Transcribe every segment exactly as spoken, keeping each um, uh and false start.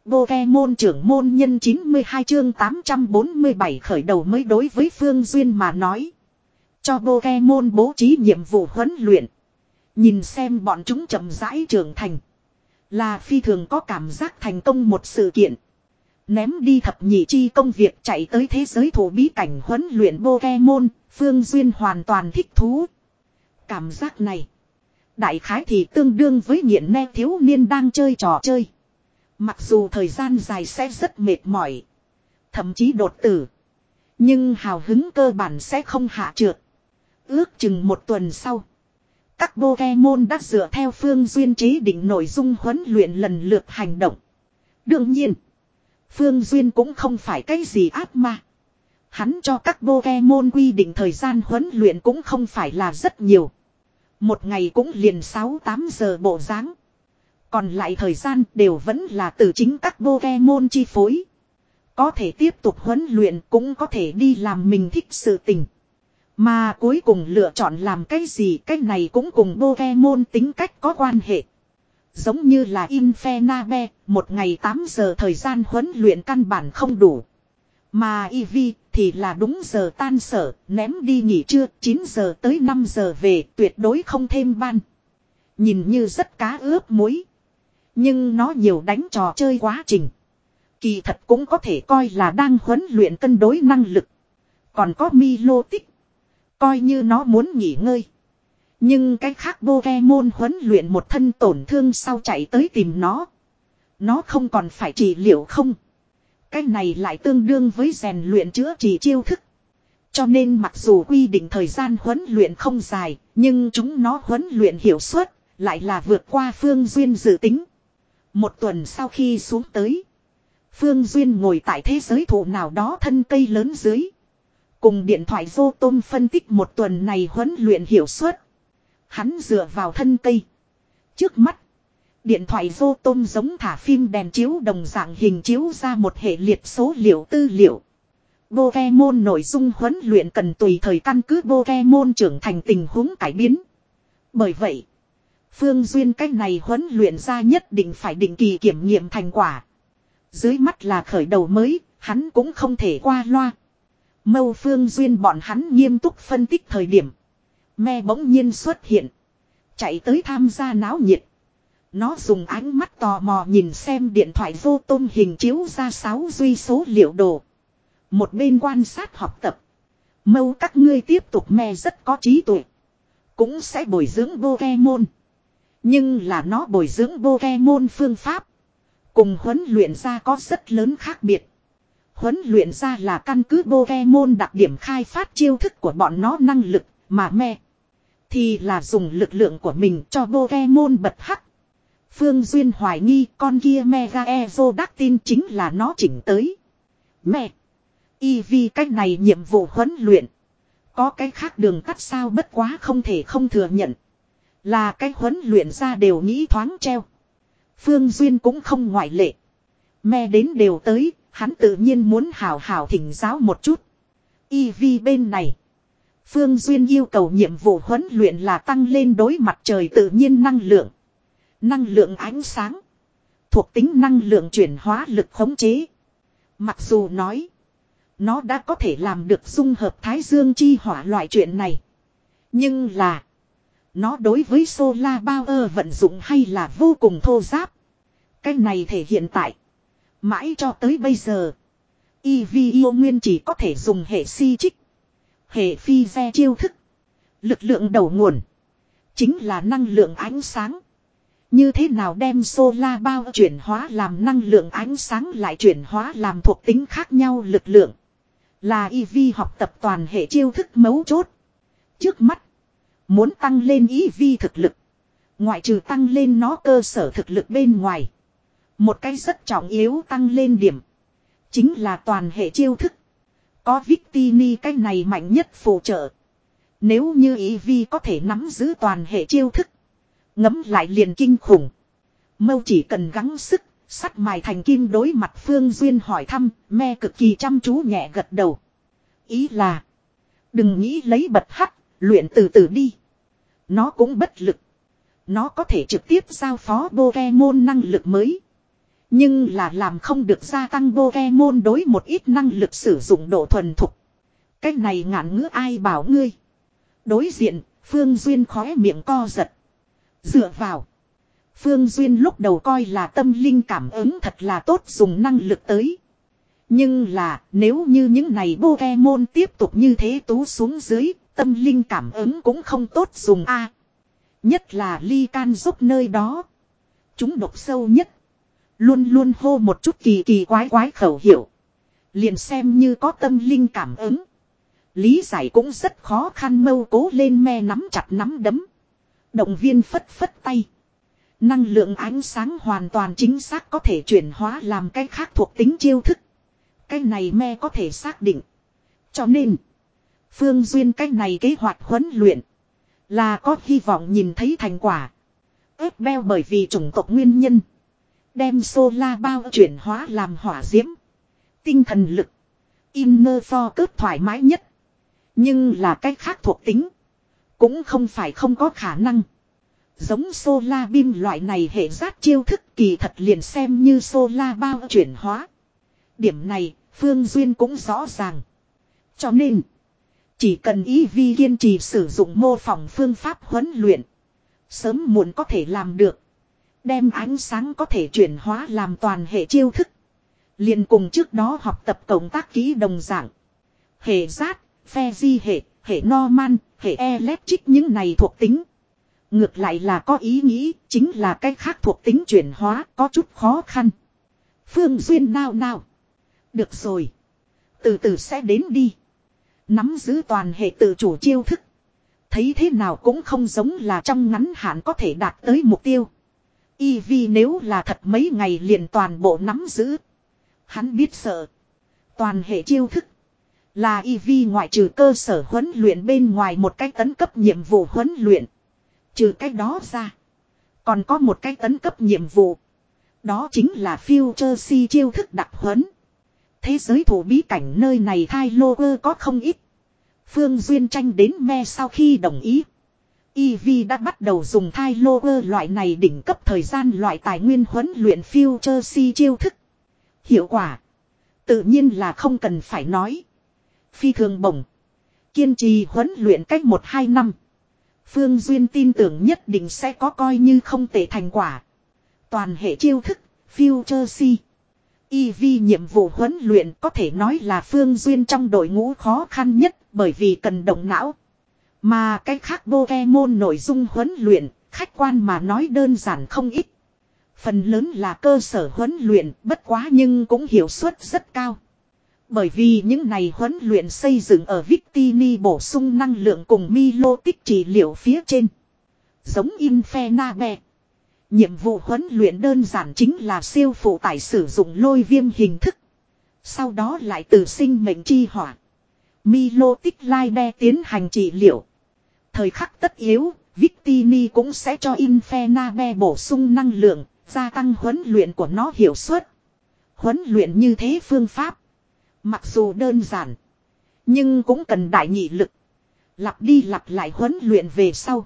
Pokemon trưởng môn nhân chín mươi hai chương tám trăm bốn mươi bảy khởi đầu mới đối với Phương Duyên mà nói. Cho Pokemon bố trí nhiệm vụ huấn luyện. Nhìn xem bọn chúng chậm rãi trưởng thành. Là phi thường có cảm giác thành công một sự kiện. Ném đi thập nhị chi công việc chạy tới thế giới thủ bí cảnh huấn luyện Pokemon, Phương Duyên hoàn toàn thích thú. Cảm giác này, đại khái thì tương đương với nghiện ne thiếu niên đang chơi trò chơi. Mặc dù thời gian dài sẽ rất mệt mỏi, thậm chí đột tử, nhưng hào hứng cơ bản sẽ không hạ trượt. Ước chừng một tuần sau, các Pokemon đã dựa theo Phương Duyên chế định nội dung huấn luyện lần lượt hành động. Đương nhiên, Phương Duyên cũng không phải cái gì ác ma. Hắn cho các Pokemon quy định thời gian huấn luyện cũng không phải là rất nhiều. Một ngày cũng liền sáu tám giờ bộ dáng. Còn lại thời gian đều vẫn là từ chính các Pokemon chi phối. Có thể tiếp tục huấn luyện, cũng có thể đi làm mình thích sự tình. Mà cuối cùng lựa chọn làm cái gì, cái này cũng cùng Pokemon tính cách có quan hệ. Giống như là Infernape, một ngày tám giờ thời gian huấn luyện căn bản không đủ. Mà Eevee thì là đúng giờ tan sở, ném đi nghỉ trưa, chín giờ tới năm giờ về, tuyệt đối không thêm ban. Nhìn như rất cá ướp muối. Nhưng nó nhiều đánh trò chơi quá trình. Kỳ thật cũng có thể coi là đang huấn luyện cân đối năng lực. Còn có Milotic. Coi như nó muốn nghỉ ngơi. Nhưng cái khác Pokemon huấn luyện một thân tổn thương sau chạy tới tìm nó. Nó không còn phải trị liệu không. Cái này lại tương đương với rèn luyện chữa trị chiêu thức. Cho nên mặc dù quy định thời gian huấn luyện không dài, nhưng chúng nó huấn luyện hiệu suất lại là vượt qua Phương Duyên dự tính. Một tuần sau khi xuống tới, Phương Duyên ngồi tại thế giới thụ nào đó thân cây lớn dưới. Cùng điện thoại vô tôm phân tích một tuần này huấn luyện hiệu suất. Hắn dựa vào thân cây. Trước mắt, điện thoại vô tôm giống thả phim đèn chiếu đồng dạng hình chiếu ra một hệ liệt số liệu tư liệu. Pokemon nội dung huấn luyện cần tùy thời căn cứ Pokemon trưởng thành tình huống cải biến. Bởi vậy, Phương Duyên cách này huấn luyện ra nhất định phải định kỳ kiểm nghiệm thành quả. Dưới mắt là khởi đầu mới, hắn cũng không thể qua loa. Mâu Phương Duyên bọn hắn nghiêm túc phân tích thời điểm. Me bỗng nhiên xuất hiện. Chạy tới tham gia náo nhiệt. Nó dùng ánh mắt tò mò nhìn xem điện thoại vô tôm hình chiếu ra sáu duy số liệu đồ. Một bên quan sát học tập. Mâu các ngươi tiếp tục me rất có trí tuệ. Cũng sẽ bồi dưỡng Pokemon. Nhưng là nó bồi dưỡng Pokemon phương pháp. Cùng huấn luyện ra có rất lớn khác biệt. Huấn luyện ra là căn cứ Pokemon đặc điểm khai phát chiêu thức của bọn nó năng lực. Mà me thì là dùng lực lượng của mình cho Pokemon bật hắc. Phương Duyên hoài nghi con kia Mega Exodactyl chính là nó chỉnh tới. Me Eevee cách này nhiệm vụ huấn luyện. Có cái khác đường tắt sao, bất quá không thể không thừa nhận. Là cái huấn luyện ra đều nghĩ thoáng treo. Phương Duyên cũng không ngoại lệ. Me đến đều tới, hắn tự nhiên muốn hào hào thỉnh giáo một chút. Eevee bên này, Phương Duyên yêu cầu nhiệm vụ huấn luyện là tăng lên đối mặt trời tự nhiên năng lượng. Năng lượng ánh sáng. Thuộc tính năng lượng chuyển hóa lực khống chế. Mặc dù nói, nó đã có thể làm được dung hợp thái dương chi hỏa loại chuyện này. Nhưng là, nó đối với Solar Power vận dụng hay là vô cùng thô giáp. Cái này thể hiện tại, mãi cho tới bây giờ, Eevee yêu nguyên chỉ có thể dùng hệ si trích. Hệ phi re chiêu thức. Lực lượng đầu nguồn chính là năng lượng ánh sáng. Như thế nào đem solar bao chuyển hóa làm năng lượng ánh sáng lại chuyển hóa làm thuộc tính khác nhau lực lượng. Là Eevee học tập toàn hệ chiêu thức mấu chốt. Trước mắt, muốn tăng lên Eevee thực lực. Ngoại trừ tăng lên nó cơ sở thực lực bên ngoài. Một cái rất trọng yếu tăng lên điểm. Chính là toàn hệ chiêu thức. Có Victini cái này mạnh nhất phụ trợ. Nếu như Eevee có thể nắm giữ toàn hệ chiêu thức. Ngấm lại liền kinh khủng. Mâu chỉ cần gắng sức, sắt mài thành kim đối mặt Phương Duyên hỏi thăm, me cực kỳ chăm chú nhẹ gật đầu. Ý là, đừng nghĩ lấy bật hắc, luyện từ từ đi. Nó cũng bất lực. Nó có thể trực tiếp giao phó Pokemon năng lực mới. Nhưng là làm không được gia tăng Pokemon đối một ít năng lực sử dụng độ thuần thục. Cái này ngạn ngữ ai bảo ngươi. Đối diện, Phương Duyên khóe miệng co giật. Dựa vào. Phương Duyên lúc đầu coi là tâm linh cảm ứng thật là tốt dùng năng lực tới. Nhưng là nếu như những này Pokemon tiếp tục như thế tú xuống dưới, tâm linh cảm ứng cũng không tốt dùng a. Nhất là ly can giúp nơi đó. Chúng độc sâu nhất. Luôn luôn hô một chút kỳ kỳ quái quái khẩu hiệu. Liền xem như có tâm linh cảm ứng. Lý giải cũng rất khó khăn mâu cố lên me nắm chặt nắm đấm. Động viên phất phất tay. Năng lượng ánh sáng hoàn toàn chính xác có thể chuyển hóa làm cái khác thuộc tính chiêu thức. Cái này me có thể xác định. Cho nên. Phương Duyên cái này kế hoạch huấn luyện. Là có hy vọng nhìn thấy thành quả. Ép beo bởi vì chủng tộc nguyên nhân. Đem Solar bao chuyển hóa làm hỏa diễm. Tinh thần lực. Inner focus thoải mái nhất. Nhưng là cách khác thuộc tính. Cũng không phải không có khả năng. Giống Solar Beam loại này hệ giác chiêu thức kỳ thật liền xem như Solar bao chuyển hóa. Điểm này Phương Duyên cũng rõ ràng. Cho nên. Chỉ cần ý vi kiên trì sử dụng mô phỏng phương pháp huấn luyện. Sớm muộn có thể làm được. Đem ánh sáng có thể chuyển hóa làm toàn hệ chiêu thức. Liền cùng trước đó học tập cộng tác kỹ đồng dạng. Hệ giác, phe di hệ, hệ Norman, hệ electric những này thuộc tính. Ngược lại là có ý nghĩ, chính là cách khác thuộc tính chuyển hóa có chút khó khăn. Phương Duyên nào nào. Được rồi. Từ từ sẽ đến đi. Nắm giữ toàn hệ tự chủ chiêu thức. Thấy thế nào cũng không giống là trong ngắn hạn có thể đạt tới mục tiêu. Y vì nếu là thật mấy ngày liền toàn bộ nắm giữ. Hắn biết sợ. Toàn hệ chiêu thức. Là Y vì ngoại trừ cơ sở huấn luyện bên ngoài một cái tấn cấp nhiệm vụ huấn luyện. Trừ cái đó ra. Còn có một cái tấn cấp nhiệm vụ. Đó chính là Future C chiêu thức đặc huấn. Thế giới thủ bí cảnh nơi này thai lô ơ có không ít. Phương Duyên tranh đến me sau khi đồng ý. Y vì đã bắt đầu dùng thai lô ơ loại này đỉnh cấp thời gian loại tài nguyên huấn luyện Future C chiêu thức. Hiệu quả. Tự nhiên là không cần phải nói. Phi thường bổng. Kiên trì huấn luyện cách một hai năm. Phương Duyên tin tưởng nhất định sẽ có coi như không tệ thành quả. Toàn hệ chiêu thức, Future C. Y vì nhiệm vụ huấn luyện có thể nói là Phương Duyên trong đội ngũ khó khăn nhất bởi vì cần động não. Mà cái khác Pokemon nội dung huấn luyện, khách quan mà nói đơn giản không ít. Phần lớn là cơ sở huấn luyện bất quá nhưng cũng hiệu suất rất cao. Bởi vì những này huấn luyện xây dựng ở Victini bổ sung năng lượng cùng Milo tích trị liệu phía trên. Giống Infernape. Nhiệm vụ huấn luyện đơn giản chính là siêu phụ tải sử dụng lôi viêm hình thức. Sau đó lại từ sinh mệnh chi hỏa. Milo tích lai đe tiến hành trị liệu. Thời khắc tất yếu, Victini cũng sẽ cho Infernape bổ sung năng lượng, gia tăng huấn luyện của nó hiệu suất. Huấn luyện như thế phương pháp. Mặc dù đơn giản, nhưng cũng cần đại nghị lực. Lặp đi lặp lại huấn luyện về sau.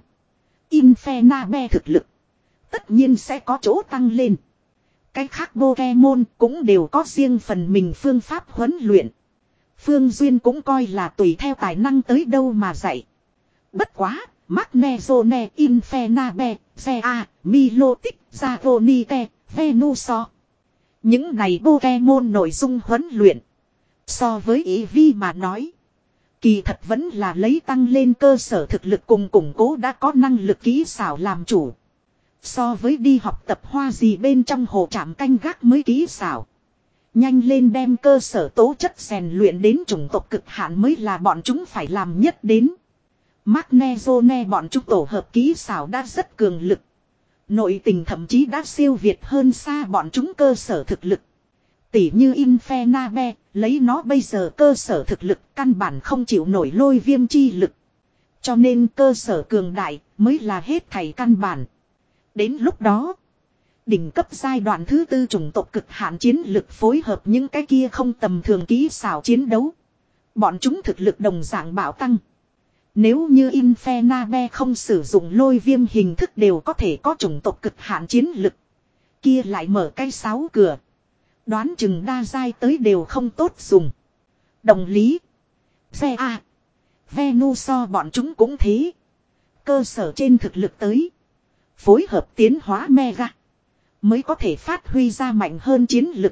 Infernape thực lực tất nhiên sẽ có chỗ tăng lên. Cái khác Pokemon cũng đều có riêng phần mình phương pháp huấn luyện. Phương Duyên cũng coi là tùy theo tài năng tới đâu mà dạy. Bất quá, Magnezone, Infernape, Zea, Milotic, Zavonite, Venusaur. Những này Pokemon nội dung huấn luyện. So với ý vi mà nói. Kỳ thật vẫn là lấy tăng lên cơ sở thực lực cùng củng cố đã có năng lực kỹ xảo làm chủ. So với đi học tập hoa gì bên trong hồ trạm canh gác mới kỹ xảo. Nhanh lên đem cơ sở tố chất rèn luyện đến chủng tộc cực hạn mới là bọn chúng phải làm nhất đến. Magnezone bọn chúng tổ hợp kỹ xảo đã rất cường lực. Nội tình thậm chí đã siêu việt hơn xa bọn chúng cơ sở thực lực. Tỉ như Infernape, lấy nó bây giờ cơ sở thực lực căn bản không chịu nổi lôi viêm chi lực. Cho nên cơ sở cường đại mới là hết thảy căn bản. Đến lúc đó, đỉnh cấp giai đoạn thứ tư chủng tộc cực hạn chiến lực phối hợp những cái kia không tầm thường kỹ xảo chiến đấu. Bọn chúng thực lực đồng dạng bạo tăng. Nếu như Infernape không sử dụng lôi viêm hình thức đều có thể có chủng tộc cực hạn chiến lực. Kia lại mở cái sáu cửa. Đoán chừng đa giai tới đều không tốt dùng. Đồng lý. Xe A. Venus so bọn chúng cũng thế. Cơ sở trên thực lực tới. Phối hợp tiến hóa mega. Mới có thể phát huy ra mạnh hơn chiến lực.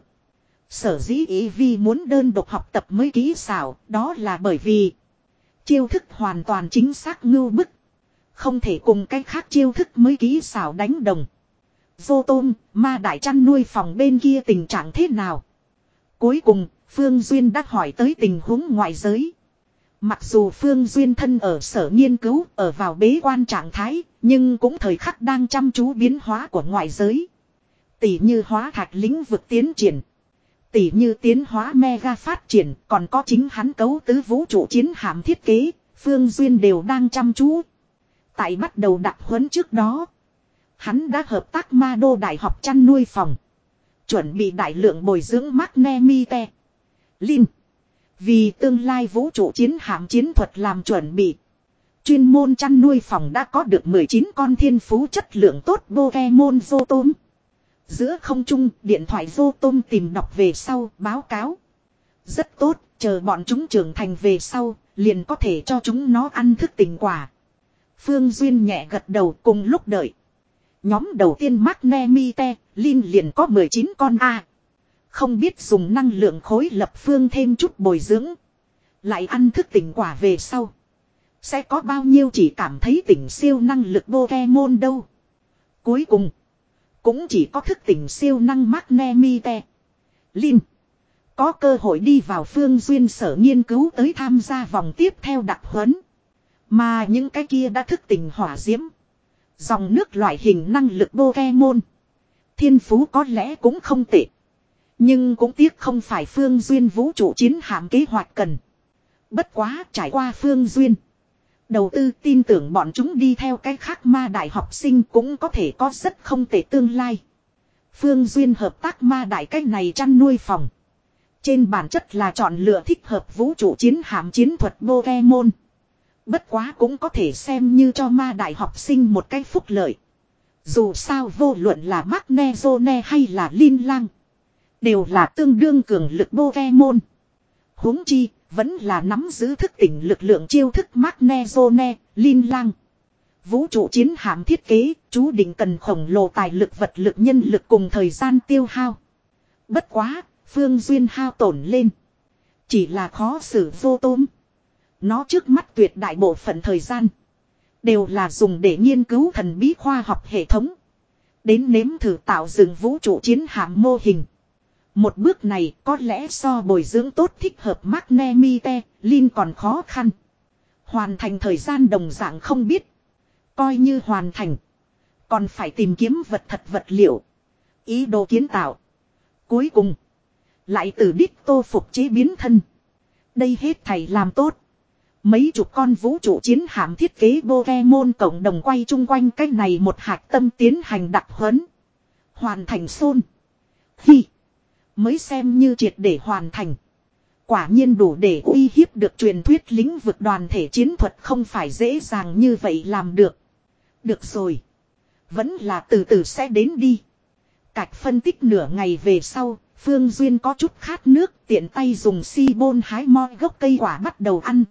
Sở dĩ ý vi muốn đơn độc học tập mới kỹ xảo. Đó là bởi vì. Chiêu thức hoàn toàn chính xác ngưu bức. Không thể cùng cái khác chiêu thức mới kỹ xảo đánh đồng. Vô tôm, ma đại chăn nuôi phòng bên kia tình trạng thế nào? Cuối cùng, Phương Duyên đã hỏi tới tình huống ngoại giới. Mặc dù Phương Duyên thân ở sở nghiên cứu, ở vào bế quan trạng thái, nhưng cũng thời khắc đang chăm chú biến hóa của ngoại giới. Tỷ như hóa thạch lĩnh vực tiến triển. Tỷ như tiến hóa mega phát triển, còn có chính hắn cấu tứ vũ trụ chiến hạm thiết kế, Phương Duyên đều đang chăm chú. Tại bắt đầu đặc huấn trước đó, hắn đã hợp tác Ma Đô Đại học chăn nuôi phòng. Chuẩn bị đại lượng bồi dưỡng Magnemite, Lin. Vì tương lai vũ trụ chiến hạm chiến thuật làm chuẩn bị. Chuyên môn chăn nuôi phòng đã có được mười chín con thiên phú chất lượng tốt Pokemon Zotom. Giữa không trung, điện thoại Zotom tìm đọc về sau, báo cáo. Rất tốt, chờ bọn chúng trưởng thành về sau, liền có thể cho chúng nó ăn thức tỉnh quả. Phương Duyên nhẹ gật đầu cùng lúc đợi. Nhóm đầu tiên Magnemite, Lin liền có mười chín con A. Không biết dùng năng lượng khối lập phương thêm chút bồi dưỡng. Lại ăn thức tỉnh quả về sau. Sẽ có bao nhiêu chỉ cảm thấy tỉnh siêu năng lực Pokemon đâu. Cuối cùng. Cũng chỉ có thức tỉnh siêu năng Magnemite, Lin. Có cơ hội đi vào Phương Duyên sở nghiên cứu tới tham gia vòng tiếp theo đặc huấn. Mà những cái kia đã thức tỉnh hỏa diễm. Dòng nước loại hình năng lực Pokemon. Thiên phú có lẽ cũng không tệ. Nhưng cũng tiếc không phải Phương Duyên vũ trụ chiến hạm kế hoạch cần. Bất quá trải qua Phương Duyên. Đầu tư tin tưởng bọn chúng đi theo cách khác ma đại học sinh cũng có thể có rất không tệ tương lai. Phương Duyên hợp tác ma đại cách này chăn nuôi phòng. Trên bản chất là chọn lựa thích hợp vũ trụ chiến hạm chiến thuật Pokemon. Bất quá cũng có thể xem như cho ma đại học sinh một cái phúc lợi. Dù sao vô luận là Magnezone hay là Lin Lang. Đều là tương đương cường lực Pokemon. Huống chi, vẫn là nắm giữ thức tỉnh lực lượng chiêu thức Magnezone, Lin Lang. Vũ trụ chiến hạm thiết kế, chú định cần khổng lồ tài lực vật lực nhân lực cùng thời gian tiêu hao. Bất quá, Phương Duyên hao tổn lên. Chỉ là khó xử vô tôm. Nó trước mắt tuyệt đại bộ phận thời gian. Đều là dùng để nghiên cứu thần bí khoa học hệ thống. Đến nếm thử tạo dựng vũ trụ chiến hạm mô hình. Một bước này có lẽ so bồi dưỡng tốt thích hợp Magnemite, Lin còn khó khăn. Hoàn thành thời gian đồng dạng không biết. Coi như hoàn thành. Còn phải tìm kiếm vật thật vật liệu. Ý đồ kiến tạo. Cuối cùng. Lại từ đích tô phục chế biến thân. Đây hết thầy làm tốt. Mấy chục con vũ trụ chiến hạm thiết kế Pokemon cộng đồng quay chung quanh cách này một hạt tâm tiến hành đặc huấn. Hoàn thành xôn. Hi. Mới xem như triệt để hoàn thành. Quả nhiên đủ để uy hiếp được truyền thuyết lĩnh vực đoàn thể chiến thuật không phải dễ dàng như vậy làm được. Được rồi. Vẫn là từ từ sẽ đến đi. Cạch phân tích nửa ngày về sau, Phương Duyên có chút khát nước tiện tay dùng si bôn hái mo gốc cây quả bắt đầu ăn.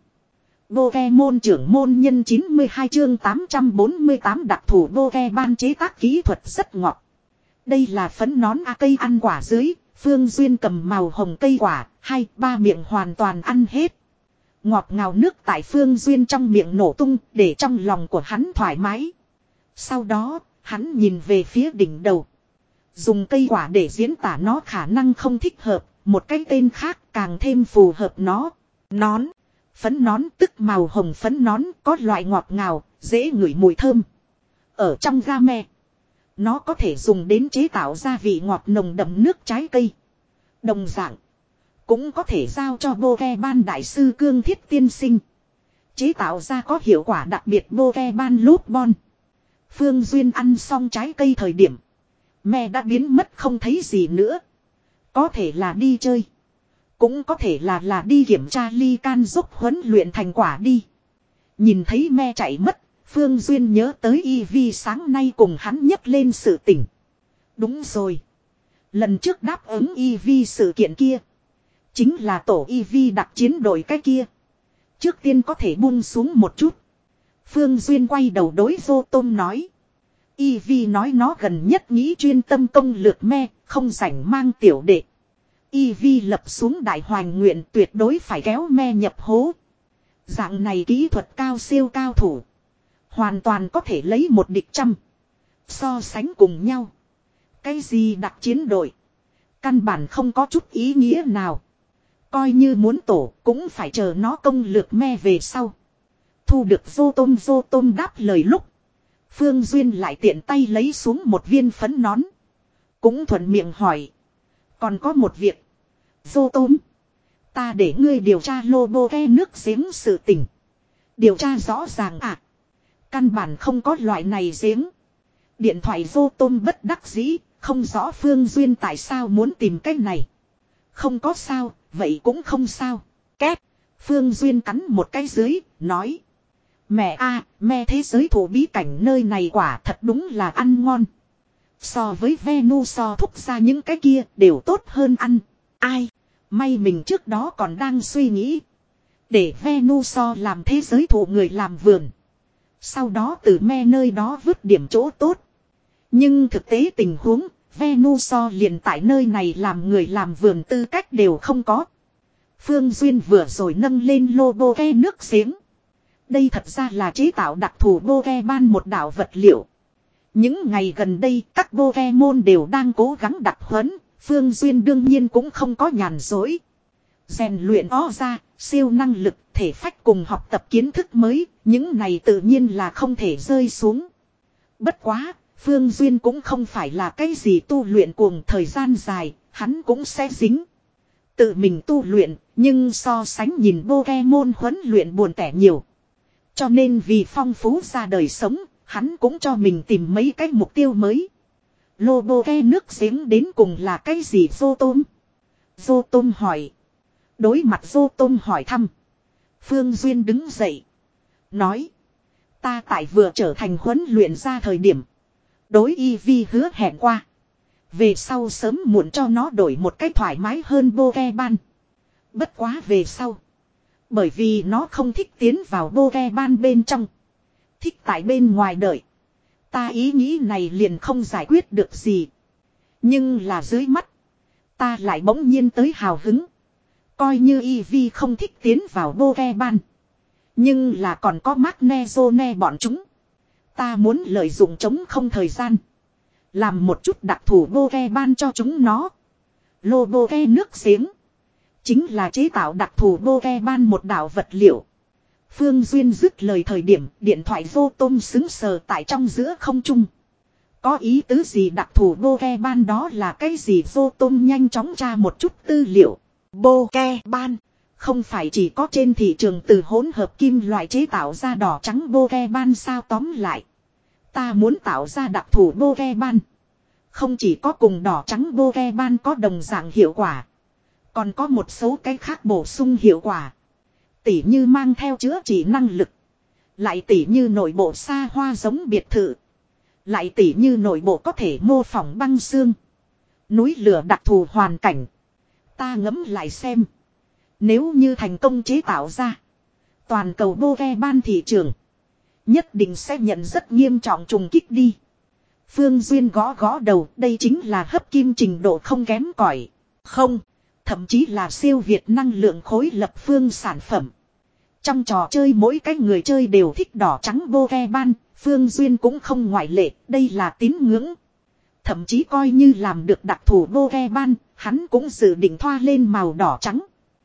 Pokemon trưởng môn nhân chín mươi hai chương tám trăm bốn mươi tám đặc thủ Pokemon chế tác kỹ thuật rất ngọt. Đây là phấn nón a cây ăn quả dưới, Phương Duyên cầm màu hồng cây quả, hai ba miệng hoàn toàn ăn hết. Ngọt ngào nước tại Phương Duyên trong miệng nổ tung, để trong lòng của hắn thoải mái. Sau đó, hắn nhìn về phía đỉnh đầu. Dùng cây quả để diễn tả nó khả năng không thích hợp, một cái tên khác càng thêm phù hợp nó. Nón. Phấn nón tức màu hồng phấn nón có loại ngọt ngào, dễ ngửi mùi thơm. Ở trong game, nó có thể dùng đến chế tạo ra vị ngọt nồng đậm nước trái cây. Đồng dạng, cũng có thể giao cho Pokemon đại sư Cương Thiết tiên sinh. Chế tạo ra có hiệu quả đặc biệt Pokemon Loop Bon. Phương Duyên ăn xong trái cây thời điểm. Mẹ đã biến mất không thấy gì nữa. Có thể là đi chơi. Cũng có thể là là đi kiểm tra ly can giúp huấn luyện thành quả đi. Nhìn thấy me chạy mất, Phương Duyên nhớ tới y vi sáng nay cùng hắn nhấc lên sự tỉnh. Đúng rồi. Lần trước đáp ứng e vê sự kiện kia. Chính là tổ e vê đặc chiến đội cái kia. Trước tiên có thể buông xuống một chút. Phương Duyên quay đầu đối Vô Tôm nói. e vê nói nó gần nhất nghĩ chuyên tâm công lược me, không rảnh mang tiểu đệ. e vê lập xuống đại hoành nguyện tuyệt đối phải kéo me nhập hố. Dạng này kỹ thuật cao siêu cao thủ. Hoàn toàn có thể lấy một địch trăm. So sánh cùng nhau. Cái gì đặc chiến đội. Căn bản không có chút ý nghĩa nào. Coi như muốn tổ cũng phải chờ nó công lược me về sau. Thu được Vô Tôm Vô Tôm đáp lời lúc. Phương Duyên lại tiện tay lấy xuống một viên phấn nón. Cũng thuận miệng hỏi. Còn có một việc. Vô Tôm. Ta để ngươi điều tra lô bô ghe nước giếng sự tình. Điều tra rõ ràng à. Căn bản không có loại này giếng. Điện thoại Vô Tôm bất đắc dĩ. Không rõ Phương Duyên tại sao muốn tìm cách này. Không có sao. Vậy cũng không sao. Két. Phương Duyên cắn một cái dưới. Nói. Mẹ a, à, me thế giới thủ bí cảnh nơi này quả thật đúng là ăn ngon. So với Venus so thúc ra những cái kia đều tốt hơn ăn. Ai? May mình trước đó còn đang suy nghĩ. Để Venus so làm thế giới thủ người làm vườn. Sau đó từ me nơi đó vứt điểm chỗ tốt. Nhưng thực tế tình huống, Venus so liền tại nơi này làm người làm vườn tư cách đều không có. Phương Duyên vừa rồi nâng lên lô bô ghe nước giếng. Đây thật ra là chế tạo đặc thù bô ghe ban một đạo vật liệu. Những ngày gần đây các bô ghe môn đều đang cố gắng đặc huấn. Phương Duyên đương nhiên cũng không có nhàn dối. Rèn luyện ó ra, siêu năng lực, thể phách cùng học tập kiến thức mới. Những này tự nhiên là không thể rơi xuống. Bất quá, Phương Duyên cũng không phải là cái gì tu luyện cuồng thời gian dài, hắn cũng sẽ dính. Tự mình tu luyện, nhưng so sánh nhìn bô ghe môn huấn luyện buồn tẻ nhiều. Cho nên vì phong phú ra đời sống, hắn cũng cho mình tìm mấy cái mục tiêu mới. Lô bô ghe nước giếng đến cùng là cái gì Vô Tôm? Vô Tôm hỏi. Đối mặt Vô Tôm hỏi thăm. Phương Duyên đứng dậy. Nói. Ta tại vừa trở thành huấn luyện ra thời điểm. Đối y vi hứa hẹn qua. Về sau sớm muộn cho nó đổi một cách thoải mái hơn bô ghe ban. Bất quá về sau. Bởi vì nó không thích tiến vào bô ghe ban bên trong. Thích tại bên ngoài đợi. Ta ý nghĩ này liền không giải quyết được gì. Nhưng là dưới mắt. Ta lại bỗng nhiên tới hào hứng. Coi như y vi không thích tiến vào bô ghe ban. Nhưng là còn có Magnezone bọn chúng. Ta muốn lợi dụng chống không thời gian. Làm một chút đặc thù bô ghe ban cho chúng nó. Lô bô ghe nước giếng. Chính là chế tạo đặc thù bô ghe ban một đạo vật liệu. Phương Duyên dứt lời thời điểm điện thoại Vô Tôm xứng sờ tại trong giữa không trung. Có ý tứ gì đặc thù bô ghe ban đó là cái gì Vô Tôm nhanh chóng tra một chút tư liệu. Bô ghe ban. Không phải chỉ có trên thị trường từ hỗn hợp kim loại chế tạo ra đỏ trắng bô ghe ban sao tóm lại. Ta muốn tạo ra đặc thù bô ghe ban. Không chỉ có cùng đỏ trắng bô ghe ban có đồng dạng hiệu quả. Còn có một số cái khác bổ sung hiệu quả. Tỉ như mang theo chữa trị năng lực. Lại tỉ như nội bộ xa hoa giống biệt thự. Lại tỉ như nội bộ có thể mô phỏng băng xương. Núi lửa đặc thù hoàn cảnh. Ta ngẫm lại xem. Nếu như thành công chế tạo ra. Toàn cầu bô ghe ban thị trường. Nhất định sẽ nhận rất nghiêm trọng trùng kích đi. Phương Duyên gõ gõ đầu. Đây chính là hấp kim trình độ không kém cỏi. Không. Thậm chí là siêu việt năng lượng khối lập phương sản phẩm. Trong trò chơi mỗi cái người chơi đều thích đỏ trắng bô ghe ban. Phương Duyên cũng không ngoại lệ. Đây là tín ngưỡng. Thậm chí coi như làm được đặc thù bô ghe ban. Hắn cũng dự định thoa lên màu đỏ trắng.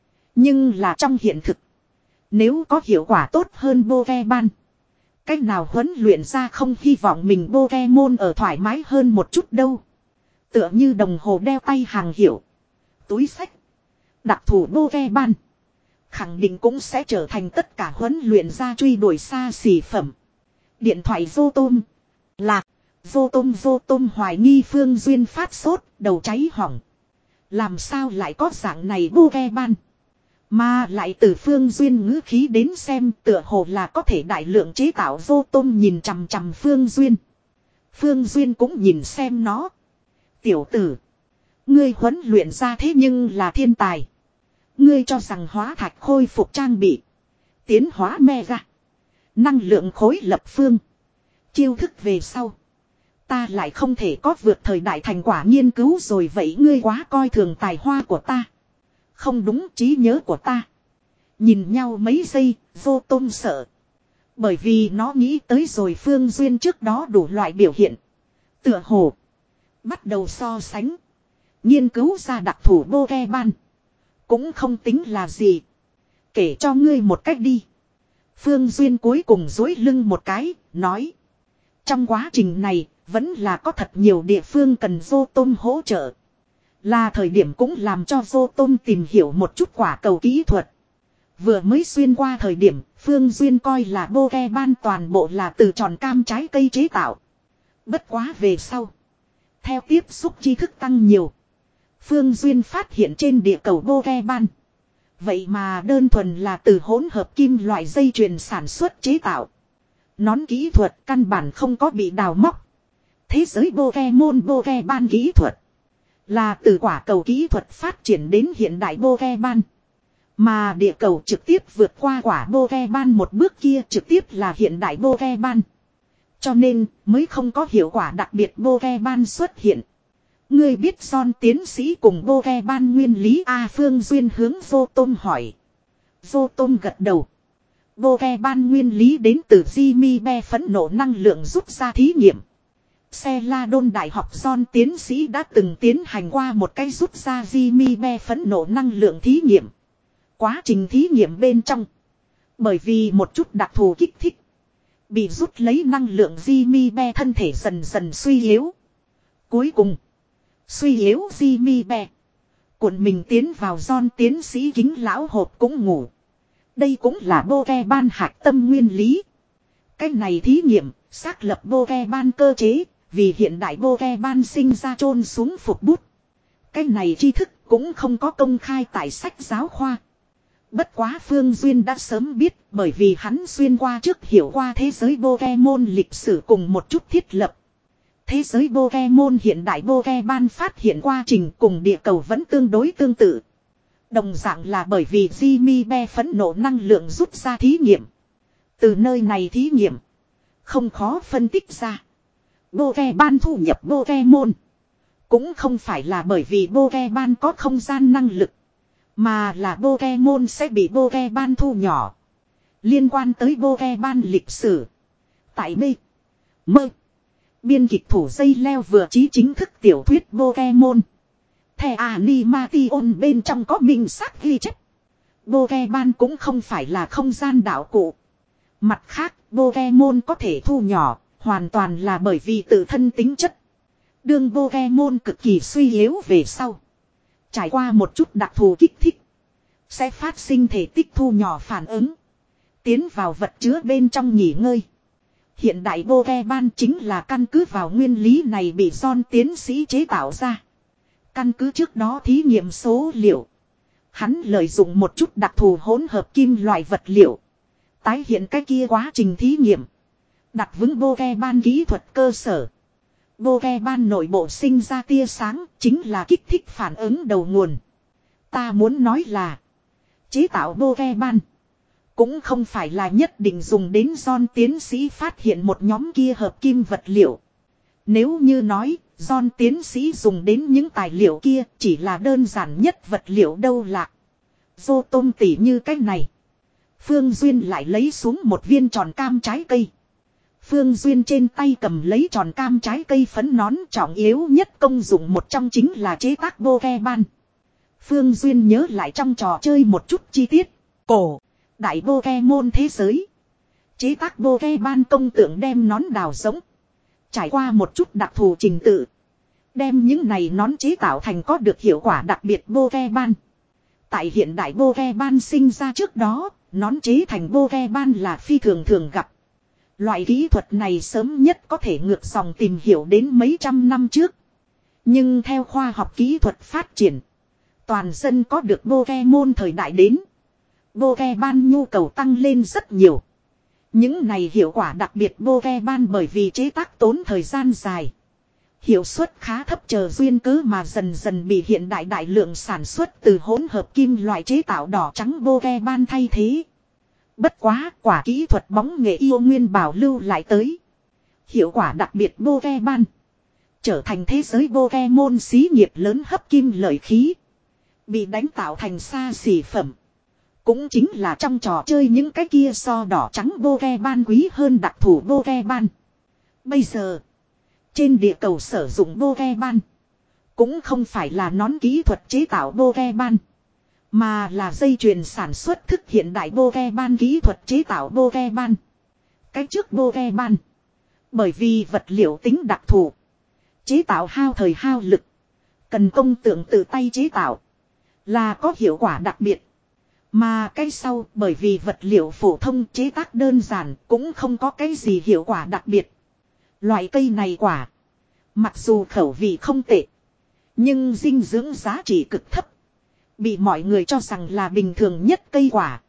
Nhưng là trong hiện thực. Nếu có hiệu quả tốt hơn bô ghe ban. Cách nào huấn luyện ra không hy vọng mình bô ghe môn ở thoải mái hơn một chút đâu. Tựa như đồng hồ đeo tay hàng hiệu. Túi xách. Đặc thù bô ghe ban. Khẳng định cũng sẽ trở thành tất cả huấn luyện ra truy đuổi xa xỉ phẩm. Điện thoại Vô Tôm. Lạc. Vô Tôm Vô Tôm hoài nghi Phương Duyên phát sốt. Đầu cháy hỏng. Làm sao lại có dạng này bô ghe ban. Mà lại từ Phương Duyên ngữ khí đến xem tựa hồ là có thể đại lượng chế tạo Vô Tôm nhìn chằm chằm Phương Duyên. Phương Duyên cũng nhìn xem nó. Tiểu tử. Ngươi huấn luyện ra thế nhưng là thiên tài. Ngươi cho rằng hóa thạch khôi phục trang bị. Tiến hóa me ra. Năng lượng khối lập phương. Chiêu thức về sau. Ta lại không thể có vượt thời đại thành quả nghiên cứu rồi, vậy ngươi quá coi thường tài hoa của ta. Không đúng, trí nhớ của ta. Nhìn nhau mấy giây, vô tôm sợ. Bởi vì nó nghĩ tới rồi Phương Duyên trước đó đủ loại biểu hiện. Tựa hồ. Bắt đầu so sánh. Nghiên cứu ra đặc thủ Pokemon. Cũng không tính là gì. Kể cho ngươi một cách đi. Phương Duyên cuối cùng duỗi lưng một cái, nói. Trong quá trình này, vẫn là có thật nhiều địa phương cần Vô Tôm hỗ trợ. Là thời điểm cũng làm cho Vô Tôm tìm hiểu một chút quả cầu kỹ thuật. Vừa mới xuyên qua thời điểm, Phương Duyên coi là Pokemon toàn bộ là từ tròn cam trái cây chế tạo. Bất quá về sau. Theo tiếp xúc tri thức tăng nhiều. Phương Duyên phát hiện trên địa cầu Pokemon. Vậy mà đơn thuần là từ hỗn hợp kim loại dây chuyền sản xuất chế tạo. Nón kỹ thuật căn bản không có bị đào móc. Thế giới Pokemon Pokemon kỹ thuật. Là từ quả cầu kỹ thuật phát triển đến hiện đại Pokemon. Mà địa cầu trực tiếp vượt qua quả Pokemon một bước kia trực tiếp là hiện đại Pokemon. Cho nên mới không có hiệu quả đặc biệt Pokemon xuất hiện. Ngươi biết John tiến sĩ cùng Pokemon nguyên lý A? Phương Duyên hướng Vô Tôm hỏi. Vô Tôm gật đầu. Pokemon nguyên lý đến từ Jimmy Be phẫn nộ năng lượng rút ra thí nghiệm. Celadon Đại học John tiến sĩ đã từng tiến hành qua một cái rút ra Jimmy Be phẫn nộ năng lượng thí nghiệm. Quá trình thí nghiệm bên trong. Bởi vì một chút đặc thù kích thích. Bị rút lấy năng lượng Jimmy Be thân thể dần dần suy yếu. Cuối cùng. Suy yếu Jimmy Be. Cuộn mình tiến vào John tiến sĩ kính lão hộp cũng ngủ. Đây cũng là Pokemon hạch tâm nguyên lý. Cái này thí nghiệm, xác lập Pokemon cơ chế, vì hiện đại Pokemon sinh ra chôn xuống phục bút. Cái này tri thức cũng không có công khai tại sách giáo khoa. Bất quá Phương Duyên đã sớm biết, bởi vì hắn xuyên qua trước hiểu qua thế giới Pokemon lịch sử cùng một chút thiết lập. Thế giới Pokemon hiện đại Pokemon phát hiện quá trình cùng địa cầu vẫn tương đối tương tự. Đồng dạng là bởi vì Jimmy Be phẫn nộ năng lượng rút ra thí nghiệm. Từ nơi này thí nghiệm. Không khó phân tích ra. Pokemon thu nhập Pokemon. Cũng không phải là bởi vì Pokemon có không gian năng lực. Mà là Pokemon sẽ bị Pokemon thu nhỏ. Liên quan tới Pokemon lịch sử. Tại B. Mơ. Biên kịch thủ dây leo vừa chí chính thức tiểu thuyết Pokemon. Thẻ Animation bên trong có minh xác ghi chép. Pokemon cũng không phải là không gian đạo cụ. Mặt khác, Pokemon có thể thu nhỏ, hoàn toàn là bởi vì tự thân tính chất. Đương Pokemon cực kỳ suy yếu về sau. Trải qua một chút đặc thù kích thích. Sẽ phát sinh thể tích thu nhỏ phản ứng. Tiến vào vật chứa bên trong nghỉ ngơi. Hiện đại Pokemon chính là căn cứ vào nguyên lý này bị John tiến sĩ chế tạo ra. Căn cứ trước đó thí nghiệm số liệu. Hắn lợi dụng một chút đặc thù hỗn hợp kim loại vật liệu. Tái hiện cái kia quá trình thí nghiệm. Đặt vững Pokemon kỹ thuật cơ sở. Pokemon nội bộ sinh ra tia sáng chính là kích thích phản ứng đầu nguồn. Ta muốn nói là chế tạo Pokemon cũng không phải là nhất định dùng đến John tiến sĩ phát hiện một nhóm kia hợp kim vật liệu. Nếu như nói John tiến sĩ dùng đến những tài liệu kia chỉ là đơn giản nhất vật liệu đâu lạc. Vô tôm tỉ như cái này. Phương Duyên lại lấy xuống một viên tròn cam trái cây. Phương Duyên trên tay cầm lấy tròn cam trái cây phấn nón, trọng yếu nhất công dụng một trong chính là chế tác Pokemon. Phương Duyên nhớ lại trong trò chơi một chút chi tiết. Cổ, đại Pokemon thế giới. Chế tác Pokemon công tượng đem nón đào giống. Trải qua một chút đặc thù trình tự. Đem những này nón chế tạo thành có được hiệu quả đặc biệt Pokemon. Tại hiện đại Pokemon sinh ra trước đó, nón chế thành Pokemon là phi thường thường gặp. Loại kỹ thuật này sớm nhất có thể ngược dòng tìm hiểu đến mấy trăm năm trước. Nhưng theo khoa học kỹ thuật phát triển, toàn dân có được Pokemon thời đại đến. Pokemon nhu cầu tăng lên rất nhiều. Những này hiệu quả đặc biệt Pokemon bởi vì chế tác tốn thời gian dài. Hiệu suất khá thấp chờ duyên cớ mà dần dần bị hiện đại đại lượng sản xuất từ hỗn hợp kim loại chế tạo đỏ trắng Pokemon thay thế. Bất quá quả kỹ thuật bóng nghệ yêu nguyên bảo lưu lại tới. Hiệu quả đặc biệt Pokemon trở thành thế giới Pokemon xí nghiệp lớn hấp kim lợi khí. Bị đánh tạo thành xa xỉ phẩm. Cũng chính là trong trò chơi những cái kia so đỏ trắng Pokemon quý hơn đặc thủ Pokemon. Bây giờ, trên địa cầu sử dụng Pokemon cũng không phải là nón kỹ thuật chế tạo Pokemon, mà là dây chuyền sản xuất thức hiện đại Pokemon kỹ thuật chế tạo Pokemon. Cái trước Pokemon, bởi vì vật liệu tính đặc thù, chế tạo hao thời hao lực, cần công tượng tự tay chế tạo, là có hiệu quả đặc biệt. Mà cái sau bởi vì vật liệu phổ thông chế tác đơn giản cũng không có cái gì hiệu quả đặc biệt. Loại cây này quả, mặc dù khẩu vị không tệ, nhưng dinh dưỡng giá trị cực thấp. Bị mọi người cho rằng là bình thường nhất cây quả.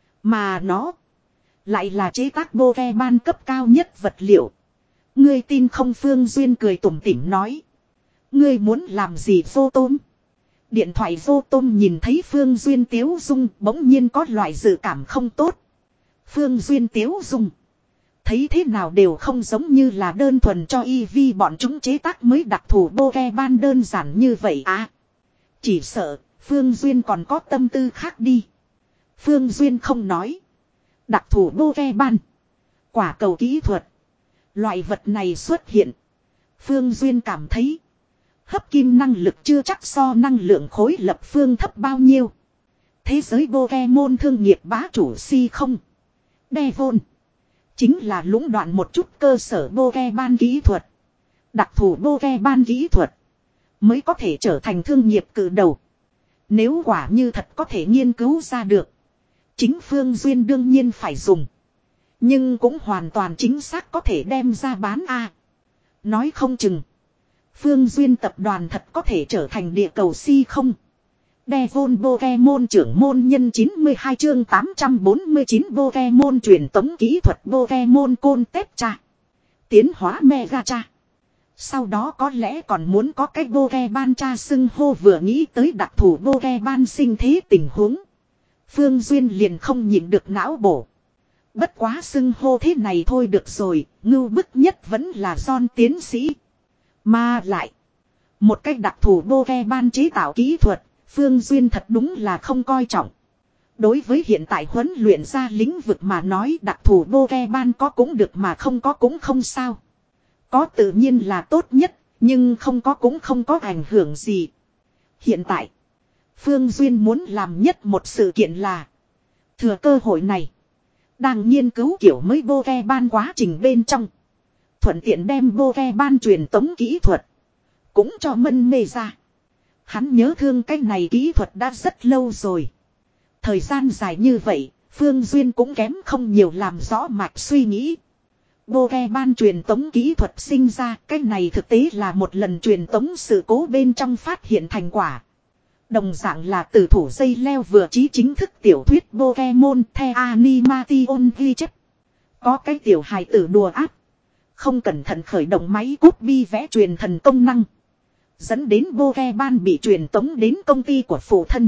Mà nó lại là chế tác Pokemon cấp cao nhất vật liệu. Ngươi tin không? Phương Duyên cười tủm tỉm nói. Ngươi muốn làm gì vô tôm? Điện thoại vô tôm nhìn thấy Phương Duyên tiếu dung bỗng nhiên có loại dự cảm không tốt. Phương Duyên tiếu dung, thấy thế nào đều không giống như là đơn thuần cho y vi bọn chúng chế tác mới đặc thù Pokemon đơn giản như vậy à. Chỉ sợ Phương Duyên còn có tâm tư khác đi. Phương Duyên không nói. Đặc thù Pokemon, quả cầu kỹ thuật, loại vật này xuất hiện, Phương Duyên cảm thấy hấp kim năng lực chưa chắc so năng lượng khối lập phương thấp bao nhiêu. Thế giới Pokemon thương nghiệp bá chủ si không Devon chính là lũng đoạn một chút cơ sở Pokemon kỹ thuật. Đặc thù Pokemon kỹ thuật mới có thể trở thành thương nghiệp cự đầu. Nếu quả như thật có thể nghiên cứu ra được, chính Phương Duyên đương nhiên phải dùng. Nhưng cũng hoàn toàn chính xác có thể đem ra bán a. Nói không chừng Phương Duyên tập đoàn thật có thể trở thành địa cầu si không Devon Pokemon trưởng môn nhân chín mươi hai chương tám trăm bốn mươi chín Pokemon truyền tống kỹ thuật Pokemon Contestra. Tiến hóa Megacha. Sau đó có lẽ còn muốn có cái Pokemon cha xưng hô, vừa nghĩ tới đặc thù Pokemon sinh thế tình huống, Phương Duyên liền không nhịn được não bổ. Bất quá xưng hô thế này thôi được rồi, ngưu bức nhất vẫn là John tiến sĩ. Mà lại, một cách đặc thù Pokemon chế tạo kỹ thuật, Phương Duyên thật đúng là không coi trọng. Đối với hiện tại huấn luyện ra lĩnh vực mà nói, đặc thù Pokemon có cũng được mà không có cũng không sao. Có tự nhiên là tốt nhất, nhưng không có cũng không có ảnh hưởng gì. Hiện tại, Phương Duyên muốn làm nhất một sự kiện là thừa cơ hội này, đang nghiên cứu kiểu mới Pokemon quá trình bên trong, thuận tiện đem Pokemon truyền tống kỹ thuật cũng cho mân mê ra. Hắn nhớ thương cái này kỹ thuật đã rất lâu rồi. Thời gian dài như vậy, Phương Duyên cũng kém không nhiều làm rõ mạch suy nghĩ. Pokemon truyền tống kỹ thuật sinh ra, cái này thực tế là một lần truyền tống sự cố bên trong phát hiện thành quả. Đồng dạng là từ thủ dây leo vừa chí chính thức tiểu thuyết Pokemon The Animation ghi chép. Có cái tiểu hài tử đùa áp, không cẩn thận khởi động máy cút bi vẽ truyền thần công năng, dẫn đến Pokemon bị truyền tống đến công ty của phụ thân.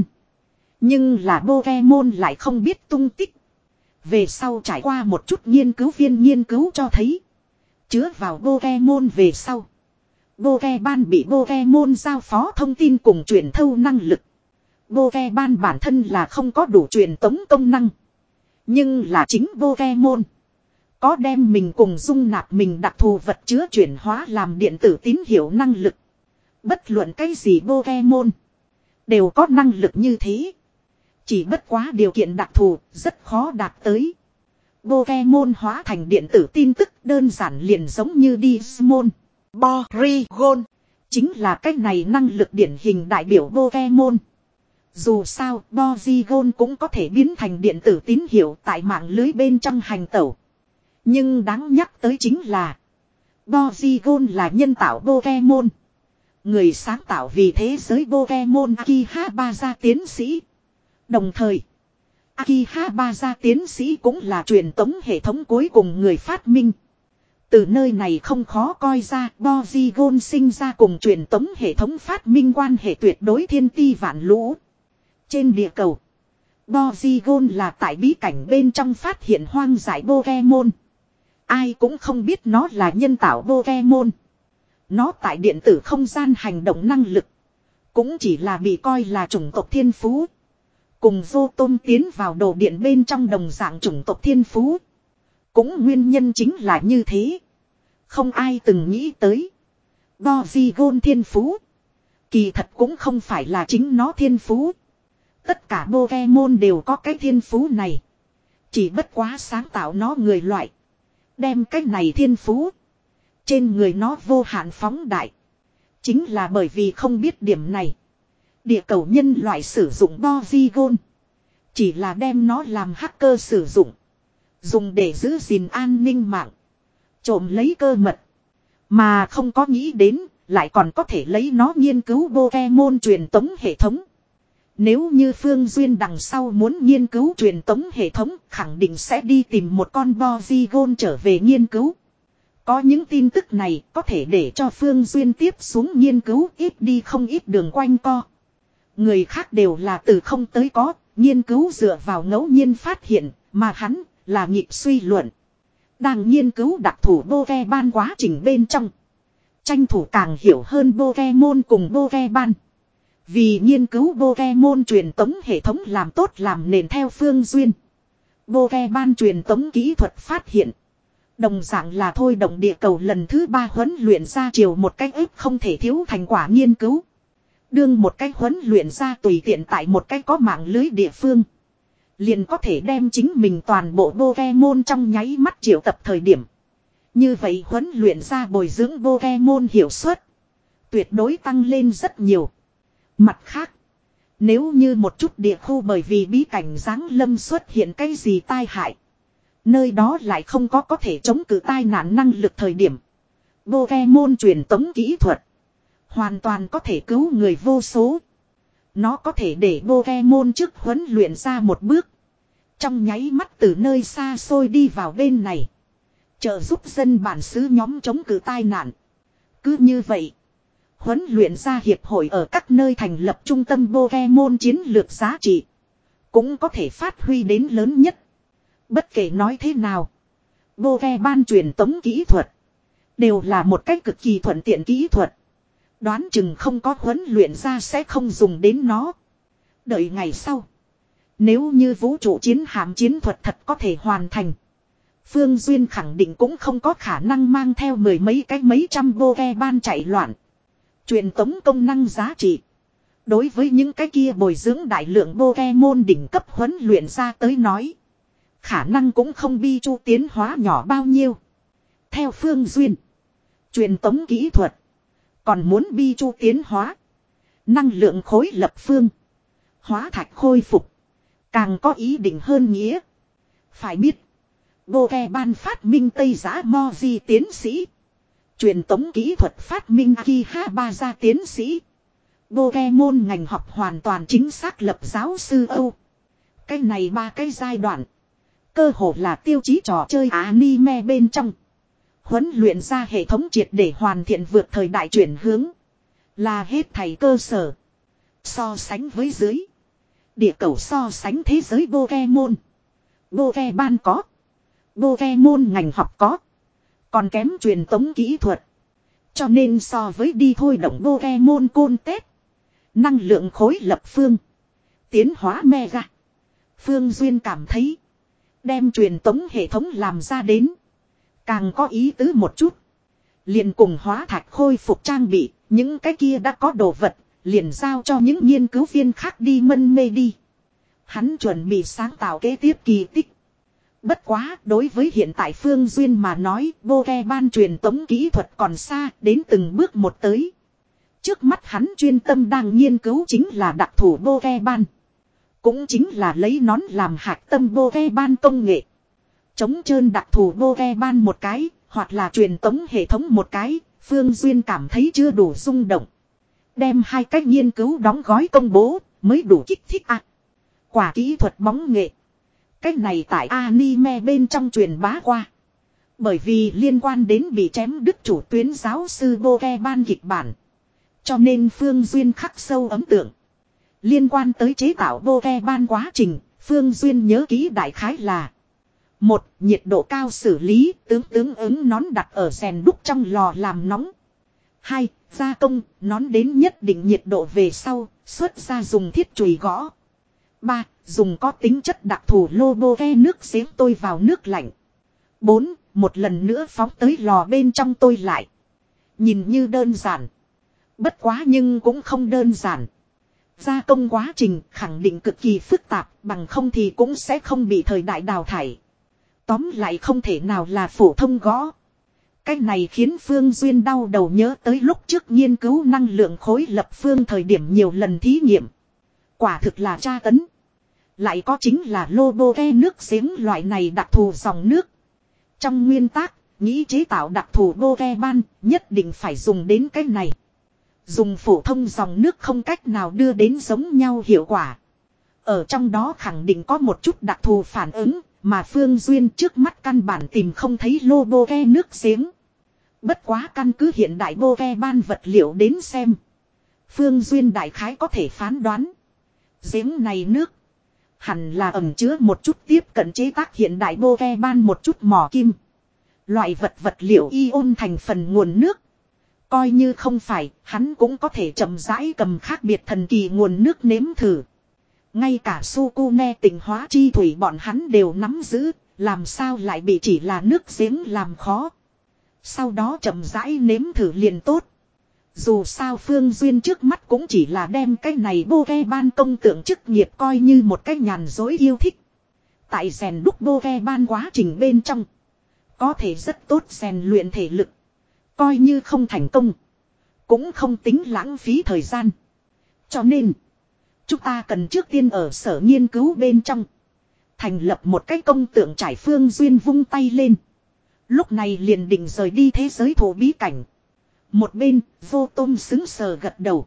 Nhưng là Pokemon lại không biết tung tích. Về sau trải qua một chút nghiên cứu viên nghiên cứu cho thấy, chứa vào Pokemon về sau, Pokemon bị Pokemon giao phó thông tin cùng truyền thâu năng lực. Pokemon bản thân là không có đủ truyền tống công năng, nhưng là chính Pokemon có đem mình cùng dung nạp mình đặc thù vật chứa chuyển hóa làm điện tử tín hiệu năng lực. Bất luận cái gì Pokemon đều có năng lực như thế. Chỉ bất quá điều kiện đặc thù rất khó đạt tới. Pokemon hóa thành điện tử tin tức đơn giản liền giống như Digimon, Porygon, chính là cái này năng lực điển hình đại biểu Pokemon. Dù sao, Porygon cũng có thể biến thành điện tử tín hiệu tại mạng lưới bên trong hành tẩu. Nhưng đáng nhắc tới chính là Porygon là nhân tạo Pokemon. Người sáng tạo vì thế giới Pokemon Akihabara tiến sĩ. Đồng thời, Akihabara tiến sĩ cũng là truyền tống hệ thống cuối cùng người phát minh. Từ nơi này không khó coi ra Polygon sinh ra cùng truyền tống hệ thống phát minh quan hệ tuyệt đối thiên ti vạn lũ. Trên địa cầu, Polygon là tại bí cảnh bên trong phát hiện hoang dại Pokemon. Ai cũng không biết nó là nhân tạo Pokemon. Nó tại điện tử không gian hành động năng lực. Cũng chỉ là bị coi là chủng tộc thiên phú. Cùng vô tôm tiến vào đồ điện bên trong đồng dạng chủng tộc thiên phú. Cũng nguyên nhân chính là như thế. Không ai từng nghĩ tới. Polygon thiên phú. Kỳ thật cũng không phải là chính nó thiên phú. Tất cả Pokemon đều có cái thiên phú này. Chỉ bất quá sáng tạo nó người loại. Đem cái này thiên phú. Trên người nó vô hạn phóng đại. Chính là bởi vì không biết điểm này. Địa cầu nhân loại sử dụng Polygon. Chỉ là đem nó làm hacker sử dụng. Dùng để giữ gìn an ninh mạng. Trộm lấy cơ mật. Mà không có nghĩ đến. Lại còn có thể lấy nó nghiên cứu Pokemon truyền tống hệ thống. Nếu như Phương Duyên đằng sau muốn nghiên cứu truyền tống hệ thống. Khẳng định sẽ đi tìm một con Polygon trở về nghiên cứu. Có những tin tức này có thể để cho Phương Duyên tiếp xuống nghiên cứu ít đi không ít đường quanh co. Người khác đều là từ không tới có, nghiên cứu dựa vào ngẫu nhiên phát hiện, mà hắn là nhịp suy luận. Đang nghiên cứu đặc thủ Pokemon quá trình bên trong. Tranh thủ càng hiểu hơn Pokemon cùng Pokemon. Vì nghiên cứu Pokemon truyền tống hệ thống làm tốt làm nền theo Phương Duyên. Pokemon truyền tống kỹ thuật phát hiện. Đồng dạng là thôi động địa cầu lần thứ ba huấn luyện ra chiều một cách ếp không thể thiếu thành quả nghiên cứu. Đương một cách huấn luyện ra tùy tiện tại một cách có mạng lưới địa phương. Liền có thể đem chính mình toàn bộ Pokemon trong nháy mắt triệu tập thời điểm. Như vậy huấn luyện ra bồi dưỡng Pokemon hiệu suất. Tuyệt đối tăng lên rất nhiều. Mặt khác. Nếu như một chút địa khu bởi vì bí cảnh giáng lâm xuất hiện cái gì tai hại. Nơi đó lại không có có thể chống cự tai nạn năng lực thời điểm. Pokemon truyền tống kỹ thuật. Hoàn toàn có thể cứu người vô số. Nó có thể để Pokemon trước huấn luyện ra một bước. Trong nháy mắt từ nơi xa xôi đi vào bên này. Trợ giúp dân bản xứ nhóm chống cự tai nạn. Cứ như vậy. Huấn luyện ra hiệp hội ở các nơi thành lập trung tâm Pokemon chiến lược giá trị. Cũng có thể phát huy đến lớn nhất. Bất kể nói thế nào. Pokemon truyền tống kỹ thuật. Đều là một cách cực kỳ thuận tiện kỹ thuật. Đoán chừng không có huấn luyện ra sẽ không dùng đến nó. Đợi ngày sau. Nếu như vũ trụ chiến hạm chiến thuật thật có thể hoàn thành. Phương Duyên khẳng định cũng không có khả năng mang theo mười mấy cái mấy trăm Pokemon chạy loạn. Truyền tống công năng giá trị. Đối với những cái kia bồi dưỡng đại lượng Pokemon đỉnh cấp huấn luyện ra tới nói. Khả năng cũng không bi chu tiến hóa nhỏ bao nhiêu. Theo Phương Duyên. Truyền tống kỹ thuật. Còn muốn bi chu tiến hóa. Năng lượng khối lập phương. Hóa thạch khôi phục. Càng có ý định hơn nghĩa. Phải biết. Pokemon phát minh Tây Giã Moji tiến sĩ. Truyền tống kỹ thuật phát minh Akihabara tiến sĩ. Pokemon ngành học hoàn toàn chính xác lập giáo sư Âu. Cái này ba cái giai đoạn. Cơ hồ là tiêu chí trò chơi anime bên trong. Huấn luyện ra hệ thống triệt để hoàn thiện vượt thời đại chuyển hướng. Là hết thảy cơ sở. So sánh với dưới. Địa cầu so sánh thế giới Pokemon. Pokemon có. Pokemon ngành học có. Còn kém truyền tống kỹ thuật. Cho nên so với đi thôi động Pokemon côn tết. Năng lượng khối lập phương. Tiến hóa mega. Phương Duyên cảm thấy. Đem truyền tống hệ thống làm ra đến. Càng có ý tứ một chút. Liền cùng hóa thạch khôi phục trang bị. Những cái kia đã có đồ vật. Liền giao cho những nghiên cứu viên khác đi mân mê đi. Hắn chuẩn bị sáng tạo kế tiếp kỳ tích. Bất quá đối với hiện tại Phương Duyên mà nói. Pokemon truyền tống kỹ thuật còn xa. Đến từng bước một tới. Trước mắt hắn chuyên tâm đang nghiên cứu chính là đặc thủ Pokemon. Cũng chính là lấy nón làm hạt tâm Pokemon công nghệ. Chống trơn đặc thù Pokemon một cái, hoặc là truyền tống hệ thống một cái, Phương Duyên cảm thấy chưa đủ rung động. Đem hai cách nghiên cứu đóng gói công bố, mới đủ kích thích ạ. À, quả kỹ thuật bóng nghệ. Cách này tại anime bên trong truyền bá qua. Bởi vì liên quan đến bị chém đứt chủ tuyến giáo sư Pokemon kịch bản. Cho nên Phương Duyên khắc sâu ấn tượng. Liên quan tới chế tạo Pokemon quá trình, Phương Duyên nhớ kỹ đại khái là: một. Nhiệt độ cao xử lý, tướng tướng ứng nón đặt ở rèn đúc trong lò làm nóng. Hai. Gia công, nón đến nhất định nhiệt độ về sau, xuất ra dùng thiết chùy gõ. Ba. Dùng có tính chất đặc thù lô bô ve nước giếng tôi vào nước lạnh. Bốn. Một lần nữa phóng tới lò bên trong tôi lại. Nhìn như đơn giản. Bất quá nhưng cũng không đơn giản. Gia công quá trình khẳng định cực kỳ phức tạp, bằng không thì cũng sẽ không bị thời đại đào thải. Tóm lại không thể nào là phổ thông gõ. Cái này khiến Phương Duyên đau đầu nhớ tới lúc trước nghiên cứu năng lượng khối lập phương thời điểm nhiều lần thí nghiệm. Quả thực là tra tấn. Lại có chính là lô bô ve nước giếng loại này đặc thù dòng nước. Trong nguyên tắc, nghĩ chế tạo đặc thù bô ve ban, nhất định phải dùng đến cái này. Dùng phổ thông dòng nước không cách nào đưa đến giống nhau hiệu quả. Ở trong đó khẳng định có một chút đặc thù phản ứng, mà Phương Duyên trước mắt căn bản tìm không thấy lô bô ve nước giếng. Bất quá căn cứ hiện đại bô ve ban vật liệu đến xem. Phương Duyên đại khái có thể phán đoán. Giếng này nước hẳn là ẩn chứa một chút tiếp cận chế tác hiện đại bô ve ban một chút mỏ kim. Loại vật vật liệu ion thành phần nguồn nước. Coi như không phải, hắn cũng có thể chậm rãi cầm khác biệt thần kỳ nguồn nước nếm thử. Ngay cả Sukune tịnh hóa chi thủy bọn hắn đều nắm giữ, làm sao lại bị chỉ là nước giếng làm khó. Sau đó chậm rãi nếm thử liền tốt. Dù sao Phương Duyên trước mắt cũng chỉ là đem cái này bô ve ban công tượng chức nghiệp coi như một cái nhàn dối yêu thích. Tại rèn đúc bô ve ban quá trình bên trong. Có thể rất tốt rèn luyện thể lực. Coi như không thành công. Cũng không tính lãng phí thời gian. Cho nên. Chúng ta cần trước tiên ở sở nghiên cứu bên trong. Thành lập một cái công tượng trải. Phương Duyên vung tay lên. Lúc này liền định rời đi thế giới thổ bí cảnh. Một bên, vô tôm xứng sờ gật đầu.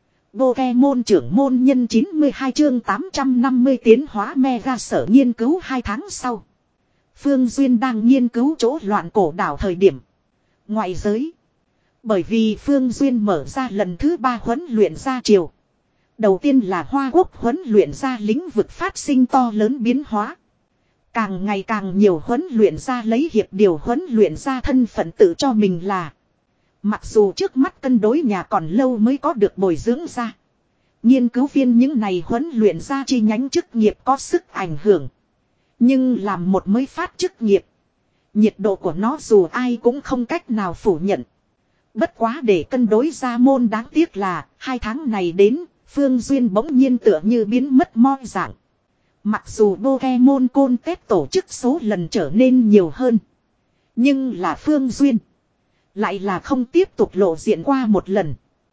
Pokemon trưởng môn nhân chín mươi hai chương tám trăm năm mươi tiến hóa mega sở nghiên cứu hai tháng sau. Phương Duyên đang nghiên cứu chỗ loạn cổ đảo thời điểm. Ngoại giới. Bởi vì Phương Duyên mở ra lần thứ ba huấn luyện ra triều. Đầu tiên là Hoa Quốc huấn luyện ra lĩnh vực phát sinh to lớn biến hóa. Càng ngày càng nhiều huấn luyện ra lấy hiệp điều huấn luyện ra thân phận tự cho mình là. Mặc dù trước mắt cân đối nhà còn lâu mới có được bồi dưỡng ra. Nghiên cứu viên những này huấn luyện ra chi nhánh chức nghiệp có sức ảnh hưởng. Nhưng làm một mới phát chức nghiệp. Nhiệt độ của nó dù ai cũng không cách nào phủ nhận. Bất quá để cân đối ra môn đáng tiếc là hai tháng này đến, Phương Duyên bỗng nhiên tựa như biến mất mo dạng. Mặc dù Pokemon Contest tổ chức số lần trở nên nhiều hơn. Nhưng là Phương Duyên. Lại là không tiếp tục lộ diện qua một lần.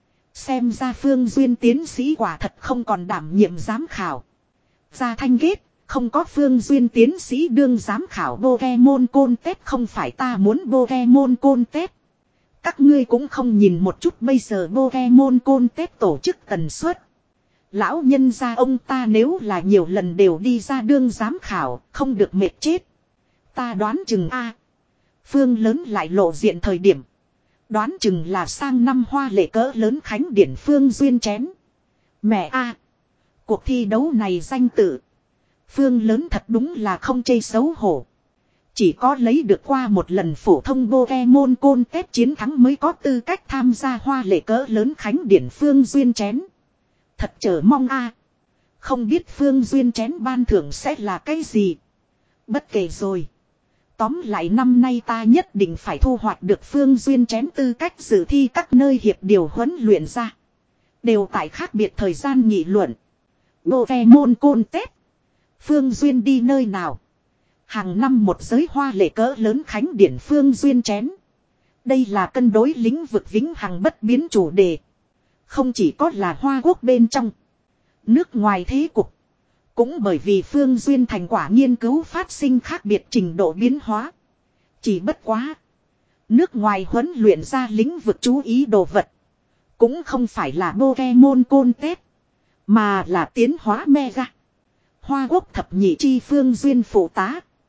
Xem ra Phương Duyên tiến sĩ quả thật không còn đảm nhiệm giám khảo. Ra thanh kết, không có Phương Duyên tiến sĩ đương giám khảo Pokemon Contest không phải ta muốn Pokemon Contest. Các ngươi cũng không nhìn một chút bây giờ Pokemon Contest tổ chức tần suất. Lão nhân gia ông ta nếu là nhiều lần đều đi ra đương giám khảo, không được mệt chết. Ta đoán chừng A. Phương lớn lại lộ diện thời điểm. Đoán chừng là sang năm hoa lệ cỡ lớn khánh điển Phương Duyên chén. Mẹ A. Cuộc thi đấu này danh tự. Phương lớn thật đúng là không chê xấu hổ. Chỉ có lấy được qua một lần phổ thông Pokemon Contest chiến thắng mới có tư cách tham gia hoa lệ cỡ lớn khánh điển Phương Duyên chén. Thật chờ mong a. Không biết Phương Duyên chén ban thưởng sẽ là cái gì. Bất kể rồi. Tóm lại năm nay ta nhất định phải thu hoạch được Phương Duyên chén tư cách dự thi các nơi hiệp điều huấn luyện ra. Đều tại khác biệt thời gian nghị luận. Pokemon Contest. Phương Duyên đi nơi nào. Hàng năm một giới hoa lệ cỡ lớn khánh điển Phương Duyên chén. Đây là cân đối lĩnh vực vĩnh hằng bất biến chủ đề. Không chỉ có là Hoa Quốc bên trong. Nước ngoài thế cục. Cũng bởi vì Phương Duyên thành quả nghiên cứu phát sinh khác biệt trình độ biến hóa. Chỉ bất quá. Nước ngoài huấn luyện ra lĩnh vực chú ý đồ vật. Cũng không phải là Pokemon Contest. Mà là tiến hóa Mega. Hoa Quốc thập nhị chi Phương Duyên phụ tá.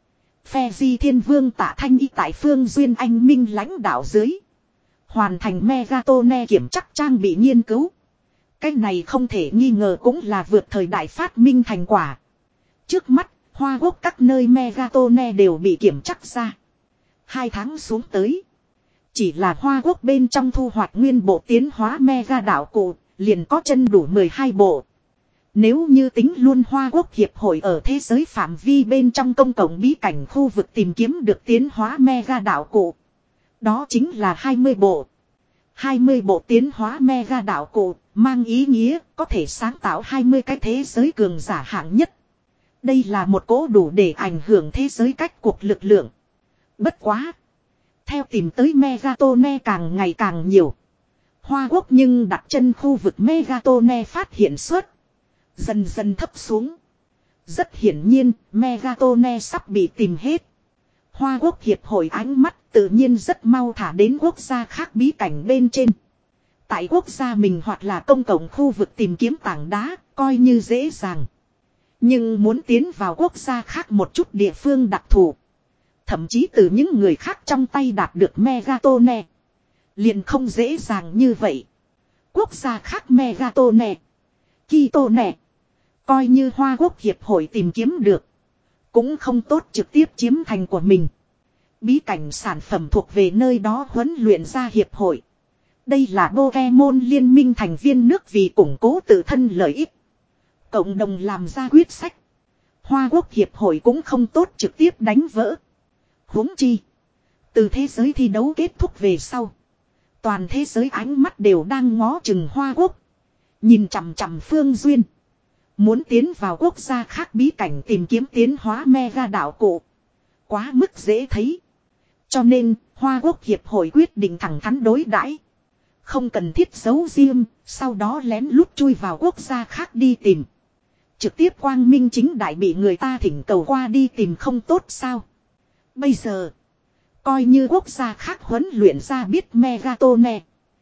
Phe Di Thiên Vương Tạ Thanh Y tại Phương Duyên Anh Minh lãnh đạo dưới. Hoàn thành Megatone kiểm chắc trang bị nghiên cứu. Cái này không thể nghi ngờ cũng là vượt thời đại phát minh thành quả. Trước mắt, Hoa Quốc các nơi Megatone đều bị kiểm chắc ra. Hai tháng xuống tới. Chỉ là Hoa Quốc bên trong thu hoạch nguyên bộ tiến hóa Mega đạo cụ, liền có chân đủ mười hai bộ. Nếu như tính luôn Hoa Quốc Hiệp hội ở thế giới phạm vi bên trong công cộng bí cảnh khu vực tìm kiếm được tiến hóa Mega đạo cụ. Đó chính là hai mươi bộ. hai mươi bộ tiến hóa Mega đạo cụ, mang ý nghĩa có thể sáng tạo hai mươi cái thế giới cường giả hạng nhất. Đây là một cỗ đủ để ảnh hưởng thế giới cách cuộc lực lượng. Bất quá. Theo tìm tới Megatone càng ngày càng nhiều. Hoa Quốc nhưng đặt chân khu vực Megatone phát hiện suốt. Dần dần thấp xuống. Rất hiển nhiên, Megatone sắp bị tìm hết. Hoa Quốc Hiệp hội ánh mắt tự nhiên rất mau thả đến quốc gia khác bí cảnh bên trên. Tại quốc gia mình hoặc là công cộng khu vực tìm kiếm tảng đá, coi như dễ dàng. Nhưng muốn tiến vào quốc gia khác một chút địa phương đặc thù. Thậm chí từ những người khác trong tay đạt được Megatone. Liền không dễ dàng như vậy. Quốc gia khác Megatone. Kitone. Coi như Hoa Quốc Hiệp hội tìm kiếm được. Cũng không tốt trực tiếp chiếm thành của mình. Bí cảnh sản phẩm thuộc về nơi đó huấn luyện ra hiệp hội. Đây là Pokemon liên minh thành viên nước vì củng cố tự thân lợi ích. Cộng đồng làm ra quyết sách. Hoa Quốc Hiệp hội cũng không tốt trực tiếp đánh vỡ. Huống chi. Từ thế giới thi đấu kết thúc về sau. Toàn thế giới ánh mắt đều đang ngó chừng Hoa Quốc. Nhìn chằm chằm Phương Duyên. Muốn tiến vào quốc gia khác bí cảnh tìm kiếm tiến hóa Mega đạo cụ. Quá mức dễ thấy. Cho nên, Hoa Quốc Hiệp hội quyết định thẳng thắn đối đãi. Không cần thiết giấu riêng, sau đó lén lút chui vào quốc gia khác đi tìm. Trực tiếp quang minh chính đại bị người ta thỉnh cầu qua đi tìm không tốt sao. Bây giờ, coi như quốc gia khác huấn luyện ra biết Megatone,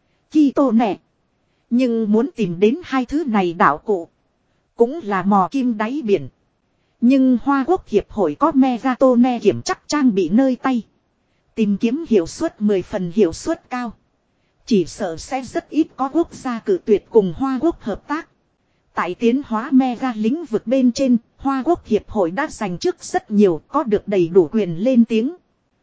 Kitone. Nhưng muốn tìm đến hai thứ này đạo cụ, cũng là mò kim đáy biển. Nhưng Hoa Quốc Hiệp hội có Megatone kiểm chắc trang bị nơi tay. Tìm kiếm hiệu suất mười phần hiệu suất cao. Chỉ sợ sẽ rất ít có quốc gia cử tuyệt cùng Hoa Quốc hợp tác. Tại tiến hóa Mega lĩnh vực bên trên, Hoa Quốc Hiệp hội đã giành trước rất nhiều, có được đầy đủ quyền lên tiếng.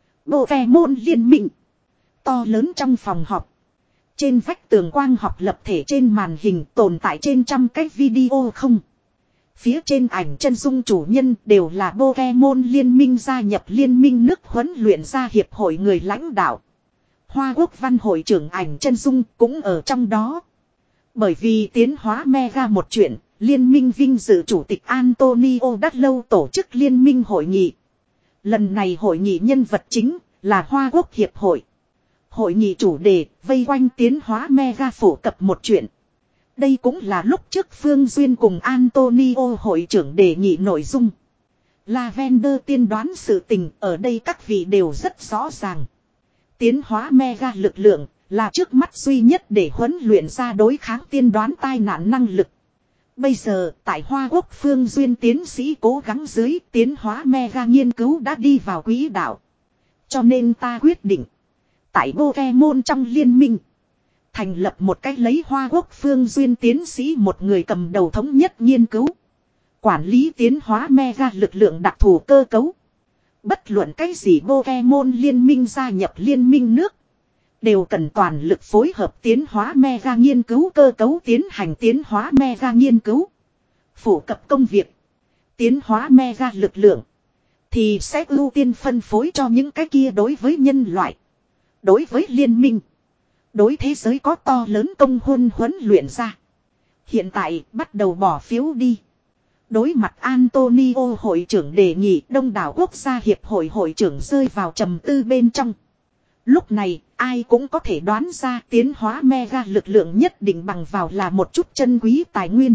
Pokemon liên minh. To lớn trong phòng họp. Trên vách tường quang học lập thể trên màn hình tồn tại trên trăm cái video không. Phía trên ảnh chân dung chủ nhân đều là Pokemon liên minh gia nhập liên minh nước huấn luyện ra hiệp hội người lãnh đạo. Hoa Quốc văn hội trưởng ảnh chân dung cũng ở trong đó. Bởi vì tiến hóa Mega một chuyện, liên minh vinh dự chủ tịch Antonio đã lâu tổ chức liên minh hội nghị. Lần này hội nghị nhân vật chính là Hoa Quốc Hiệp hội. Hội nghị chủ đề vây quanh tiến hóa Mega phổ cập một chuyện. Đây cũng là lúc trước Phương Duyên cùng Antonio hội trưởng đề nghị nội dung. Lavender tiên đoán sự tình ở đây các vị đều rất rõ ràng. Tiến hóa Mega lực lượng là trước mắt duy nhất để huấn luyện ra đối kháng tiên đoán tai nạn năng lực. Bây giờ tại Hoa Quốc Phương Duyên tiến sĩ cố gắng dưới tiến hóa Mega nghiên cứu đã đi vào quỹ đạo. Cho nên ta quyết định. Tại Pokemon trong liên minh. Thành lập một cách lấy Hoa Quốc Phương Duyên tiến sĩ một người cầm đầu thống nhất nghiên cứu. Quản lý tiến hóa Mega lực lượng đặc thù cơ cấu. Bất luận cái gì Pokemon liên minh gia nhập liên minh nước. Đều cần toàn lực phối hợp tiến hóa Mega nghiên cứu cơ cấu tiến hành tiến hóa Mega nghiên cứu. Phổ cập công việc. Tiến hóa Mega lực lượng. Thì sẽ ưu tiên phân phối cho những cái kia đối với nhân loại. Đối với liên minh. Đối thế giới có to lớn công huân huấn luyện ra. Hiện tại bắt đầu bỏ phiếu đi. Đối mặt Antonio hội trưởng đề nghị đông đảo quốc gia hiệp hội hội trưởng rơi vào trầm tư bên trong. Lúc này ai cũng có thể đoán ra tiến hóa Mega lực lượng nhất định bằng vào là một chút chân quý tài nguyên.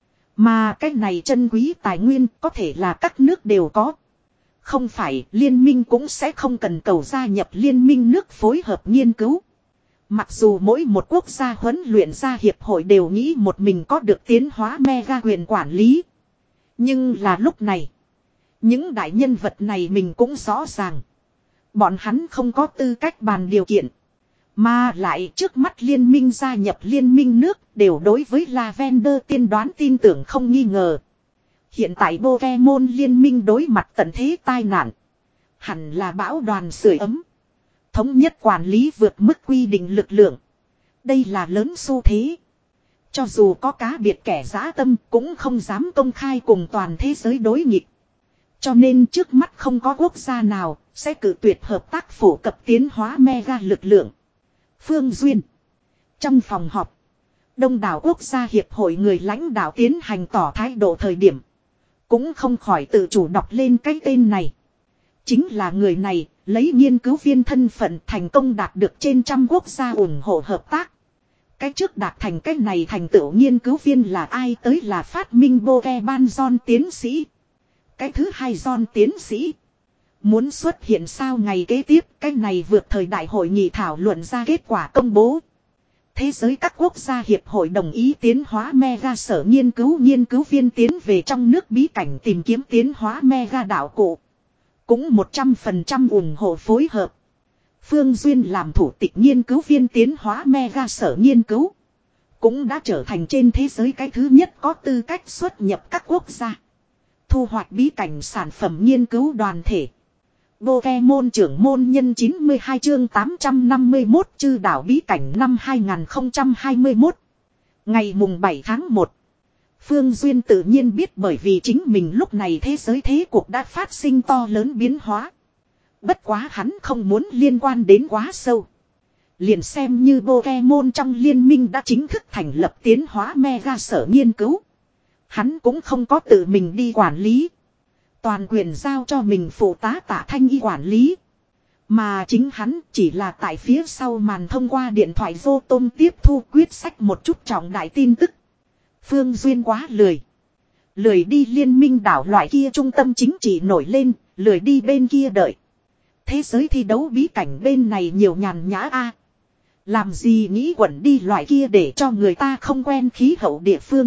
Mà cái này chân quý tài nguyên có thể là các nước đều có. Không phải liên minh cũng sẽ không cần cầu gia nhập liên minh nước phối hợp nghiên cứu. Mặc dù mỗi một quốc gia huấn luyện ra hiệp hội đều nghĩ một mình có được tiến hóa Mega quyền quản lý. Nhưng là lúc này. Những đại nhân vật này mình cũng rõ ràng. Bọn hắn không có tư cách bàn điều kiện. Mà lại trước mắt liên minh gia nhập liên minh nước đều đối với Lavender tiên đoán tin tưởng không nghi ngờ. Hiện tại Pokemon liên minh đối mặt tận thế tai nạn. Hẳn là bão đoàn sưởi ấm. Thống nhất quản lý vượt mức quy định lực lượng. Đây là lớn xu thế. Cho dù có cá biệt kẻ dã tâm cũng không dám công khai cùng toàn thế giới đối nghịch. Cho nên trước mắt không có quốc gia nào sẽ cử tuyệt hợp tác phổ cập tiến hóa mega lực lượng. Phương Duyên. Trong phòng họp. Đông đảo quốc gia hiệp hội người lãnh đạo tiến hành tỏ thái độ thời điểm. Cũng không khỏi tự chủ đọc lên cái tên này. Chính là người này lấy nghiên cứu viên thân phận thành công đạt được trên trăm quốc gia ủng hộ hợp tác. Cái trước đạt thành cái này thành tựu nghiên cứu viên là ai tới là phát minh Pokemon John tiến sĩ. Cái thứ hai John tiến sĩ. Muốn xuất hiện sao ngày kế tiếp cái này vượt thời đại hội nghị thảo luận ra kết quả công bố. Thế giới các quốc gia hiệp hội đồng ý tiến hóa mega sở nghiên cứu nghiên cứu viên tiến về trong nước bí cảnh tìm kiếm tiến hóa mega đạo cụ. Cũng một trăm phần trăm ủng hộ phối hợp. Phương Duyên làm thủ tịch nghiên cứu viên tiến hóa mega sở nghiên cứu. Cũng đã trở thành trên thế giới cái thứ nhất có tư cách xuất nhập các quốc gia. Thu hoạch bí cảnh sản phẩm nghiên cứu đoàn thể. Pokemon trưởng môn nhân chín mươi hai chương tám trăm năm mươi mốt chư đảo bí cảnh năm hai nghìn không trăm hai mươi mốt. Ngày mùng bảy tháng một. Phương Duyên tự nhiên biết bởi vì chính mình lúc này thế giới thế cuộc đã phát sinh to lớn biến hóa. Bất quá hắn không muốn liên quan đến quá sâu. Liền xem như Pokemon trong liên minh đã chính thức thành lập tiến hóa mega sở nghiên cứu. Hắn cũng không có tự mình đi quản lý. Toàn quyền giao cho mình phụ tá Tạ Thanh Y quản lý. Mà chính hắn chỉ là tại phía sau màn thông qua điện thoại vô tôm tiếp thu quyết sách một chút trọng đại tin tức. Phương Duyên quá lười. Lười đi liên minh đảo loại kia trung tâm chính trị nổi lên, lười đi bên kia đợi. Thế giới thi đấu bí cảnh bên này nhiều nhàn nhã a. Làm gì nghĩ quẩn đi loại kia để cho người ta không quen khí hậu địa phương.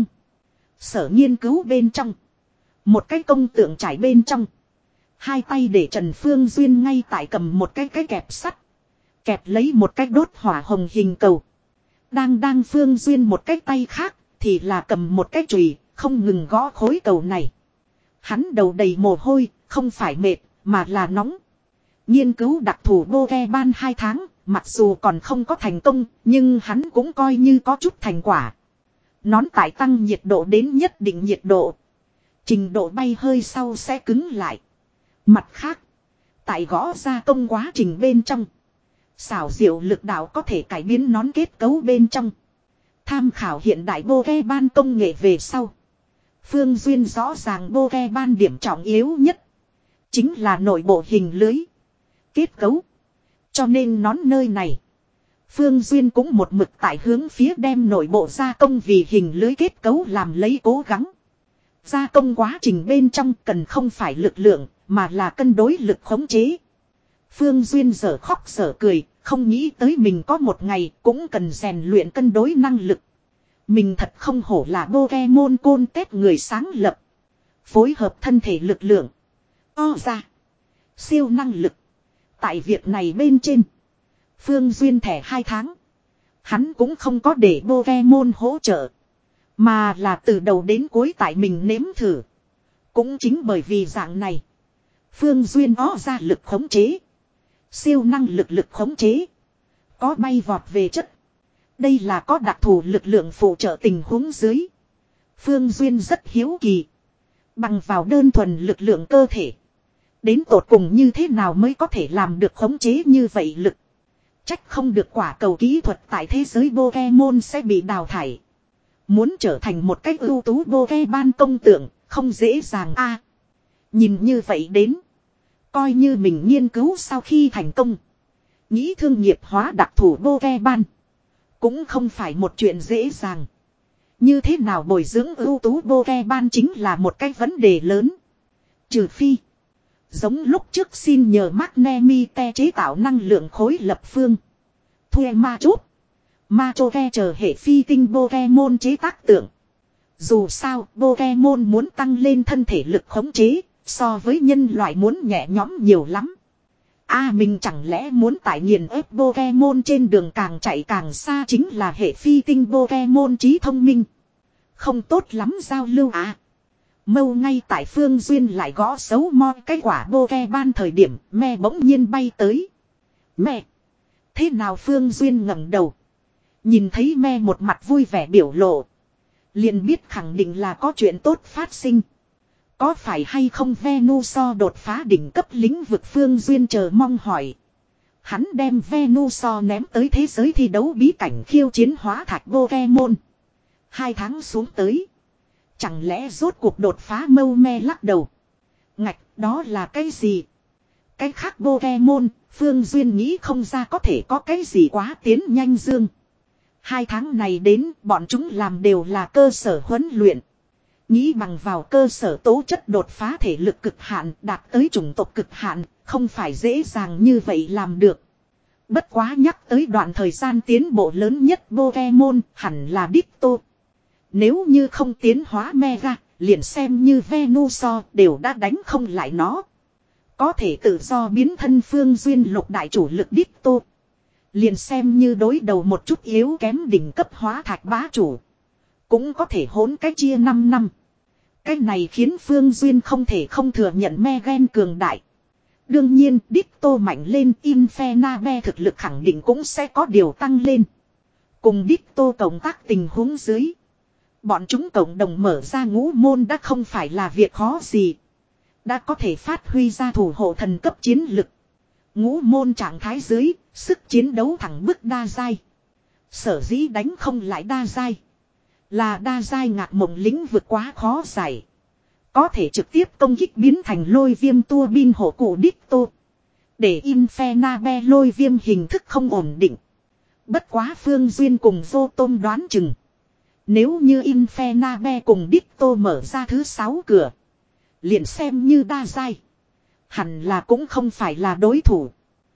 Sở nghiên cứu bên trong. Một cái công tượng trải bên trong. Hai tay để Trần Phương Duyên ngay tại cầm một cái cái kẹp sắt. Kẹp lấy một cái đốt hỏa hồng hình cầu. Đang đang Phương Duyên một cái tay khác thì là cầm một cái chùy không ngừng gõ khối cầu này. Hắn đầu đầy mồ hôi, không phải mệt mà là nóng. Nghiên cứu đặc thù Pokemon hai tháng, mặc dù còn không có thành công, nhưng hắn cũng coi như có chút thành quả. Nón tải tăng nhiệt độ đến nhất định nhiệt độ. Trình độ bay hơi sau sẽ cứng lại. Mặt khác, tại gõ gia công quá trình bên trong, xảo diệu lực đạo có thể cải biến nón kết cấu bên trong. Tham khảo hiện đại Pokemon công nghệ về sau. Phương Duyên rõ ràng Pokemon điểm trọng yếu nhất. Chính là nội bộ hình lưới. Kết cấu. Cho nên nón nơi này. Phương Duyên cũng một mực tại hướng phía đem nội bộ gia công vì hình lưới kết cấu làm lấy cố gắng. Gia công quá trình bên trong cần không phải lực lượng mà là cân đối lực khống chế. Phương Duyên dở khóc dở cười, không nghĩ tới mình có một ngày cũng cần rèn luyện cân đối năng lực. Mình thật không hổ là Pokemon Contest người sáng lập. Phối hợp thân thể lực lượng. O ra. Siêu năng lực. Tại việc này bên trên. Phương Duyên thẻ hai tháng. Hắn cũng không có để Pokemon hỗ trợ. Mà là từ đầu đến cuối tại mình nếm thử. Cũng chính bởi vì dạng này. Phương Duyên ó ra lực khống chế. Siêu năng lực lực khống chế. Có bay vọt về chất. Đây là có đặc thù lực lượng phụ trợ tình huống dưới. Phương Duyên rất hiếu kỳ. Bằng vào đơn thuần lực lượng cơ thể. Đến tột cùng như thế nào mới có thể làm được khống chế như vậy lực. Trách không được quả cầu kỹ thuật tại thế giới Pokemon sẽ bị đào thải. Muốn trở thành một cách ưu tú Pokemon công tượng, không dễ dàng a. À, nhìn như vậy đến. Coi như mình nghiên cứu sau khi thành công. Nghĩ thương nghiệp hóa đặc thù Pokemon. Cũng không phải một chuyện dễ dàng. Như thế nào bồi dưỡng ưu tú Pokemon chính là một cái vấn đề lớn. Trừ phi. Giống lúc trước xin nhờ Magnemite chế tạo năng lượng khối lập phương. Thuê ma chút. Ma chô ke chờ hệ phi tinh Pokemon chế tác tượng. Dù sao, Pokemon muốn tăng lên thân thể lực khống chế, So với nhân loại muốn nhẹ nhõm nhiều lắm. A à, mình chẳng lẽ muốn tại nghiền ép Pokemon trên đường càng chạy càng xa chính là hệ phi tinh Pokemon trí thông minh. Không tốt lắm giao lưu à. Mâu ngay tại Phương Duyên lại gõ xấu mo cái quả Pokemon thời điểm me bỗng nhiên bay tới. Mẹ! Thế nào Phương Duyên ngẩng đầu. Nhìn thấy me một mặt vui vẻ biểu lộ. Liền biết khẳng định là có chuyện tốt phát sinh. Có phải hay không Venusaur đột phá đỉnh cấp lĩnh vực Phương Duyên chờ mong hỏi. Hắn đem Venusaur ném tới thế giới thi đấu bí cảnh khiêu chiến hóa thạch Pokemon. Hai tháng xuống tới. Chẳng lẽ rốt cuộc đột phá mâu me lắc đầu. Ngạch đó là cái gì? Cái khác Pokemon, Phương Duyên nghĩ không ra có thể có cái gì quá tiến nhanh dương. Hai tháng này đến bọn chúng làm đều là cơ sở huấn luyện. Nghĩ bằng vào cơ sở tố chất đột phá thể lực cực hạn đạt tới chủng tộc cực hạn, không phải dễ dàng như vậy làm được. Bất quá nhắc tới đoạn thời gian tiến bộ lớn nhất Pokemon hẳn là Ditto. Nếu như không tiến hóa Mega, liền xem như Venusaur đều đã đánh không lại nó. Có thể tự do biến thân Phương Duyên lục đại chủ lực Ditto. Liền xem như đối đầu một chút yếu kém đỉnh cấp hóa thạch bá chủ. Cũng có thể hỗn cái chia năm năm. Cái này khiến Phương Duyên không thể không thừa nhận Megan cường đại. Đương nhiên Ditto mạnh lên Infernape thực lực khẳng định cũng sẽ có điều tăng lên. Cùng Ditto cộng tác tình huống dưới. Bọn chúng cộng đồng mở ra ngũ môn đã không phải là việc khó gì. Đã có thể phát huy ra thủ hộ thần cấp chiến lực. Ngũ môn trạng thái dưới, sức chiến đấu thẳng bức đa giai. Sở dĩ đánh không lại đa giai. Là đa giai ngạc mộng lĩnh vực quá khó giải. Có thể trực tiếp công kích biến thành lôi viêm tua bin hộ cụ Ditto. Để Infernape lôi viêm hình thức không ổn định. Bất quá Phương Duyên cùng Vô Tôm đoán chừng. Nếu như Infernape cùng Ditto mở ra thứ sáu cửa. Liền xem như đa giai. Hẳn là cũng không phải là đối thủ.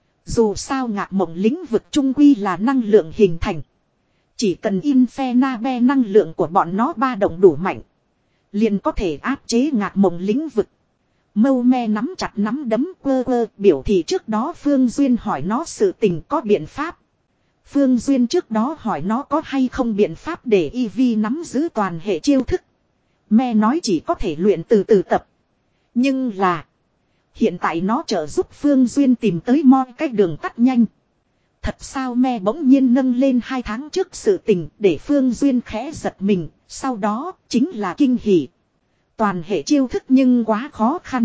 Dù sao ngạc mộng lĩnh vực trung quy là năng lượng hình thành. Chỉ cần Infernape năng lượng của bọn nó ba động đủ mạnh. Liền có thể áp chế ngạc mộng lĩnh vực. Mâu me nắm chặt nắm đấm quơ quơ biểu thị trước đó Phương Duyên hỏi nó sự tình có biện pháp. Phương Duyên trước đó hỏi nó có hay không biện pháp để Eevee nắm giữ toàn hệ chiêu thức. Me nói chỉ có thể luyện từ từ tập. Nhưng là. Hiện tại nó trợ giúp Phương Duyên tìm tới mo cách đường tắt nhanh. Thật sao me bỗng nhiên nâng lên hai tháng trước sự tình để Phương Duyên khẽ giật mình. Sau đó chính là kinh hỉ. Toàn hệ chiêu thức nhưng quá khó khăn.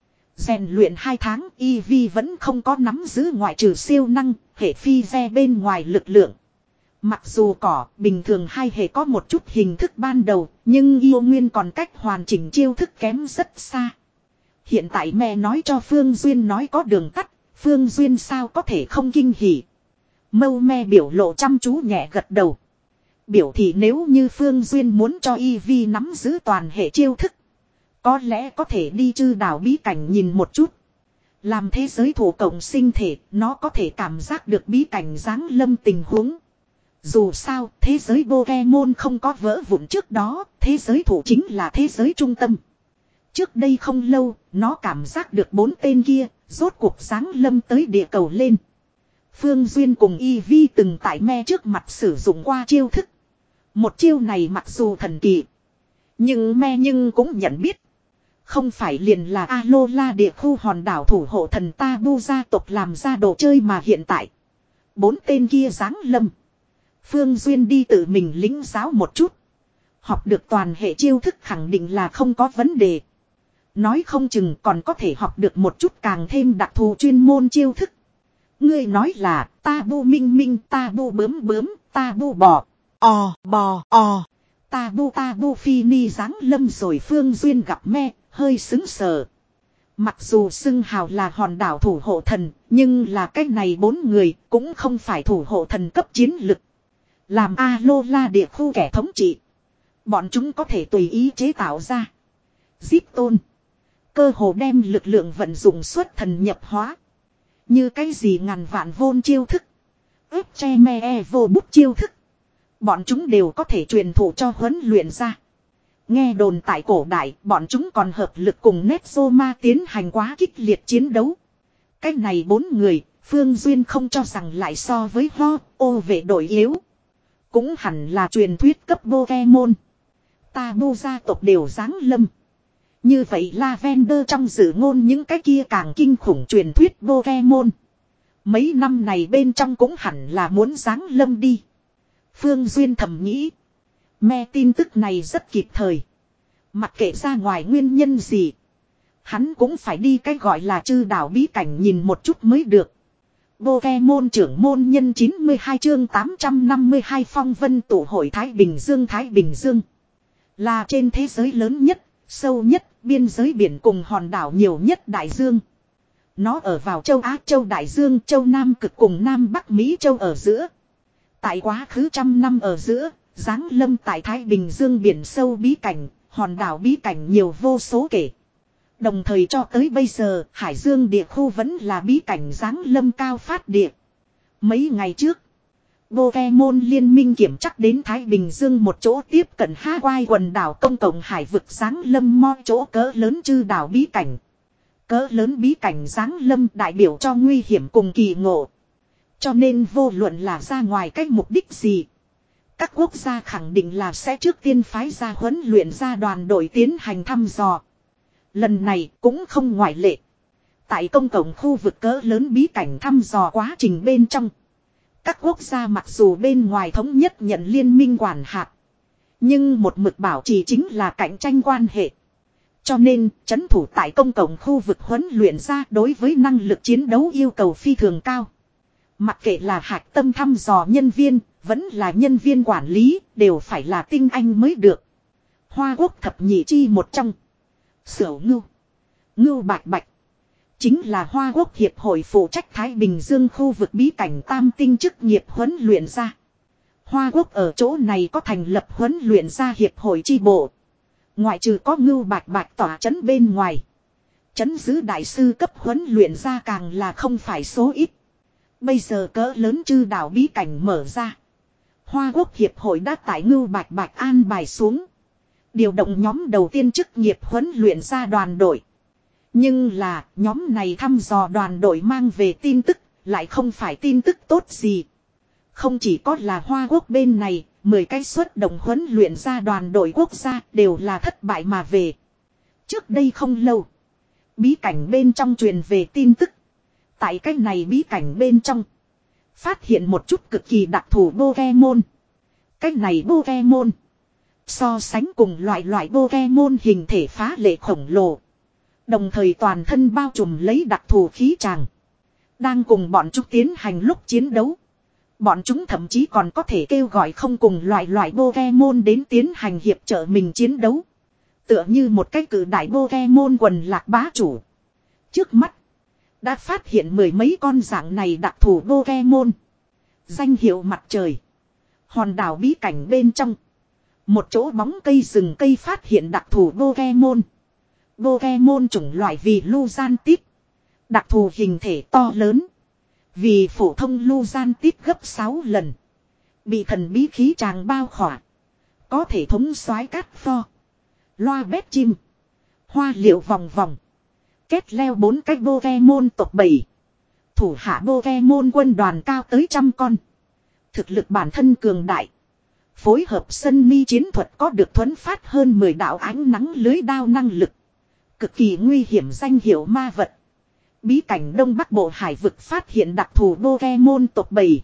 Rèn luyện hai tháng Eevee vẫn không có nắm giữ ngoại trừ siêu năng, hệ phi re bên ngoài lực lượng. Mặc dù cỏ bình thường hai hệ có một chút hình thức ban đầu, nhưng yêu nguyên còn cách hoàn chỉnh chiêu thức kém rất xa. Hiện tại mẹ nói cho Phương Duyên nói có đường tắt, Phương Duyên sao có thể không kinh hỉ. Mâu me biểu lộ chăm chú nhẹ gật đầu. Biểu thị nếu như Phương Duyên muốn cho Eevee nắm giữ toàn hệ chiêu thức. Có lẽ có thể đi chư đảo bí cảnh nhìn một chút. Làm thế giới thủ cộng sinh thể, nó có thể cảm giác được bí cảnh giáng lâm tình huống. Dù sao, thế giới Pokemon không có vỡ vụn trước đó, thế giới thủ chính là thế giới trung tâm. Trước đây không lâu, nó cảm giác được bốn tên kia, rốt cuộc giáng lâm tới địa cầu lên. Phương Duyên cùng Eevee từng tại me trước mặt sử dụng qua chiêu thức. Một chiêu này mặc dù thần kỳ. Nhưng me nhưng cũng nhận biết. Không phải liền là Alola địa khu hòn đảo thủ hộ thần Tabu gia tộc làm ra đồ chơi mà hiện tại. Bốn tên kia giáng lâm. Phương Duyên đi tự mình lĩnh giáo một chút. Học được toàn hệ chiêu thức khẳng định là không có vấn đề. Nói không chừng còn có thể học được một chút càng thêm đặc thù chuyên môn chiêu thức. Ngươi nói là Tabu minh minh, Tabu bướm bướm, Tabu bò. Ò, bò, ò. Tabu Tabu Fini giáng lâm rồi Phương Duyên gặp me, hơi xứng sờ. Mặc dù xưng hào là hòn đảo thủ hộ thần, nhưng là cái này bốn người cũng không phải thủ hộ thần cấp chiến lực. Làm Alola địa khu kẻ thống trị. Bọn chúng có thể tùy ý chế tạo ra. Zip tôn. Cơ hồ đem lực lượng vận dụng xuất thần nhập hóa. Như cái gì ngàn vạn vôn chiêu thức. ếp che me e vô bút chiêu thức. Bọn chúng đều có thể truyền thụ cho huấn luyện ra. Nghe đồn tại cổ đại, bọn chúng còn hợp lực cùng Nexoma tiến hành quá kích liệt chiến đấu. Cái này bốn người, Phương Duyên không cho rằng lại so với Ho, ô vệ đội yếu. Cũng hẳn là truyền thuyết cấp Pokemon. Tabu gia tộc đều giáng lâm. Như vậy Lavender trong dự ngôn những cái kia càng kinh khủng truyền thuyết Pokemon. Mấy năm này bên trong cũng hẳn là muốn giáng lâm đi. Phương Duyên thầm nghĩ. Nghe tin tức này rất kịp thời. Mặc kệ ra ngoài nguyên nhân gì. Hắn cũng phải đi cái gọi là chư đảo bí cảnh nhìn một chút mới được. Pokemon trưởng môn nhân chín mươi hai chương tám trăm năm mươi hai phong vân tụ hội Thái Bình Dương. Thái Bình Dương là trên thế giới lớn nhất, sâu nhất, biên giới biển cùng hòn đảo nhiều nhất đại dương. Nó ở vào châu Á, châu Đại Dương, châu Nam Cực cùng Nam Bắc Mỹ châu ở giữa. Tại quá khứ trăm năm ở giữa, giáng lâm tại Thái Bình Dương biển sâu bí cảnh, hòn đảo bí cảnh nhiều vô số kể. Đồng thời cho tới bây giờ, Hải Dương địa khu vẫn là bí cảnh giáng lâm cao phát địa. Mấy ngày trước, Pokemon liên minh kiểm chắc đến Thái Bình Dương một chỗ tiếp cận Hawaii quần đảo công cộng hải vực giáng lâm mo chỗ cỡ lớn chư đảo bí cảnh. Cỡ lớn bí cảnh giáng lâm đại biểu cho nguy hiểm cùng kỳ ngộ. Cho nên vô luận là ra ngoài cách mục đích gì. Các quốc gia khẳng định là sẽ trước tiên phái ra huấn luyện ra đoàn đội tiến hành thăm dò. Lần này cũng không ngoại lệ. Tại công cộng khu vực cỡ lớn bí cảnh thăm dò quá trình bên trong. Các quốc gia mặc dù bên ngoài thống nhất nhận liên minh quản hạt. Nhưng một mực bảo trì chính là cạnh tranh quan hệ. Cho nên, trấn thủ tại công cộng khu vực huấn luyện ra đối với năng lực chiến đấu yêu cầu phi thường cao. Mặc kệ là hạch tâm thăm dò nhân viên, vẫn là nhân viên quản lý, đều phải là tinh anh mới được. Hoa Quốc thập nhị chi một trong. Sửu Ngưu, Ngưu Bạch Bạch. Chính là Hoa Quốc Hiệp hội phụ trách Thái Bình Dương khu vực bí cảnh tam tinh chức nghiệp huấn luyện ra. Hoa Quốc ở chỗ này có thành lập huấn luyện ra hiệp hội chi bộ. Ngoại trừ có Ngưu Bạch Bạch tỏa chấn bên ngoài. Chấn giữ đại sư cấp huấn luyện ra càng là không phải số ít. Bây giờ cỡ lớn chư đảo bí cảnh mở ra. Hoa Quốc Hiệp hội đã tại Ngưu Bạch Bạch an bài xuống. Điều động nhóm đầu tiên chức nghiệp huấn luyện ra đoàn đội. Nhưng là nhóm này thăm dò đoàn đội mang về tin tức, lại không phải tin tức tốt gì. Không chỉ có là Hoa Quốc bên này, mười cái xuất động huấn luyện ra đoàn đội quốc gia đều là thất bại mà về. Trước đây không lâu, bí cảnh bên trong truyền về tin tức. Tại cái này bí cảnh bên trong, phát hiện một chút cực kỳ đặc thù Pokemon. Cái này Pokemon, so sánh cùng loại loại Pokemon hình thể phá lệ khổng lồ. Đồng thời toàn thân bao trùm lấy đặc thù khí tràng. Đang cùng bọn chúng tiến hành lúc chiến đấu. Bọn chúng thậm chí còn có thể kêu gọi không cùng loại loại Pokemon đến tiến hành hiệp trợ mình chiến đấu. Tựa như một cái cử đại Pokemon quần lạc bá chủ. Trước mắt, đã phát hiện mười mấy con dạng này đặc thù Pokemon. Danh hiệu mặt trời. Hòn đảo bí cảnh bên trong. Một chỗ bóng cây rừng cây phát hiện đặc thù Pokemon. Pokemon chủng loại vì Lugiantis. Đặc thù hình thể to lớn. Vì phổ thông Lugiantis gấp sáu lần. Bị thần bí khí tràng bao khỏa. Có thể thống soái cát pho. Loa bét chim. Hoa liệu vòng vòng. Kết leo bốn cái Pokemon tộc bảy. Thủ hạ Pokemon quân đoàn cao tới trăm con. Thực lực bản thân cường đại. Phối hợp sân mi chiến thuật có được thuấn phát hơn mười đạo ánh nắng lưới đao năng lực. Cực kỳ nguy hiểm danh hiệu ma vật. Bí cảnh Đông Bắc Bộ hải vực phát hiện đặc thù Pokemon tộc bảy.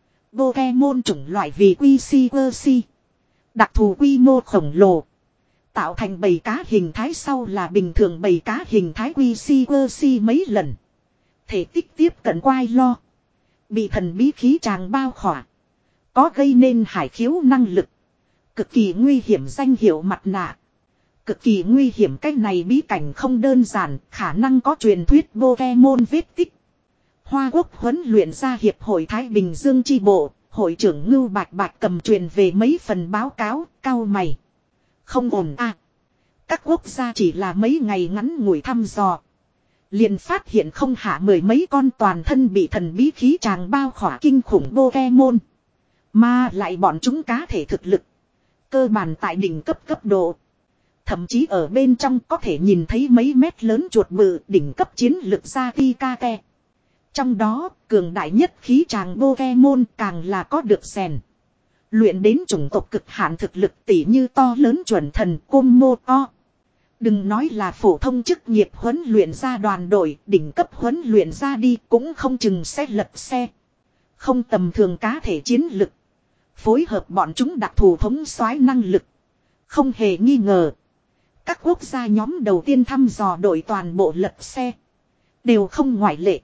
Pokemon chủng loại vì Quisiversi. Đặc thù quy mô khổng lồ. Tạo thành bầy cá hình thái sau là bình thường bầy cá hình thái Quisiversi mấy lần. Thể tích tiếp cận quai lo. Bị thần bí khí tràng bao khỏa. Có gây nên hải khiếu năng lực. Cực kỳ nguy hiểm danh hiệu mặt nạ. Cực kỳ nguy hiểm cái này bí cảnh không đơn giản, khả năng có truyền thuyết Pokemon vết tích. Hoa Quốc huấn luyện ra hiệp hội Thái Bình Dương chi bộ, hội trưởng Ngưu Bạch Bạch cầm truyền về mấy phần báo cáo, cau mày. Không ổn à. Các quốc gia chỉ là mấy ngày ngắn ngủi thăm dò. Liền phát hiện không hạ mười mấy con toàn thân bị thần bí khí tràng bao khỏa kinh khủng Pokemon. Mà lại bọn chúng cá thể thực lực. Cơ bản tại đỉnh cấp cấp độ. Thậm chí ở bên trong có thể nhìn thấy mấy mét lớn chuột bự đỉnh cấp chiến lực ra Tikate. Trong đó, cường đại nhất khí tràng Pokemon càng là có được rèn. Luyện đến chủng tộc cực hạn thực lực tỉ như to lớn chuẩn thần Komodo. Đừng nói là phổ thông chức nghiệp huấn luyện ra đoàn đội, đỉnh cấp huấn luyện ra đi cũng không chừng sẽ lật xe. Không tầm thường cá thể chiến lực. Phối hợp bọn chúng đặc thù thống soái năng lực. Không hề nghi ngờ. Các quốc gia nhóm đầu tiên thăm dò đội toàn bộ lật xe. Đều không ngoại lệ.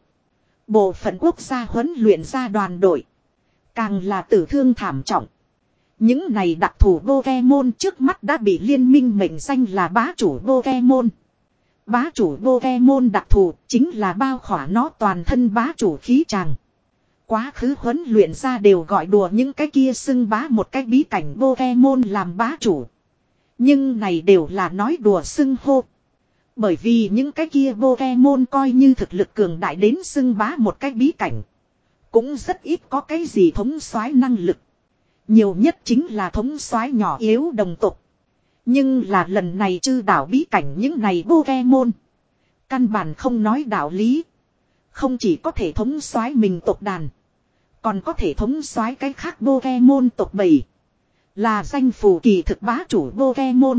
Bộ phận quốc gia huấn luyện ra đoàn đội. Càng là tử thương thảm trọng. Những này đặc thù Pokemon trước mắt đã bị liên minh mệnh danh là bá chủ Pokemon. Bá chủ Pokemon đặc thù chính là bao khỏa nó toàn thân bá chủ khí tràng. Quá khứ huấn luyện ra đều gọi đùa những cái kia xưng bá một cái bí cảnh Pokemon làm bá chủ. Nhưng này đều là nói đùa xưng hô. Bởi vì những cái kia Pokemon coi như thực lực cường đại đến xưng bá một cái bí cảnh. Cũng rất ít có cái gì thống soái năng lực. Nhiều nhất chính là thống soái nhỏ yếu đồng tộc. Nhưng là lần này chư đảo bí cảnh những này Pokemon. Căn bản không nói đạo lý. Không chỉ có thể thống soái mình tộc đàn. Còn có thể thống soái cái khác Pokemon tộc bầy. Là danh phù kỳ thực bá chủ Pokemon.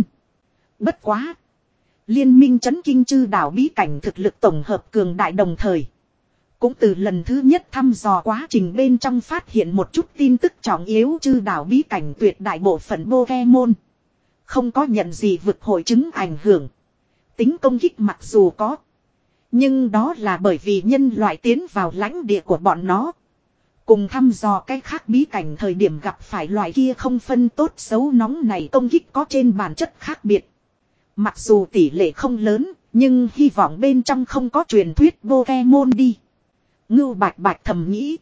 Bất quá. Liên minh chấn kinh chư đảo bí cảnh thực lực tổng hợp cường đại đồng thời. Cũng từ lần thứ nhất thăm dò quá trình bên trong phát hiện một chút tin tức trọng yếu chư đảo bí cảnh tuyệt đại bộ phận Pokemon. Không có nhận gì vực hội chứng ảnh hưởng. Tính công kích mặc dù có. Nhưng đó là bởi vì nhân loại tiến vào lãnh địa của bọn nó. Cùng thăm dò cái khác bí cảnh thời điểm gặp phải loại kia không phân tốt xấu nóng này công kích có trên bản chất khác biệt. Mặc dù tỷ lệ không lớn, nhưng hy vọng bên trong không có truyền thuyết Pokemon đi. Ngưu Bạch Bạch thầm nghĩ.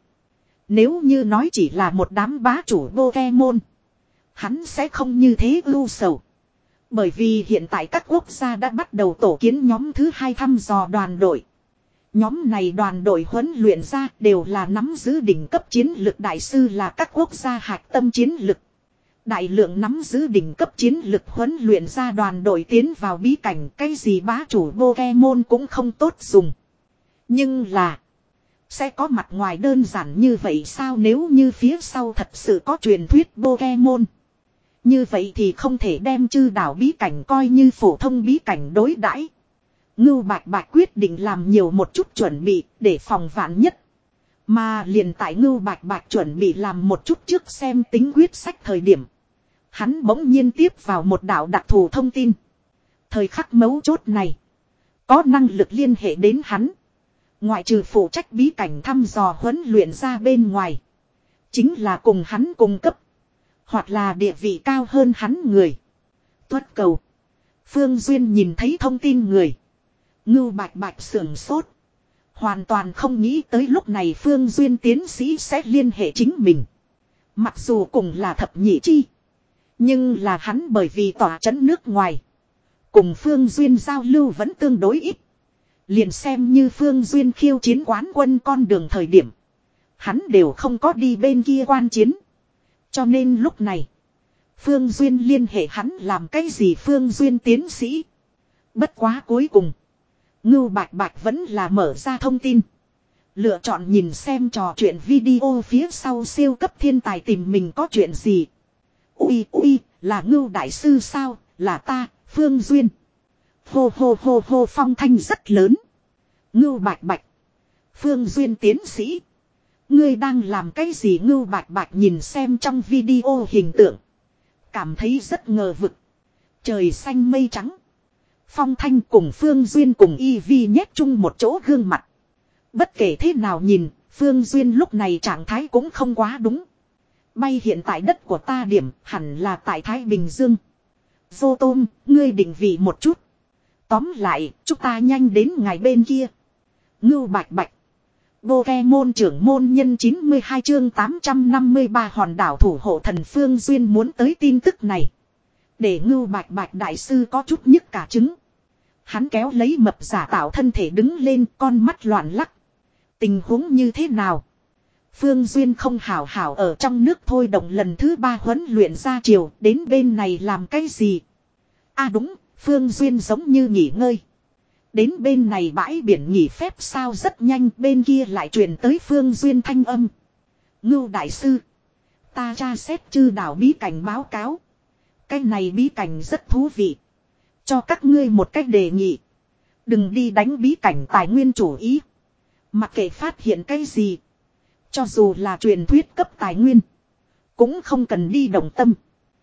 Nếu như nói chỉ là một đám bá chủ Pokemon, hắn sẽ không như thế ưu sầu. Bởi vì hiện tại các quốc gia đã bắt đầu tổ kiến nhóm thứ hai thăm dò đoàn đội. Nhóm này đoàn đội huấn luyện ra đều là nắm giữ đỉnh cấp chiến lực đại sư là các quốc gia hạch tâm chiến lực. Đại lượng nắm giữ đỉnh cấp chiến lực huấn luyện ra đoàn đội tiến vào bí cảnh cái gì bá chủ Pokemon cũng không tốt dùng. Nhưng là sẽ có mặt ngoài đơn giản như vậy sao nếu như phía sau thật sự có truyền thuyết Pokemon. Như vậy thì không thể đem chư đảo bí cảnh coi như phổ thông bí cảnh đối đãi. Ngưu Bạch Bạch quyết định làm nhiều một chút chuẩn bị để phòng vạn nhất. Mà liền tại Ngưu Bạch Bạch chuẩn bị làm một chút trước xem tính quyết sách thời điểm. Hắn bỗng nhiên tiếp vào một đạo đặc thù thông tin. Thời khắc mấu chốt này. Có năng lực liên hệ đến hắn. Ngoại trừ phụ trách bí cảnh thăm dò huấn luyện ra bên ngoài. Chính là cùng hắn cung cấp. Hoặc là địa vị cao hơn hắn người. Tuất cầu. Phương Duyên nhìn thấy thông tin người. Ngưu Bạch Bạch sưởng sốt. Hoàn toàn không nghĩ tới lúc này Phương Duyên tiến sĩ sẽ liên hệ chính mình. Mặc dù cùng là thập nhị chi. Nhưng là hắn bởi vì tỏa trấn nước ngoài. Cùng Phương Duyên giao lưu vẫn tương đối ít. Liền xem như Phương Duyên khiêu chiến quán quân con đường thời điểm. Hắn đều không có đi bên kia quan chiến. Cho nên lúc này. Phương Duyên liên hệ hắn làm cái gì Phương Duyên tiến sĩ. Bất quá cuối cùng. Ngưu Bạch Bạch vẫn là mở ra thông tin. Lựa chọn nhìn xem trò chuyện video phía sau siêu cấp thiên tài tìm mình có chuyện gì. Ui ui là Ngưu đại sư sao là ta Phương Duyên. Hô hô hô hô phong thanh rất lớn. Ngưu Bạch Bạch. Phương Duyên tiến sĩ. Ngươi đang làm cái gì Ngưu Bạch Bạch nhìn xem trong video hình tượng. Cảm thấy rất ngờ vực. Trời xanh mây trắng. Phong thanh cùng Phương Duyên cùng y vi nhét chung một chỗ gương mặt. Bất kể thế nào nhìn, Phương Duyên lúc này trạng thái cũng không quá đúng. Bay hiện tại đất của ta điểm hẳn là tại Thái Bình Dương. Vô Tôm, ngươi định vị một chút. Tóm lại, chúng ta nhanh đến ngày bên kia. Ngưu Bạch Bạch. Pokemon trưởng môn nhân chín mươi hai chương tám trăm năm mươi ba hòn đảo thủ hộ thần Phương Duyên muốn tới tin tức này. Để Ngưu Bạch Bạch đại sư có chút nhức cả trứng. Hắn kéo lấy mập giả tạo thân thể đứng lên con mắt loạn lắc. Tình huống như thế nào? Phương Duyên không hảo hảo ở trong nước thôi động lần thứ ba huấn luyện ra chiều đến bên này làm cái gì? À đúng, Phương Duyên giống như nghỉ ngơi. Đến bên này bãi biển nghỉ phép sao rất nhanh, bên kia lại truyền tới Phương Duyên thanh âm. Ngưu đại sư. Ta tra xét chư đảo bí cảnh báo cáo. Cái này bí cảnh rất thú vị. Cho các ngươi một cách đề nghị. Đừng đi đánh bí cảnh tài nguyên chủ ý. Mặc kệ phát hiện cái gì. Cho dù là truyền thuyết cấp tài nguyên. Cũng không cần đi động tâm.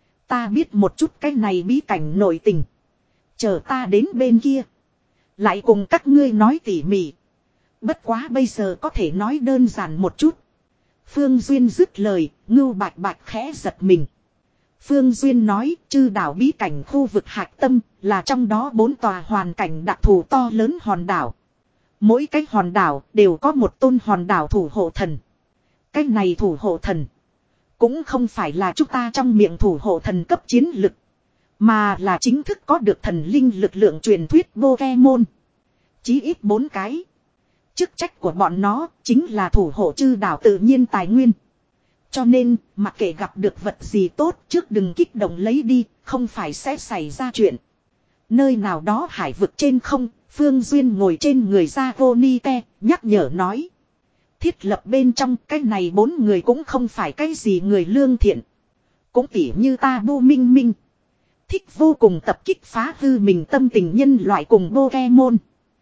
Ta biết một chút cái này bí cảnh nội tình. Chờ ta đến bên kia. Lại cùng các ngươi nói tỉ mỉ. Bất quá bây giờ có thể nói đơn giản một chút. Phương Duyên dứt lời, Ngưu Bạch Bạch khẽ giật mình. Phương Duyên nói, chư đảo bí cảnh khu vực hạch tâm, là trong đó bốn tòa hoàn cảnh đặc thù to lớn hòn đảo. Mỗi cái hòn đảo đều có một tôn hòn đảo thủ hộ thần. Cái này thủ hộ thần, cũng không phải là chúng ta trong miệng thủ hộ thần cấp chiến lực. Mà là chính thức có được thần linh lực lượng truyền thuyết Pokemon. Chí ít bốn cái. Chức trách của bọn nó chính là thủ hộ chư đảo tự nhiên tài nguyên. Cho nên, mặc kệ gặp được vật gì tốt trước đừng kích động lấy đi, không phải sẽ xảy ra chuyện. Nơi nào đó hải vực trên không, Phương Duyên ngồi trên người ra Vonite, nhắc nhở nói. Thiết lập bên trong cái này bốn người cũng không phải cái gì người lương thiện. Cũng tỉ như ta Bu Minh Minh. Thích vô cùng tập kích phá hư mình tâm tình nhân loại cùng Pokemon.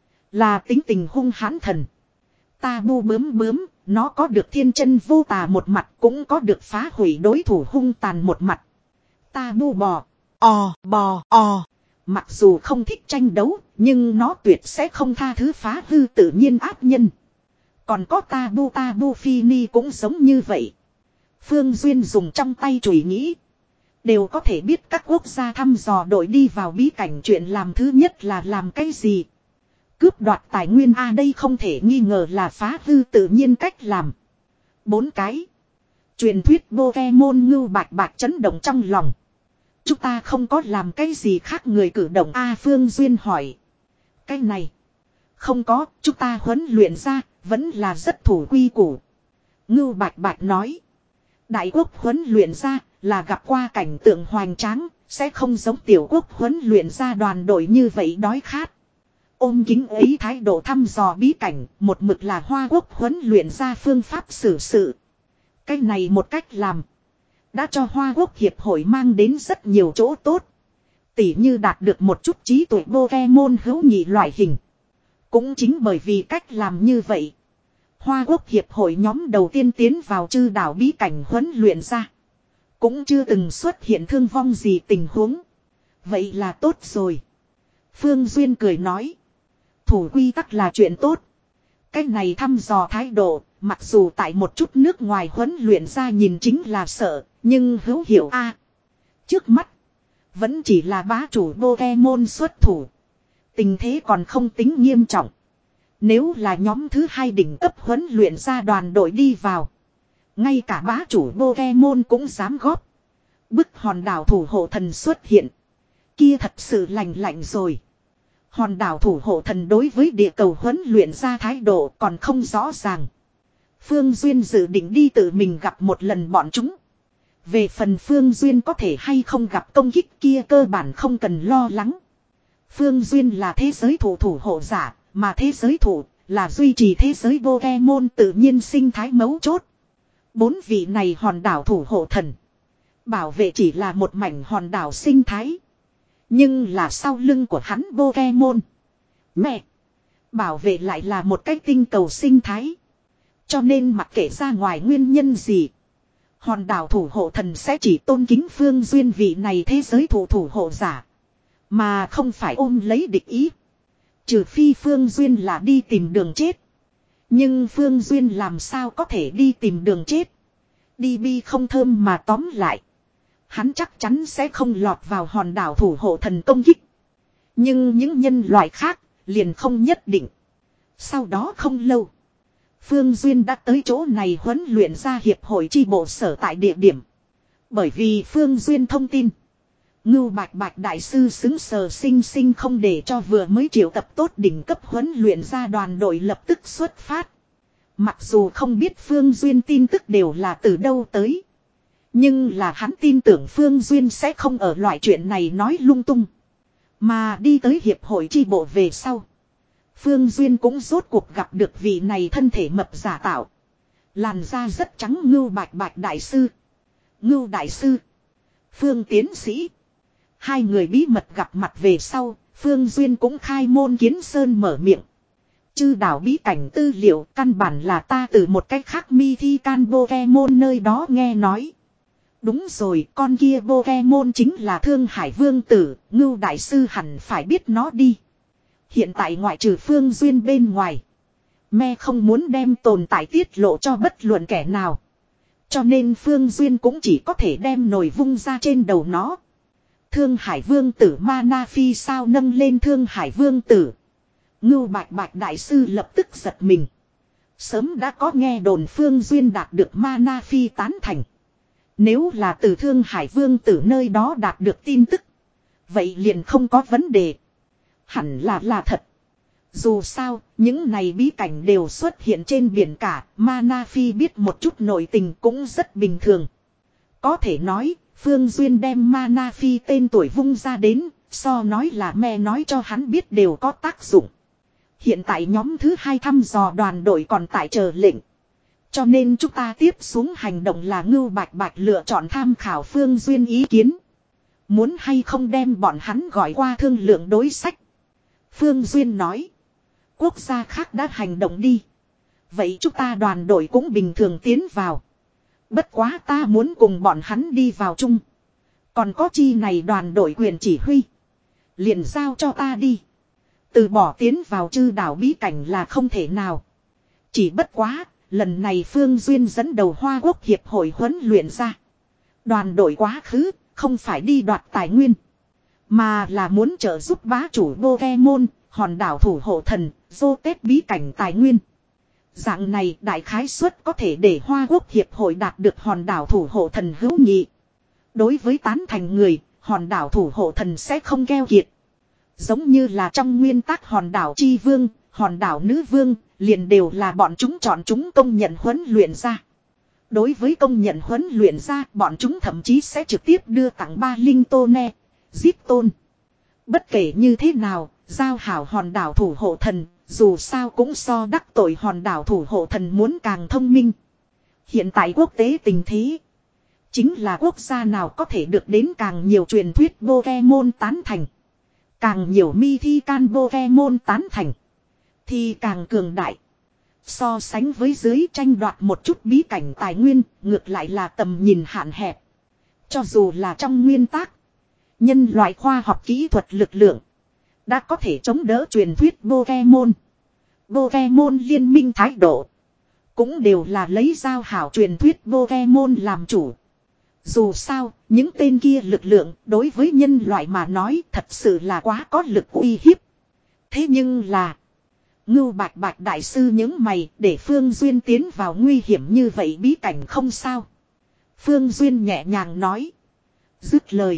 Là tính tình hung hãn thần. Ta Bu bướm bướm, nó có được thiên chân vô tà một mặt, cũng có được phá hủy đối thủ hung tàn một mặt. Ta Bu bò, ò, bò, ò. Mặc dù không thích tranh đấu, nhưng nó tuyệt sẽ không tha thứ phá hư tự nhiên ác nhân. Còn có ta Bu ta Bu Fini cũng giống như vậy. Phương Duyên dùng trong tay chùy nghĩ. Đều có thể biết các quốc gia thăm dò đội đi vào bí cảnh chuyện làm thứ nhất là làm cái gì. Cướp đoạt tài nguyên A đây không thể nghi ngờ là phá hư tự nhiên cách làm. Bốn cái. Truyền thuyết Pokemon Ngưu Bạch Bạch chấn động trong lòng. Chúng ta không có làm cái gì khác người cử động A Phương Duyên hỏi. Cái này. Không có, chúng ta huấn luyện ra, vẫn là rất thủ quy củ. Ngưu Bạch Bạch nói. Đại quốc huấn luyện ra, là gặp qua cảnh tượng hoành tráng, sẽ không giống tiểu quốc huấn luyện ra đoàn đội như vậy đói khát. Ôm kính ấy thái độ thăm dò bí cảnh, một mực là Hoa Quốc huấn luyện ra phương pháp xử sự. Cái này một cách làm, đã cho Hoa Quốc hiệp hội mang đến rất nhiều chỗ tốt. Tỉ như đạt được một chút trí tuệ Pokemon hữu nhị loại hình. Cũng chính bởi vì cách làm như vậy, Hoa Quốc hiệp hội nhóm đầu tiên tiến vào chư đảo bí cảnh huấn luyện ra. Cũng chưa từng xuất hiện thương vong gì tình huống. Vậy là tốt rồi. Phương Duyên cười nói. Thủ quy tắc là chuyện tốt. Cái này thăm dò thái độ, mặc dù tại một chút nước ngoài huấn luyện ra nhìn chính là sợ, nhưng hữu hiệu a. À, trước mắt, vẫn chỉ là bá chủ Pokemon xuất thủ. Tình thế còn không tính nghiêm trọng. Nếu là nhóm thứ hai đỉnh cấp huấn luyện ra đoàn đội đi vào. Ngay cả bá chủ Pokemon cũng dám góp. Bức hòn đảo thủ hộ thần xuất hiện. Kia thật sự lành lạnh rồi. Hòn đảo thủ hộ thần đối với địa cầu huấn luyện ra thái độ còn không rõ ràng. Phương Duyên dự định đi tự mình gặp một lần bọn chúng. Về phần Phương Duyên có thể hay không gặp công kích kia cơ bản không cần lo lắng. Phương Duyên là thế giới thủ thủ hộ giả, mà thế giới thủ là duy trì thế giới Pokemon tự nhiên sinh thái mấu chốt. Bốn vị này hòn đảo thủ hộ thần. Bảo vệ chỉ là một mảnh hòn đảo sinh thái. Nhưng là sau lưng của hắn Pokemon. Mẹ. Bảo vệ lại là một cái tinh cầu sinh thái. Cho nên mặc kệ ra ngoài nguyên nhân gì. Hòn đảo thủ hộ thần sẽ chỉ tôn kính Phương Duyên vị này thế giới thủ thủ hộ giả. Mà không phải ôm lấy địch ý. Trừ phi Phương Duyên là đi tìm đường chết. Nhưng Phương Duyên làm sao có thể đi tìm đường chết. Đi bi không thơm mà tóm lại. Hắn chắc chắn sẽ không lọt vào hòn đảo thủ hộ thần công kích. Nhưng những nhân loại khác liền không nhất định. Sau đó không lâu. Phương Duyên đã tới chỗ này huấn luyện ra hiệp hội chi bộ sở tại địa điểm. Bởi vì Phương Duyên thông tin. Ngưu Bạch Bạch đại sư xứng sờ sinh sinh không để cho vừa mới triệu tập tốt đỉnh cấp huấn luyện ra đoàn đội lập tức xuất phát. Mặc dù không biết Phương Duyên tin tức đều là từ đâu tới. Nhưng là hắn tin tưởng Phương Duyên sẽ không ở loại chuyện này nói lung tung. Mà đi tới hiệp hội chi bộ về sau. Phương Duyên cũng rốt cuộc gặp được vị này thân thể mập giả tạo. Làn da rất trắng Ngưu Bạch Bạch đại sư. Ngưu đại sư. Phương tiến sĩ. Hai người bí mật gặp mặt về sau, Phương Duyên cũng khai môn kiến sơn mở miệng. Chư đảo bí cảnh tư liệu căn bản là ta từ một cách khác mi thi can Pokemon nơi đó nghe nói. Đúng rồi, con kia Pokemon chính là Thương Hải Vương Tử, Ngưu đại sư hẳn phải biết nó đi. Hiện tại ngoại trừ Phương Duyên bên ngoài. Me không muốn đem tồn tại tiết lộ cho bất luận kẻ nào. Cho nên Phương Duyên cũng chỉ có thể đem nồi vung ra trên đầu nó. Thương Hải Vương Tử Mana Phi sao nâng lên Thương Hải Vương Tử. Ngưu Bạch Bạch đại sư lập tức giật mình. Sớm đã có nghe đồn Phương Duyên đạt được Mana Phi tán thành. Nếu là từ Thương Hải Vương Tử nơi đó đạt được tin tức. Vậy liền không có vấn đề. Hẳn là là thật. Dù sao, những này bí cảnh đều xuất hiện trên biển cả, Mana Phi biết một chút nội tình cũng rất bình thường. Có thể nói, Phương Duyên đem Mana Phi tên tuổi vung ra đến, so nói là mẹ nói cho hắn biết đều có tác dụng. Hiện tại nhóm thứ hai thăm dò đoàn đội còn tại chờ lệnh. Cho nên chúng ta tiếp xuống hành động là Ngưu Bạch Bạch lựa chọn tham khảo Phương Duyên ý kiến. Muốn hay không đem bọn hắn gọi qua thương lượng đối sách. Phương Duyên nói. Quốc gia khác đã hành động đi. Vậy chúng ta đoàn đội cũng bình thường tiến vào. Bất quá ta muốn cùng bọn hắn đi vào chung. Còn có chi này đoàn đội quyền chỉ huy. Liền giao cho ta đi. Từ bỏ tiến vào chư đảo bí cảnh là không thể nào. Chỉ bất quá, lần này Phương Duyên dẫn đầu Hoa Quốc Hiệp hội huấn luyện ra. Đoàn đội quá khứ, không phải đi đoạt tài nguyên. Mà là muốn trợ giúp bá chủ Pokemon, hòn đảo thủ hộ thần, dô tết bí cảnh tài nguyên. Dạng này đại khái suất có thể để Hoa Quốc Hiệp hội đạt được hòn đảo thủ hộ thần hữu nghị. Đối với tán thành người, hòn đảo thủ hộ thần sẽ không keo kiệt. Giống như là trong nguyên tắc hòn đảo chi vương, hòn đảo nữ vương, liền đều là bọn chúng chọn chúng công nhận huấn luyện ra. Đối với công nhận huấn luyện ra, bọn chúng thậm chí sẽ trực tiếp đưa tặng ba linh tôn ne, giết tôn. Bất kể như thế nào, giao hảo hòn đảo thủ hộ thần, dù sao cũng so đắc tội hòn đảo thủ hộ thần muốn càng thông minh. Hiện tại quốc tế tình thế, chính là quốc gia nào có thể được đến càng nhiều truyền thuyết Pokemon tán thành. Càng nhiều mi thi can Pokemon tán thành. Thì càng cường đại. So sánh với dưới tranh đoạt một chút bí cảnh tài nguyên. Ngược lại là tầm nhìn hạn hẹp. Cho dù là trong nguyên tắc. Nhân loại khoa học kỹ thuật lực lượng. Đã có thể chống đỡ truyền thuyết Pokemon. Pokemon liên minh thái độ. Cũng đều là lấy giao hảo truyền thuyết Pokemon làm chủ. Dù sao, những tên kia lực lượng đối với nhân loại mà nói thật sự là quá có lực uy hiếp. Thế nhưng là, Ngưu Bạch Bạch đại sư những mày để Phương Duyên tiến vào nguy hiểm như vậy bí cảnh không sao. Phương Duyên nhẹ nhàng nói. Dứt lời.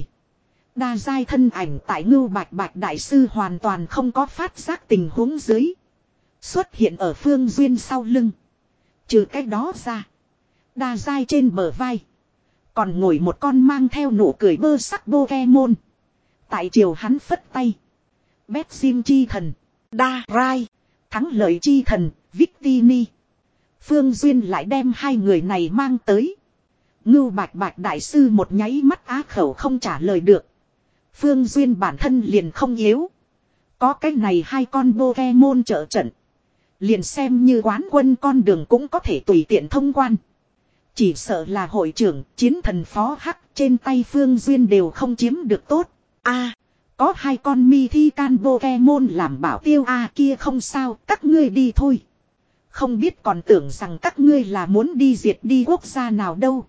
Đa giai thân ảnh tại Ngưu Bạch Bạch đại sư hoàn toàn không có phát giác tình huống dưới. Xuất hiện ở Phương Duyên sau lưng. Trừ cái đó ra. Đa giai trên bờ vai. Còn ngồi một con mang theo nụ cười bơ sắc Pokemon. Tại chiều hắn phất tay. Bét sim chi thần. Đa Rai. Thắng lợi chi thần. Victini. Phương Duyên lại đem hai người này mang tới. Ngưu Bạch Bạch đại sư một nháy mắt á khẩu không trả lời được. Phương Duyên bản thân liền không yếu. Có cái này hai con Pokemon trợ trận. Liền xem như quán quân con đường cũng có thể tùy tiện thông quan. Chỉ sợ là hội trưởng, chiến thần phó hắc trên tay Phương Duyên đều không chiếm được tốt. A, có hai con mi thi can Pokemon làm bảo tiêu a à, kia không sao, các ngươi đi thôi. Không biết còn tưởng rằng các ngươi là muốn đi diệt đi quốc gia nào đâu.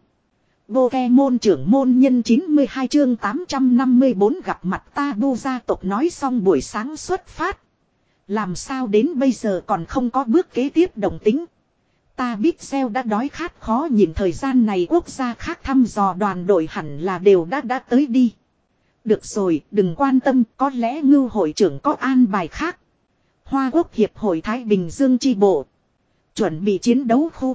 Pokemon trưởng môn nhân chín mươi hai chương tám trăm năm mươi bốn gặp mặt Tabu gia tộc nói xong buổi sáng xuất phát. Làm sao đến bây giờ còn không có bước kế tiếp đồng tính. Ta biết Gieo đã đói khát khó nhìn thời gian này quốc gia khác thăm dò đoàn đội hẳn là đều đã đã tới đi. Được rồi, đừng quan tâm, có lẽ Ngưu hội trưởng có an bài khác. Hoa Quốc Hiệp hội Thái Bình Dương chi bộ. Chuẩn bị chiến đấu khu.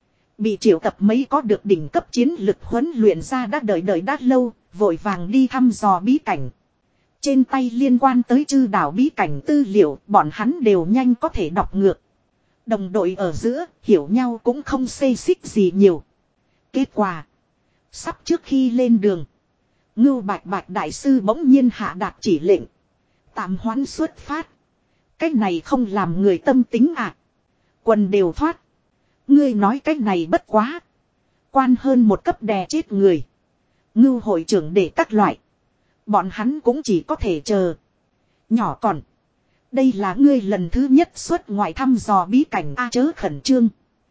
Bị triệu tập mấy có được đỉnh cấp chiến lực huấn luyện ra đã đợi đợi đã lâu, vội vàng đi thăm dò bí cảnh. Trên tay liên quan tới chư đảo bí cảnh tư liệu bọn hắn đều nhanh có thể đọc ngược. Đồng đội ở giữa hiểu nhau cũng không xê xích gì nhiều. Kết quả. Sắp trước khi lên đường. Ngưu Bạch Bạch đại sư bỗng nhiên hạ đạt chỉ lệnh. Tạm hoãn xuất phát. Cái này không làm người tâm tính à. Quần đều thoát. Ngươi nói cái này bất quá. Quan hơn một cấp đè chết người. Ngưu hội trưởng để các loại. Bọn hắn cũng chỉ có thể chờ. Nhỏ còn. Đây là ngươi lần thứ nhất xuất ngoại thăm dò bí cảnh A chớ khẩn trương.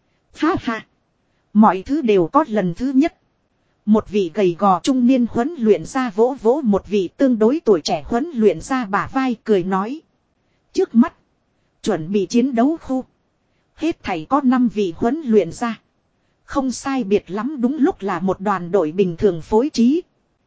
Ha ha. Mọi thứ đều có lần thứ nhất. Một vị gầy gò trung niên huấn luyện ra vỗ vỗ một vị tương đối tuổi trẻ huấn luyện ra bả vai cười nói. Trước mắt. Chuẩn bị chiến đấu khu. Hết thảy có năm vị huấn luyện ra. Không sai biệt lắm đúng lúc là một đoàn đội bình thường phối trí.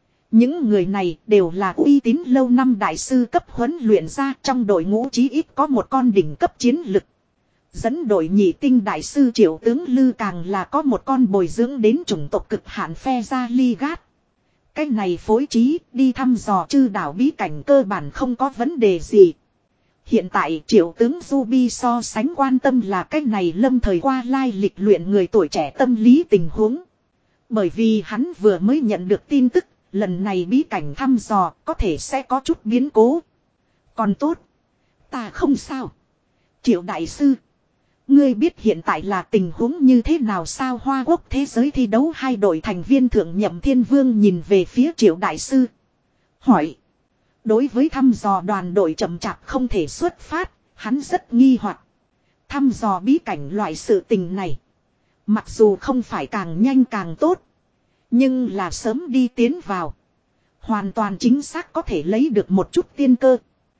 Những người này đều là uy tín lâu năm đại sư cấp huấn luyện ra trong đội ngũ chí ít có một con đỉnh cấp chiến lực. Dẫn đội nhị tinh đại sư Triệu tướng Lư càng là có một con bồi dưỡng đến chủng tộc cực hạn phe ra ly gát. Cái này phối trí đi thăm dò chư đảo bí cảnh cơ bản không có vấn đề gì. Hiện tại Triệu tướng Ruby so sánh quan tâm là cái này lâm thời qua lai lịch luyện người tuổi trẻ tâm lý tình huống. Bởi vì hắn vừa mới nhận được tin tức, lần này bí cảnh thăm dò có thể sẽ có chút biến cố. Còn tốt, ta không sao. Triệu đại sư, ngươi biết hiện tại là tình huống như thế nào sao? Hoa Quốc thế giới thi đấu hai đội thành viên thượng nhậm Thiên Vương nhìn về phía Triệu đại sư. Hỏi. Đối với thăm dò đoàn đội chậm chạp không thể xuất phát, hắn rất nghi hoặc. Thăm dò bí cảnh loại sự tình này. Mặc dù không phải càng nhanh càng tốt. Nhưng là sớm đi tiến vào. Hoàn toàn chính xác có thể lấy được một chút tiên cơ.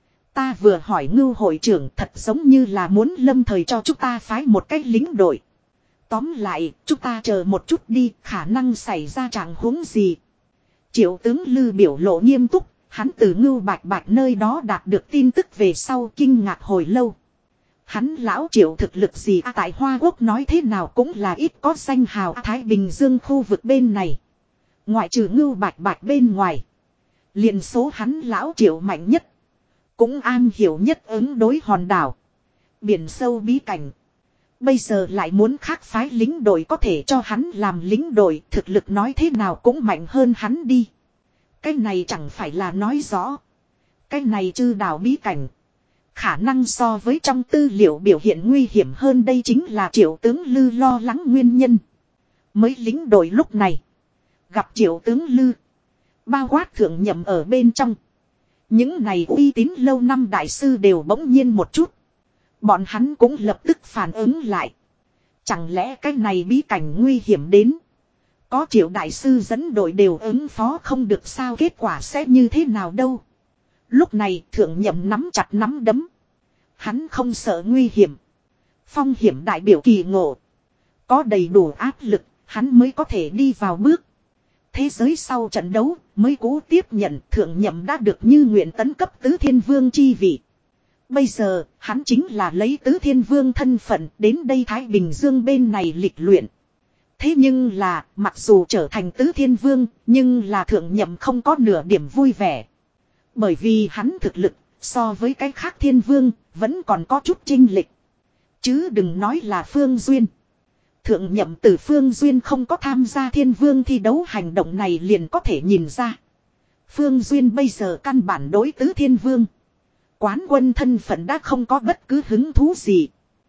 Ta vừa hỏi Ngưu hội trưởng thật giống như là muốn lâm thời cho chúng ta phái một cách lính đội. Tóm lại, chúng ta chờ một chút đi, khả năng xảy ra trạng huống gì. Triệu tướng Lư biểu lộ nghiêm túc, hắn từ Ngưu Bạch Bạch nơi đó đạt được tin tức về sau kinh ngạc hồi lâu. Hắn lão Triệu thực lực gì à, tại Hoa Quốc nói thế nào cũng là ít có danh hào à, Thái Bình Dương khu vực bên này. Ngoại trừ Ngưu Bạch Bạch bên ngoài. Liền số hắn lão Triệu mạnh nhất. Cũng an hiểu nhất ứng đối hòn đảo. Biển sâu bí cảnh. Bây giờ lại muốn khác phái lính đội có thể cho hắn làm lính đội. Thực lực nói thế nào cũng mạnh hơn hắn đi. Cái này chẳng phải là nói rõ. Cái này chư đảo bí cảnh. Khả năng so với trong tư liệu biểu hiện nguy hiểm hơn đây chính là Triệu tướng Lư lo lắng nguyên nhân. Mới lính đội lúc này. Gặp Triệu tướng Lư. Bao quát thượng nhậm ở bên trong. Những này uy tín lâu năm đại sư đều bỗng nhiên một chút. Bọn hắn cũng lập tức phản ứng lại. Chẳng lẽ cái này bí cảnh nguy hiểm đến. Có Triệu đại sư dẫn đội đều ứng phó không được sao, kết quả sẽ như thế nào đâu. Lúc này thượng nhậm nắm chặt nắm đấm. Hắn không sợ nguy hiểm. Phong hiểm đại biểu kỳ ngộ. Có đầy đủ áp lực, hắn mới có thể đi vào bước. Thế giới sau trận đấu mới cố tiếp nhận thượng nhậm đã được như nguyện tấn cấp tứ thiên vương chi vị. Bây giờ hắn chính là lấy tứ thiên vương thân phận đến đây Thái Bình Dương bên này lịch luyện. Thế nhưng là mặc dù trở thành tứ thiên vương nhưng là thượng nhậm không có nửa điểm vui vẻ. Bởi vì hắn thực lực so với cái khác thiên vương vẫn còn có chút chênh lệch. Chứ đừng nói là Phương Duyên. Thượng nhậm từ Phương Duyên không có tham gia thiên vương thi đấu hành động này liền có thể nhìn ra. Phương Duyên bây giờ căn bản đối tứ thiên vương. Quán quân thân phận đã không có bất cứ hứng thú gì.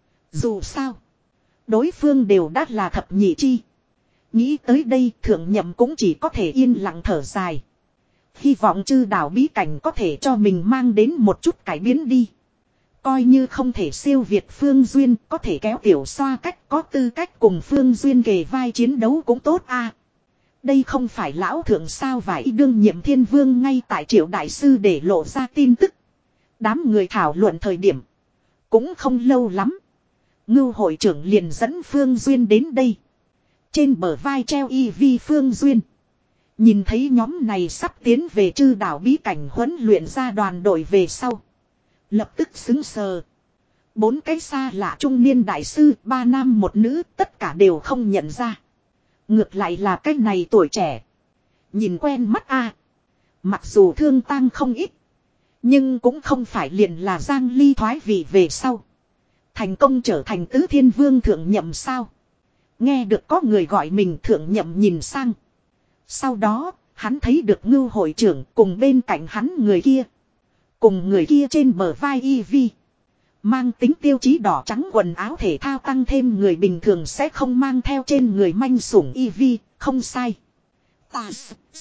Dù sao. Đối phương đều đã là thập nhị chi. Nghĩ tới đây thượng nhậm cũng chỉ có thể yên lặng thở dài. Hy vọng chư đảo bí cảnh có thể cho mình mang đến một chút cải biến đi. Coi như không thể siêu việt Phương Duyên, có thể kéo tiểu xoa cách, có tư cách cùng Phương Duyên kề vai chiến đấu cũng tốt a. À, đây không phải lão thượng sao vải đương nhiệm thiên vương ngay tại Triệu đại sư để lộ ra tin tức. Đám người thảo luận thời điểm. Cũng không lâu lắm. Ngưu hội trưởng liền dẫn Phương Duyên đến đây. Trên bờ vai treo y vi Phương Duyên. Nhìn thấy nhóm này sắp tiến về chư đảo bí cảnh huấn luyện ra đoàn đội về sau. Lập tức xứng sờ. Bốn cái xa lạ trung niên đại sư, ba nam một nữ, tất cả đều không nhận ra. Ngược lại là cái này tuổi trẻ. Nhìn quen mắt a. Mặc dù thương tang không ít. Nhưng cũng không phải liền là Giang Ly thoái vị về sau. Thành công trở thành tứ thiên vương thượng nhậm sao. Nghe được có người gọi mình thượng nhậm nhìn sang. Sau đó, hắn thấy được Ngưu hội trưởng cùng bên cạnh hắn người kia. Cùng người kia trên bờ vai y vi. Mang tính tiêu chí đỏ trắng quần áo thể thao tăng thêm người bình thường sẽ không mang theo trên người manh sủng y vi, không sai. Ta...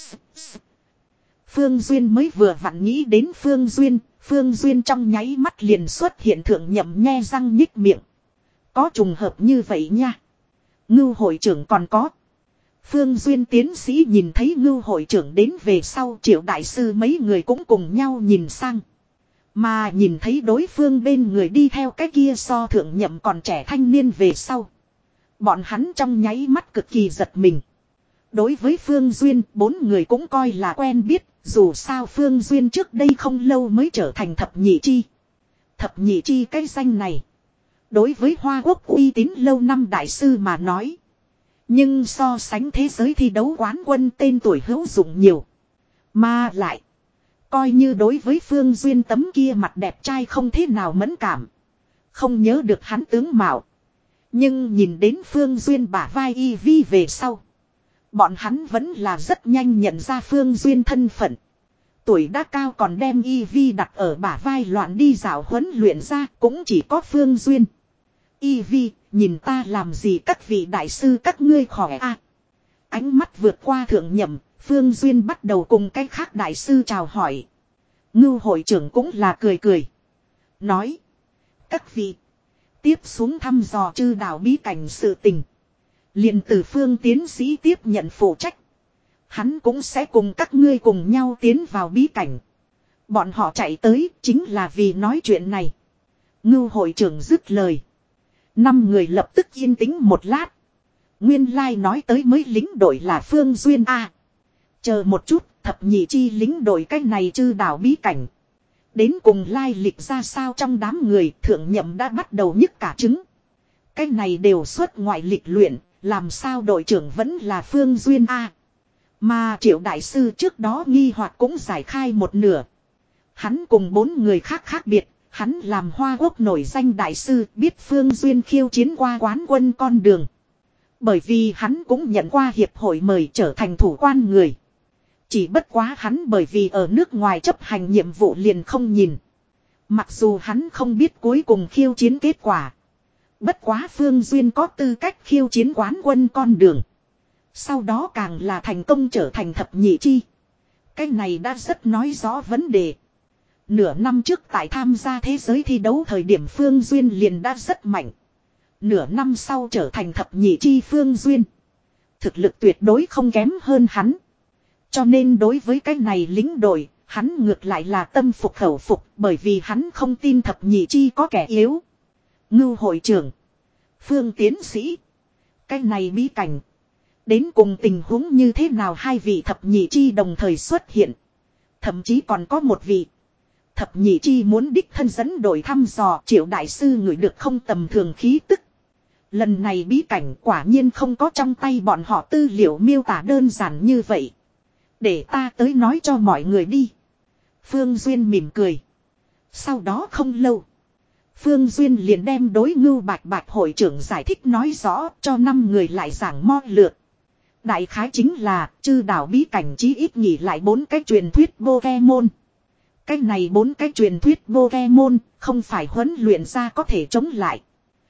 Phương Duyên mới vừa vặn nghĩ đến Phương Duyên, Phương Duyên trong nháy mắt liền xuất hiện thượng nhậm nhe răng nhích miệng. Có trùng hợp như vậy nha. Ngưu hội trưởng còn có. Phương Duyên tiến sĩ nhìn thấy Ngưu hội trưởng đến về sau Triệu đại sư mấy người cũng cùng nhau nhìn sang. Mà nhìn thấy đối phương bên người đi theo cái kia so thượng nhậm còn trẻ thanh niên về sau. Bọn hắn trong nháy mắt cực kỳ giật mình. Đối với Phương Duyên, bốn người cũng coi là quen biết, dù sao Phương Duyên trước đây không lâu mới trở thành thập nhị chi. Thập nhị chi cái danh này. Đối với Hoa Quốc uy tín lâu năm đại sư mà nói. Nhưng so sánh thế giới thi đấu quán quân tên tuổi hữu dụng nhiều. Mà lại. Coi như đối với Phương Duyên tấm kia mặt đẹp trai không thế nào mẫn cảm. Không nhớ được hắn tướng mạo. Nhưng nhìn đến Phương Duyên bả vai y vi về sau. Bọn hắn vẫn là rất nhanh nhận ra Phương Duyên thân phận. Tuổi đã cao còn đem y vi đặt ở bả vai loạn đi dạo huấn luyện ra cũng chỉ có Phương Duyên. Y vi, nhìn ta làm gì các vị đại sư các ngươi khỏe a? Ánh mắt vượt qua thượng nhậm, Phương Duyên bắt đầu cùng cái khác đại sư chào hỏi. Ngưu hội trưởng cũng là cười cười. Nói. Các vị. Tiếp xuống thăm dò chư đảo bí cảnh sự tình. Liền từ Phương tiến sĩ tiếp nhận phụ trách. Hắn cũng sẽ cùng các ngươi cùng nhau tiến vào bí cảnh. Bọn họ chạy tới chính là vì nói chuyện này. Ngưu hội trưởng dứt lời. Năm người lập tức yên tĩnh một lát. Nguyên lai like nói tới mới lính đội là Phương Duyên A. Chờ một chút, thập nhị chi lính đội cách này chư đảo bí cảnh. Đến cùng lai lịch ra sao trong đám người thượng nhậm đã bắt đầu nhức cả trứng. Cái này đều xuất ngoại lịch luyện, làm sao đội trưởng vẫn là Phương Duyên A. Mà Triệu đại sư trước đó nghi hoặc cũng giải khai một nửa. Hắn cùng bốn người khác khác biệt, hắn làm Hoa Quốc nổi danh đại sư biết Phương Duyên khiêu chiến qua quán quân con đường. Bởi vì hắn cũng nhận qua hiệp hội mời trở thành thủ quan người. Chỉ bất quá hắn bởi vì ở nước ngoài chấp hành nhiệm vụ liền không nhìn. Mặc dù hắn không biết cuối cùng khiêu chiến kết quả. Bất quá Phương Duyên có tư cách khiêu chiến quán quân con đường. Sau đó càng là thành công trở thành thập nhị chi. Cái này đã rất nói rõ vấn đề. Nửa năm trước tại tham gia thế giới thi đấu thời điểm Phương Duyên liền đã rất mạnh. Nửa năm sau trở thành thập nhị chi Phương Duyên. Thực lực tuyệt đối không kém hơn hắn. Cho nên đối với cái này lính đội, hắn ngược lại là tâm phục khẩu phục bởi vì hắn không tin thập nhị chi có kẻ yếu. Ngưu hội trưởng. Phương tiến sĩ. Cái này bí cảnh. Đến cùng tình huống như thế nào hai vị thập nhị chi đồng thời xuất hiện. Thậm chí còn có một vị. Thập nhị chi muốn đích thân dẫn đội thăm dò Triệu đại sư ngửi được không tầm thường khí tức. Lần này bí cảnh quả nhiên không có trong tay bọn họ tư liệu miêu tả đơn giản như vậy. Để ta tới nói cho mọi người đi. Phương Duyên mỉm cười. Sau đó không lâu. Phương Duyên liền đem đối Ngưu Bạch Bạch hội trưởng giải thích nói rõ cho năm người lại giảng mo lượt. Đại khái chính là chư đảo bí cảnh chí ít nghỉ lại bốn cái truyền thuyết Pokemon. Cái này bốn cái truyền thuyết Pokemon không phải huấn luyện ra có thể chống lại.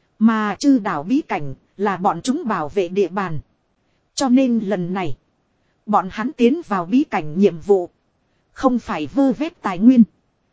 Mà chư đảo bí cảnh là bọn chúng bảo vệ địa bàn. Cho nên lần này bọn hắn tiến vào bí cảnh nhiệm vụ. Không phải vơ vét tài nguyên.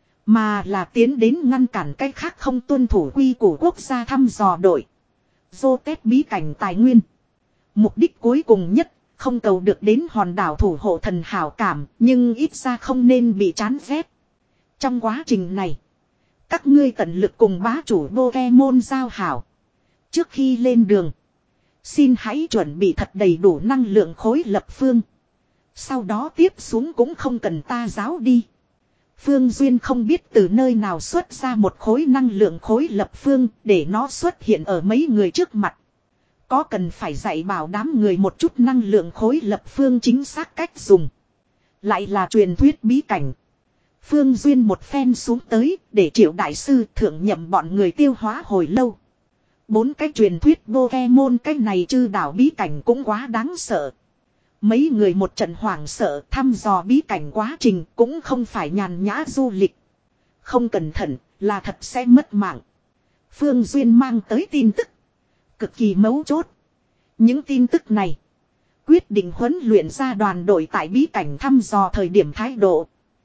Mà là tiến đến ngăn cản cách khác không tuân thủ quy của quốc gia thăm dò đội. Dô tét bí cảnh tài nguyên. Mục đích cuối cùng nhất. Không cầu được đến hòn đảo thủ hộ thần hảo cảm. Nhưng ít ra không nên bị chán ghét. Trong quá trình này. Các ngươi tận lực cùng bá chủ Pokemon giao hảo. Trước khi lên đường. Xin hãy chuẩn bị thật đầy đủ năng lượng khối lập phương. Sau đó tiếp xuống cũng không cần ta giáo đi. Phương Duyên không biết từ nơi nào xuất ra một khối năng lượng khối lập phương để nó xuất hiện ở mấy người trước mặt. Có cần phải dạy bảo đám người một chút năng lượng khối lập phương chính xác cách dùng. Lại là truyền thuyết bí cảnh. Phương Duyên một phen xuống tới để Triệu đại sư thượng nhậm bọn người tiêu hóa hồi lâu. Bốn cái truyền thuyết Pokemon cái này chư đảo bí cảnh cũng quá đáng sợ. Mấy người một trận hoảng sợ thăm dò bí cảnh quá trình cũng không phải nhàn nhã du lịch. Không cẩn thận là thật sẽ mất mạng. Phương Duyên mang tới tin tức. Cực kỳ mấu chốt. Những tin tức này quyết định huấn luyện ra đoàn đội tại bí cảnh thăm dò thời điểm thái độ.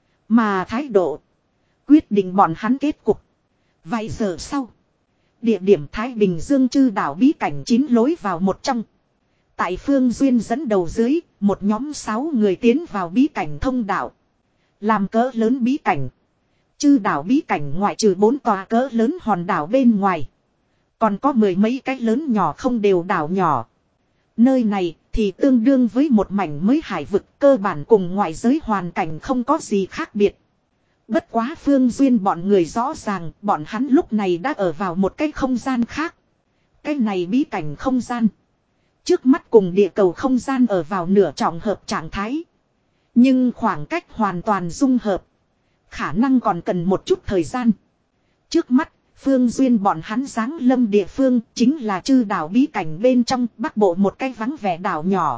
Mà thái độ quyết định bọn hắn kết cục. Vài giờ sau. Địa điểm Thái Bình Dương chư đảo bí cảnh chín lối vào một trong. Tại Phương Duyên dẫn đầu dưới, một nhóm sáu người tiến vào bí cảnh thông đạo. Làm cỡ lớn bí cảnh. Chư đảo bí cảnh ngoại trừ bốn tòa cỡ lớn hòn đảo bên ngoài. Còn có mười mấy cái lớn nhỏ không đều đảo nhỏ. Nơi này thì tương đương với một mảnh mới hải vực cơ bản cùng ngoại giới hoàn cảnh không có gì khác biệt. Bất quá Phương Duyên bọn người rõ ràng bọn hắn lúc này đã ở vào một cái không gian khác. Cái này bí cảnh không gian. Trước mắt cùng địa cầu không gian ở vào nửa trọng hợp trạng thái. Nhưng khoảng cách hoàn toàn dung hợp. Khả năng còn cần một chút thời gian. Trước mắt, Phương Duyên bọn hắn giáng lâm địa phương chính là chư đảo bí cảnh bên trong bắc bộ một cái vắng vẻ đảo nhỏ.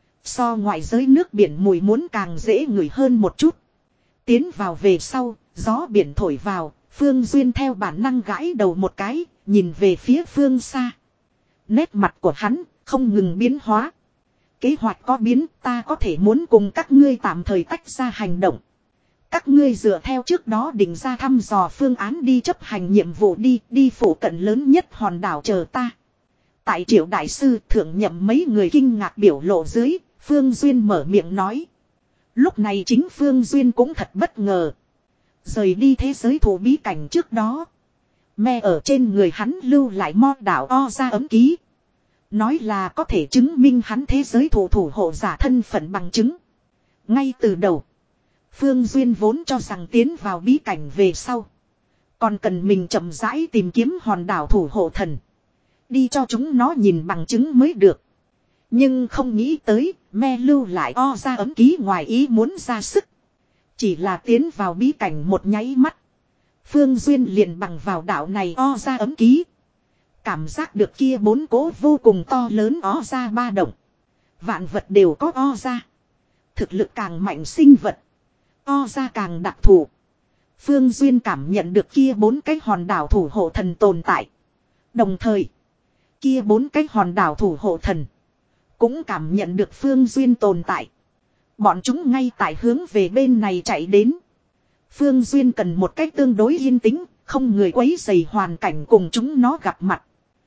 So ngoại giới nước biển mùi muốn càng dễ ngửi hơn một chút. Tiến vào về sau, gió biển thổi vào, Phương Duyên theo bản năng gãi đầu một cái, nhìn về phía phương xa. Nét mặt của hắn không ngừng biến hóa. Kế hoạch có biến, ta có thể muốn cùng các ngươi tạm thời tách ra hành động. Các ngươi dựa theo trước đó định ra thăm dò phương án đi chấp hành nhiệm vụ đi, đi phủ cận lớn nhất hòn đảo chờ ta. Tại Triệu đại sư thượng nhậm mấy người kinh ngạc biểu lộ dưới, Phương Duyên mở miệng nói. Lúc này chính Phương Duyên cũng thật bất ngờ. Rời đi thế giới thủ bí cảnh trước đó. Me ở trên người hắn lưu lại mo đảo o ra ấm ký. Nói là có thể chứng minh hắn thế giới thủ thủ hộ giả thân phận bằng chứng. Ngay từ đầu. Phương Duyên vốn cho rằng tiến vào bí cảnh về sau. Còn cần mình chậm rãi tìm kiếm hòn đảo thủ hộ thần. Đi cho chúng nó nhìn bằng chứng mới được. Nhưng không nghĩ tới, me lưu lại o ra ấm ký ngoài ý muốn ra sức. Chỉ là tiến vào bí cảnh một nháy mắt. Phương Duyên liền bằng vào đảo này o ra ấm ký. Cảm giác được kia bốn cỗ vô cùng to lớn o ra ba động. Vạn vật đều có o ra. Thực lực càng mạnh sinh vật. O ra càng đặc thù. Phương Duyên cảm nhận được kia bốn cái hòn đảo thủ hộ thần tồn tại. Đồng thời, kia bốn cái hòn đảo thủ hộ thần cũng cảm nhận được Phương Duyên tồn tại. Bọn chúng ngay tại hướng về bên này chạy đến. Phương Duyên cần một cách tương đối yên tĩnh, không người quấy rầy hoàn cảnh cùng chúng nó gặp mặt.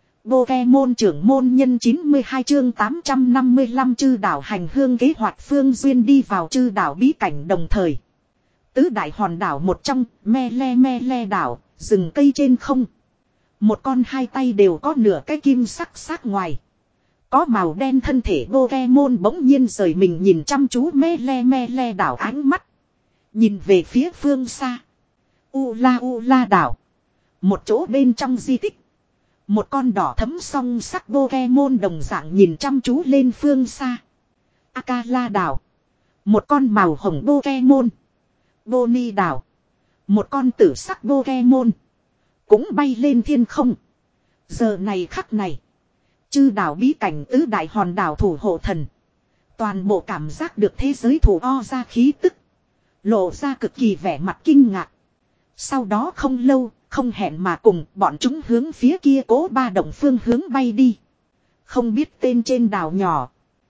Pokemon trưởng môn nhân chín mươi hai chương tám trăm năm mươi lăm chư đảo hành hương kế hoạch. Phương Duyên đi vào chư đảo bí cảnh đồng thời. Tứ đại hòn đảo một trong, me le me le đảo, rừng cây trên không. Một con hai tay đều có nửa cái kim sắc sắc ngoài. Có màu đen thân thể Pokemon bỗng nhiên rời mình nhìn chăm chú me le me le đảo ánh mắt. Nhìn về phía phương xa. U la u la đảo. Một chỗ bên trong di tích. Một con đỏ thấm song sắc Pokemon đồng dạng nhìn chăm chú lên phương xa. Akala đảo. Một con màu hồng Pokemon. Bonnie đảo. Một con tử sắc Pokemon. Cũng bay lên thiên không. Giờ này khắc này. Chư đảo bí cảnh tứ đại hòn đảo thủ hộ thần. Toàn bộ cảm giác được thế giới thủ o ra khí tức. Lộ ra cực kỳ vẻ mặt kinh ngạc. Sau đó không lâu, không hẹn mà cùng bọn chúng hướng phía kia cố ba động phương hướng bay đi. Không biết tên trên đảo nhỏ.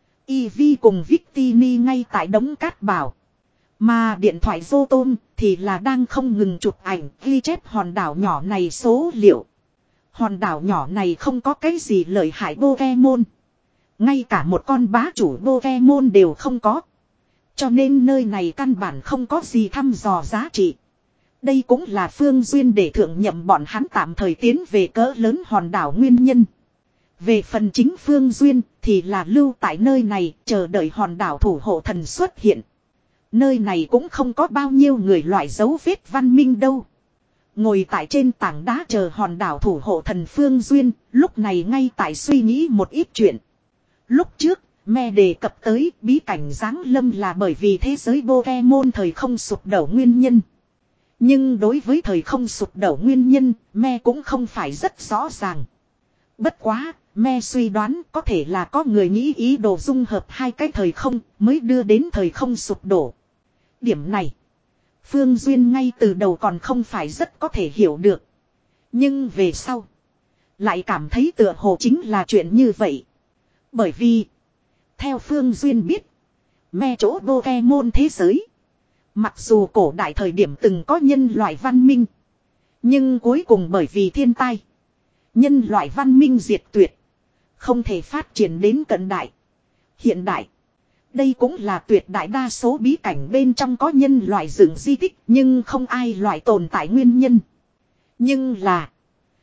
Eevee cùng Victini ngay tại đống cát bảo. Mà điện thoại Zotom thì là đang không ngừng chụp ảnh ghi chép hòn đảo nhỏ này số liệu. Hòn đảo nhỏ này không có cái gì lợi hại Pokemon. Ngay cả một con bá chủ Pokemon đều không có. Cho nên nơi này căn bản không có gì thăm dò giá trị. Đây cũng là Phương Duyên để thượng nhậm bọn hắn tạm thời tiến về cỡ lớn hòn đảo nguyên nhân. Về phần chính Phương Duyên thì là lưu tại nơi này chờ đợi hòn đảo thủ hộ thần xuất hiện. Nơi này cũng không có bao nhiêu người loại dấu vết văn minh đâu. Ngồi tại trên tảng đá chờ hòn đảo thủ hộ thần Phương Duyên, lúc này ngay tại suy nghĩ một ít chuyện. Lúc trước, me đề cập tới bí cảnh giáng lâm là bởi vì thế giới Pokemon thời không sụp đổ nguyên nhân. Nhưng đối với thời không sụp đổ nguyên nhân, me cũng không phải rất rõ ràng. Bất quá, me suy đoán có thể là có người nghĩ ý đồ dung hợp hai cái thời không mới đưa đến thời không sụp đổ. Điểm này, Phương Duyên ngay từ đầu còn không phải rất có thể hiểu được. Nhưng về sau, lại cảm thấy tựa hồ chính là chuyện như vậy. Bởi vì, theo Phương Duyên biết, me chỗ Pokemon thế giới. Mặc dù cổ đại thời điểm từng có nhân loại văn minh. Nhưng cuối cùng bởi vì thiên tai. Nhân loại văn minh diệt tuyệt. Không thể phát triển đến cận đại. Hiện đại. Đây cũng là tuyệt đại đa số bí cảnh bên trong có nhân loại dựng di tích. Nhưng không ai loại tồn tại nguyên nhân. Nhưng là.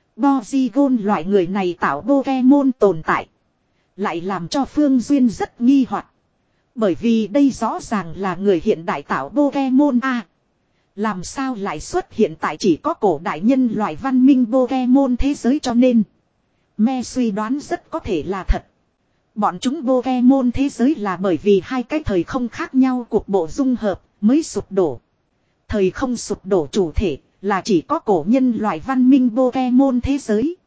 Porygon loại người này tạo Pokemon tồn tại. Lại làm cho Phương Duyên rất nghi hoặc. Bởi vì đây rõ ràng là người hiện đại tạo Pokemon A. Làm sao lại xuất hiện tại chỉ có cổ đại nhân loại văn minh Pokemon thế giới cho nên. Me suy đoán rất có thể là thật. Bọn chúng Pokemon thế giới là bởi vì hai cái thời không khác nhau cuộc bộ dung hợp mới sụp đổ. Thời không sụp đổ chủ thể là chỉ có cổ nhân loại văn minh Pokemon thế giới.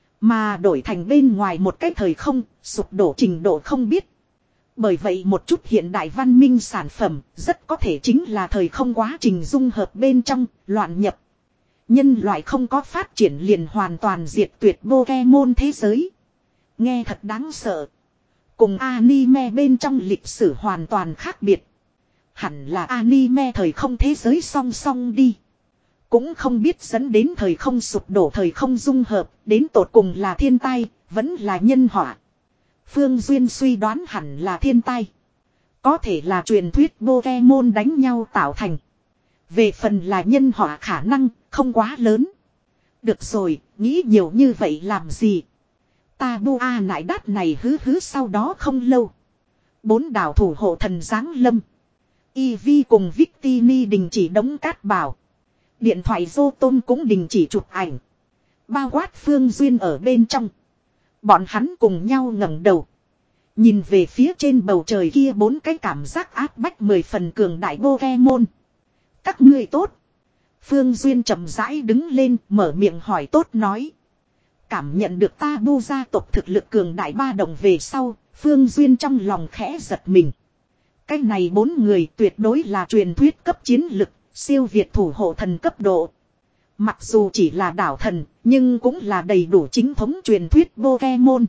Mà đổi thành bên ngoài một cái thời không sụp đổ trình độ không biết. Bởi vậy một chút hiện đại văn minh sản phẩm rất có thể chính là thời không quá trình dung hợp bên trong, loạn nhập. Nhân loại không có phát triển liền hoàn toàn diệt tuyệt Pokemon thế giới. Nghe thật đáng sợ. Cùng anime bên trong lịch sử hoàn toàn khác biệt. Hẳn là anime thời không thế giới song song đi. Cũng không biết dẫn đến thời không sụp đổ thời không dung hợp, đến tột cùng là thiên tai, vẫn là nhân họa. Phương Duyên suy đoán hẳn là thiên tai. Có thể là truyền thuyết Pokemon đánh nhau tạo thành. Về phần là nhân họa khả năng, không quá lớn. Được rồi, nghĩ nhiều như vậy làm gì? Tabu A nại đát này hứ hứ sau đó không lâu. Bốn đảo thủ hộ thần giáng lâm. Eevee cùng Victini đình chỉ đống cát bảo. Điện thoại Zotom cũng đình chỉ chụp ảnh. Bao quát Phương Duyên ở bên trong. Bọn hắn cùng nhau ngẩng đầu. Nhìn về phía trên bầu trời kia bốn cái cảm giác áp bách mười phần cường đại Pokemon. Các ngươi tốt. Phương Duyên chậm rãi đứng lên mở miệng hỏi tốt nói. Cảm nhận được Tabu gia tộc thực lực cường đại ba đồng về sau. Phương Duyên trong lòng khẽ giật mình. Cái này bốn người tuyệt đối là truyền thuyết cấp chiến lực. Siêu việt thủ hộ thần cấp độ. Mặc dù chỉ là đảo thần, nhưng cũng là đầy đủ chính thống truyền thuyết Pokemon.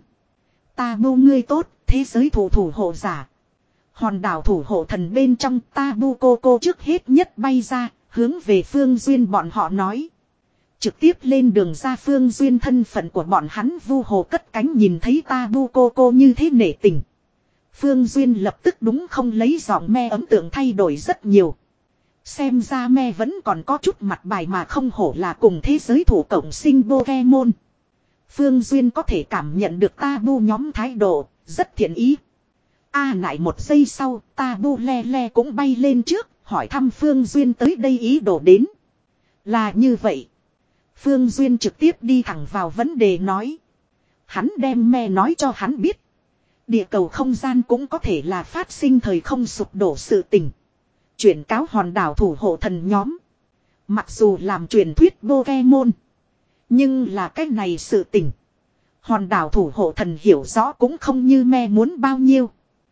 Tabu ngươi tốt, thế giới thủ thủ hộ giả. Hòn đảo thủ hộ thần bên trong Tabu cô cô trước hết nhất bay ra, hướng về Phương Duyên bọn họ nói. Trực tiếp lên đường ra Phương Duyên thân phận của bọn hắn vu hồ cất cánh nhìn thấy Tabu cô cô như thế nể tình. Phương Duyên lập tức đúng không lấy giọng me ấn tượng thay đổi rất nhiều. Xem ra me vẫn còn có chút mặt bài mà không hổ là cùng thế giới thủ cộng sinh Pokemon. Phương Duyên có thể cảm nhận được Tabu nhóm thái độ, rất thiện ý. A à, lại một giây sau, Tabu le le cũng bay lên trước, hỏi thăm Phương Duyên tới đây ý đồ đến. Là như vậy. Phương Duyên trực tiếp đi thẳng vào vấn đề nói. Hắn đem me nói cho hắn biết. Địa cầu không gian cũng có thể là phát sinh thời không sụp đổ sự tình. Chuyển cáo hòn đảo thủ hộ thần nhóm. Mặc dù làm truyền thuyết Pokemon. Nhưng là cái này sự tình. Hòn đảo thủ hộ thần hiểu rõ cũng không như me muốn bao nhiêu.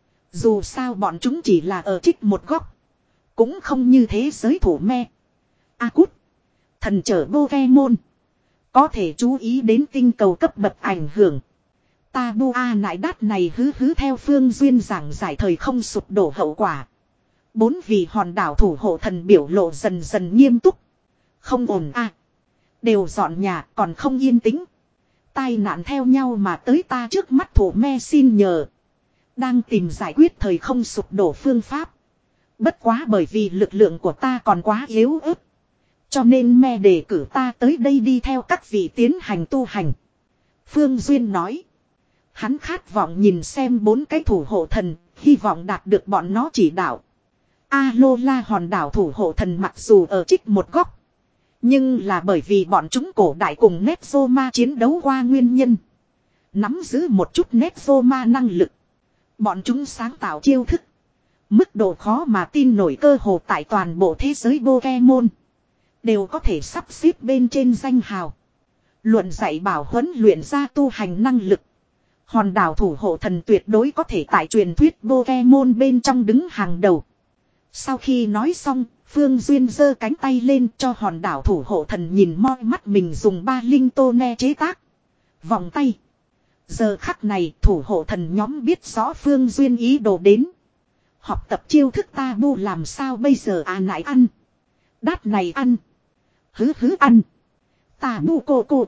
Dù sao bọn chúng chỉ là ở trích một góc. Cũng không như thế giới thủ me. A cút. Thần trở Pokemon. Có thể chú ý đến tinh cầu cấp bậc ảnh hưởng. Tabu A nại đát này hứ hứ theo Phương Duyên giảng giải thời không sụp đổ hậu quả. Bốn vị hòn đảo thủ hộ thần biểu lộ dần dần nghiêm túc. Không ổn a, đều dọn nhà còn không yên tĩnh. Tai nạn theo nhau mà tới ta trước mắt thủ me xin nhờ. Đang tìm giải quyết thời không sụp đổ phương pháp. Bất quá bởi vì lực lượng của ta còn quá yếu ớt. Cho nên me đề cử ta tới đây đi theo các vị tiến hành tu hành. Phương Duyên nói. Hắn khát vọng nhìn xem bốn cái thủ hộ thần, hy vọng đạt được bọn nó chỉ đạo. Alola hòn đảo thủ hộ thần mặc dù ở trích một góc. Nhưng là bởi vì bọn chúng cổ đại cùng Nexoma chiến đấu qua nguyên nhân. Nắm giữ một chút Nexoma năng lực. Bọn chúng sáng tạo chiêu thức. Mức độ khó mà tin nổi cơ hồ tại toàn bộ thế giới Pokemon. đều có thể sắp xếp bên trên danh hào. Luận dạy bảo huấn luyện ra tu hành năng lực. Hòn đảo thủ hộ thần tuyệt đối có thể tại truyền thuyết Pokemon bên trong đứng hàng đầu. Sau khi nói xong, Phương Duyên giơ cánh tay lên cho hòn đảo thủ hộ thần nhìn moi mắt mình dùng ba linh tô ne chế tác. Vòng tay. Giờ khắc này thủ hộ thần nhóm biết rõ Phương Duyên ý đồ đến. Học tập chiêu thức ta bu làm sao bây giờ à nãy ăn. Đát này ăn. Hứ hứ ăn. Ta bu cô cô.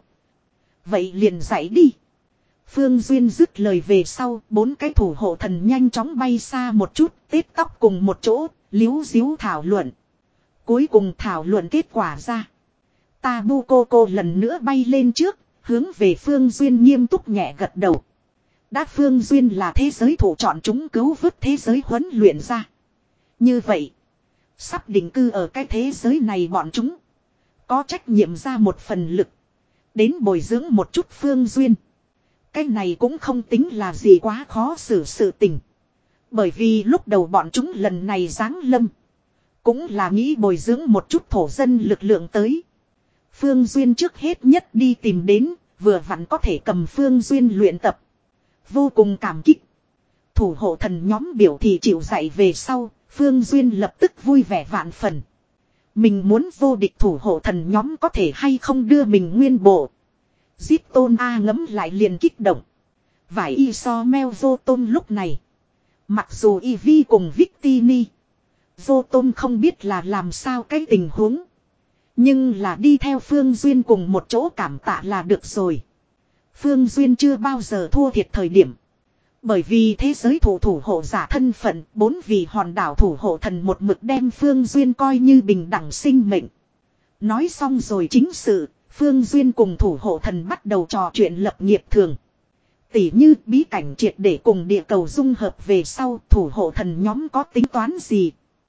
Vậy liền dạy đi. Phương Duyên dứt lời về sau, bốn cái thủ hộ thần nhanh chóng bay xa một chút, tết tóc cùng một chỗ, líu díu thảo luận. Cuối cùng thảo luận kết quả ra. Tabu cô cô lần nữa bay lên trước, hướng về Phương Duyên nghiêm túc nhẹ gật đầu. Đã Phương Duyên là thế giới thủ chọn chúng cứu vớt thế giới huấn luyện ra. Như vậy, sắp định cư ở cái thế giới này bọn chúng có trách nhiệm ra một phần lực, đến bồi dưỡng một chút Phương Duyên. Cái này cũng không tính là gì quá khó xử sự tình. Bởi vì lúc đầu bọn chúng lần này giáng lâm, cũng là nghĩ bồi dưỡng một chút thổ dân lực lượng tới. Phương Duyên trước hết nhất đi tìm đến, vừa vặn có thể cầm Phương Duyên luyện tập. Vô cùng cảm kích. Thủ hộ thần nhóm biểu thị chịu dạy về sau, Phương Duyên lập tức vui vẻ vạn phần. Mình muốn vô địch thủ hộ thần nhóm có thể hay không đưa mình nguyên bộ. Zip tôn A ngấm lại liền kích động. Vải y so meo vô tôn lúc này. Mặc dù y vi cùng Victini. Vô tôn không biết là làm sao cái tình huống. Nhưng là đi theo Phương Duyên cùng một chỗ cảm tạ là được rồi. Phương Duyên chưa bao giờ thua thiệt thời điểm. Bởi vì thế giới thủ thủ hộ giả thân phận, bốn vị hòn đảo thủ hộ thần một mực đem Phương Duyên coi như bình đẳng sinh mệnh. Nói xong rồi chính sự, Phương Duyên cùng thủ hộ thần bắt đầu trò chuyện lập nghiệp thường. Tỉ như bí cảnh triệt để cùng địa cầu dung hợp về sau, thủ hộ thần nhóm có tính toán gì.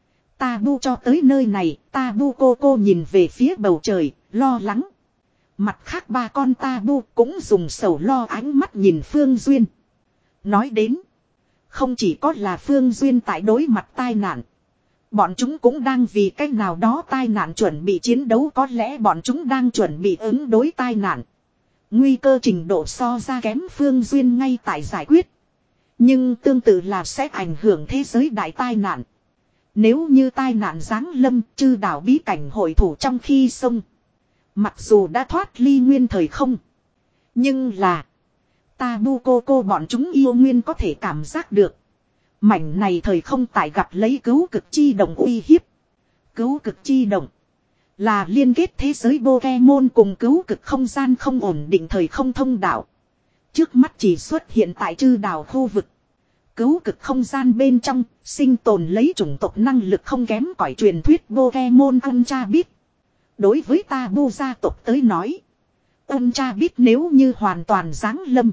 Tabu cho tới nơi này, Tabu cô cô nhìn về phía bầu trời, lo lắng. Mặt khác ba con Tabu cũng dùng sầu lo ánh mắt nhìn Phương Duyên. Nói đến, không chỉ có là Phương Duyên tại đối mặt tai nạn. Bọn chúng cũng đang vì cách nào đó tai nạn chuẩn bị chiến đấu, có lẽ bọn chúng đang chuẩn bị ứng đối tai nạn. Nguy cơ trình độ so ra kém Phương Duyên ngay tại giải quyết. Nhưng tương tự là sẽ ảnh hưởng thế giới đại tai nạn. Nếu như tai nạn giáng lâm, chư đảo bí cảnh hội thủ trong khi sông. Mặc dù đã thoát ly nguyên thời không. Nhưng là Tabu cô cô bọn chúng yêu nguyên có thể cảm giác được. Mảnh này thời không tại gặp lấy cứu cực chi động uy hiếp. Cứu cực chi động là liên kết thế giới Pokemon cùng cứu cực không gian không ổn định thời không thông đạo. Trước mắt chỉ xuất hiện tại chư đảo khu vực. Cứu cực không gian bên trong, sinh tồn lấy chủng tộc năng lực không kém cỏi truyền thuyết Pokemon Uncharted. Đối với Tabu gia tộc tới nói, Uncharted nếu như hoàn toàn giáng lâm,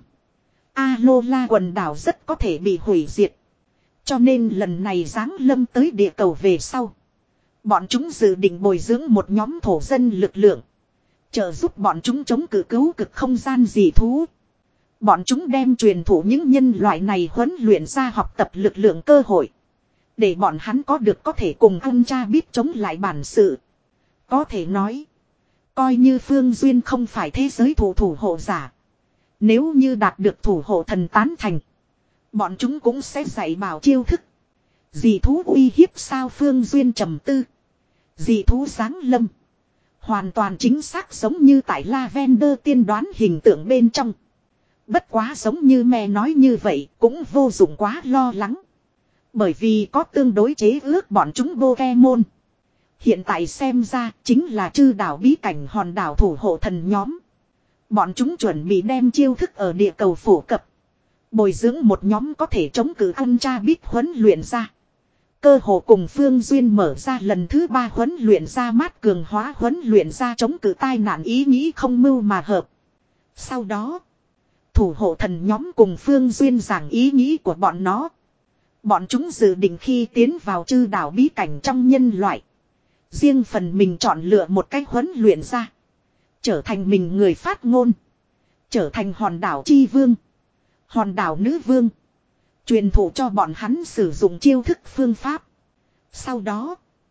Alola quần đảo rất có thể bị hủy diệt. Cho nên lần này giáng lâm tới địa cầu về sau, bọn chúng dự định bồi dưỡng một nhóm thổ dân lực lượng, trợ giúp bọn chúng chống cự cứu cực không gian dị thú. Bọn chúng đem truyền thụ những nhân loại này huấn luyện ra học tập lực lượng cơ hội, để bọn hắn có được có thể cùng Uncharted chống lại bản sự. Có thể nói, coi như Phương Duyên không phải thế giới thủ thủ hộ giả, nếu như đạt được thủ hộ thần tán thành, bọn chúng cũng sẽ dạy bảo chiêu thức. Dị thú uy hiếp sao? Phương Duyên trầm tư. Dị thú giáng lâm, hoàn toàn chính xác giống như tại Lavender tiên đoán hình tượng bên trong. Bất quá giống như mẹ nói như vậy cũng vô dụng quá lo lắng. Bởi vì có tương đối chế ước bọn chúng Pokemon. Hiện tại xem ra chính là chư đảo bí cảnh hòn đảo thủ hộ thần nhóm. Bọn chúng chuẩn bị đem chiêu thức ở địa cầu phổ cập. Bồi dưỡng một nhóm có thể chống cự Uncharted huấn luyện ra. Cơ hồ cùng Phương Duyên mở ra lần thứ ba huấn luyện ra mát cường hóa huấn luyện ra chống cự tai nạn ý nghĩ không mưu mà hợp. Sau đó, thủ hộ thần nhóm cùng Phương Duyên giảng ý nghĩ của bọn nó. Bọn chúng dự định khi tiến vào chư đảo bí cảnh trong nhân loại, riêng phần mình chọn lựa một cách huấn luyện ra, trở thành mình người phát ngôn, trở thành hòn đảo chi vương, hòn đảo nữ vương, truyền thụ cho bọn hắn sử dụng chiêu thức phương pháp. Sau đó,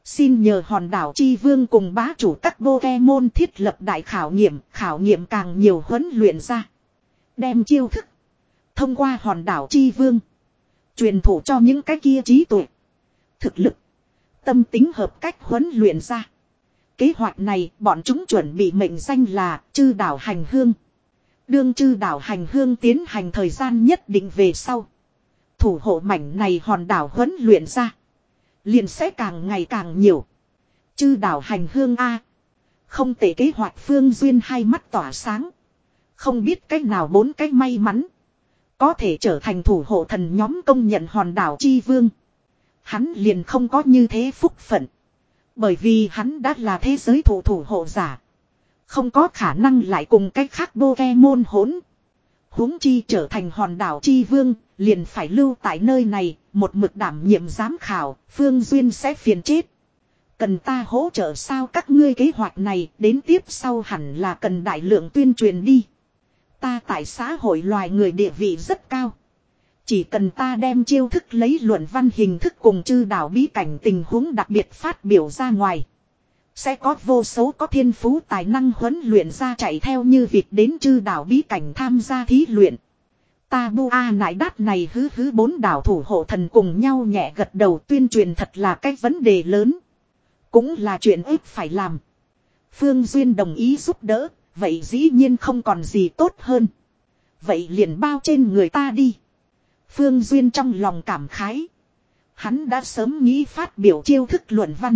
Xin nhờ hòn đảo chi vương cùng bá chủ các Pokemon thiết lập đại khảo nghiệm, khảo nghiệm càng nhiều huấn luyện ra. Đem chiêu thức thông qua hòn đảo chi vương truyền thụ cho những cái kia trí tuệ, thực lực, tâm tính hợp cách huấn luyện ra. Kế hoạch này bọn chúng chuẩn bị mệnh danh là Chư Đảo Hành Hương. Đương Chư Đảo Hành Hương tiến hành thời gian nhất định về sau, thủ hộ mảnh này hòn đảo huấn luyện ra liền sẽ càng ngày càng nhiều. Chư Đảo Hành Hương A. Không tệ kế hoạch. Phương Duyên hai mắt tỏa sáng. Không biết cách nào bốn cách may mắn có thể trở thành thủ hộ thần nhóm công nhận hòn đảo chi vương. Hắn liền không có như thế phúc phận. Bởi vì hắn đã là thế giới thủ thủ hộ giả. Không có khả năng lại cùng cách khác Pokemon hỗn. Huống chi trở thành hòn đảo chi vương, liền phải lưu tại nơi này, một mực đảm nhiệm giám khảo, Phương Duyên sẽ phiền chết. Cần ta hỗ trợ sao? Các ngươi kế hoạch này đến tiếp sau hẳn là cần đại lượng tuyên truyền đi. Ta tại xã hội loài người địa vị rất cao. Chỉ cần ta đem chiêu thức lấy luận văn hình thức cùng chư đảo bí cảnh tình huống đặc biệt phát biểu ra ngoài. Sẽ có vô số có thiên phú tài năng huấn luyện ra chạy theo như việc đến chư đảo bí cảnh tham gia thí luyện. Ta bu a nại đát này hứ hứ bốn đảo thủ hộ thần cùng nhau nhẹ gật đầu. Tuyên truyền thật là cái vấn đề lớn. Cũng là chuyện ít phải làm. Phương Duyên đồng ý giúp đỡ. Vậy dĩ nhiên không còn gì tốt hơn. Vậy liền bao trên người ta đi. Phương Duyên trong lòng cảm khái. Hắn đã sớm nghĩ phát biểu chiêu thức luận văn.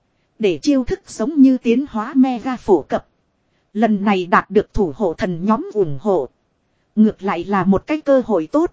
Để chiêu thức giống như tiến hóa mega phổ cập. Lần này đạt được thủ hộ thần nhóm ủng hộ. Ngược lại là một cái cơ hội tốt.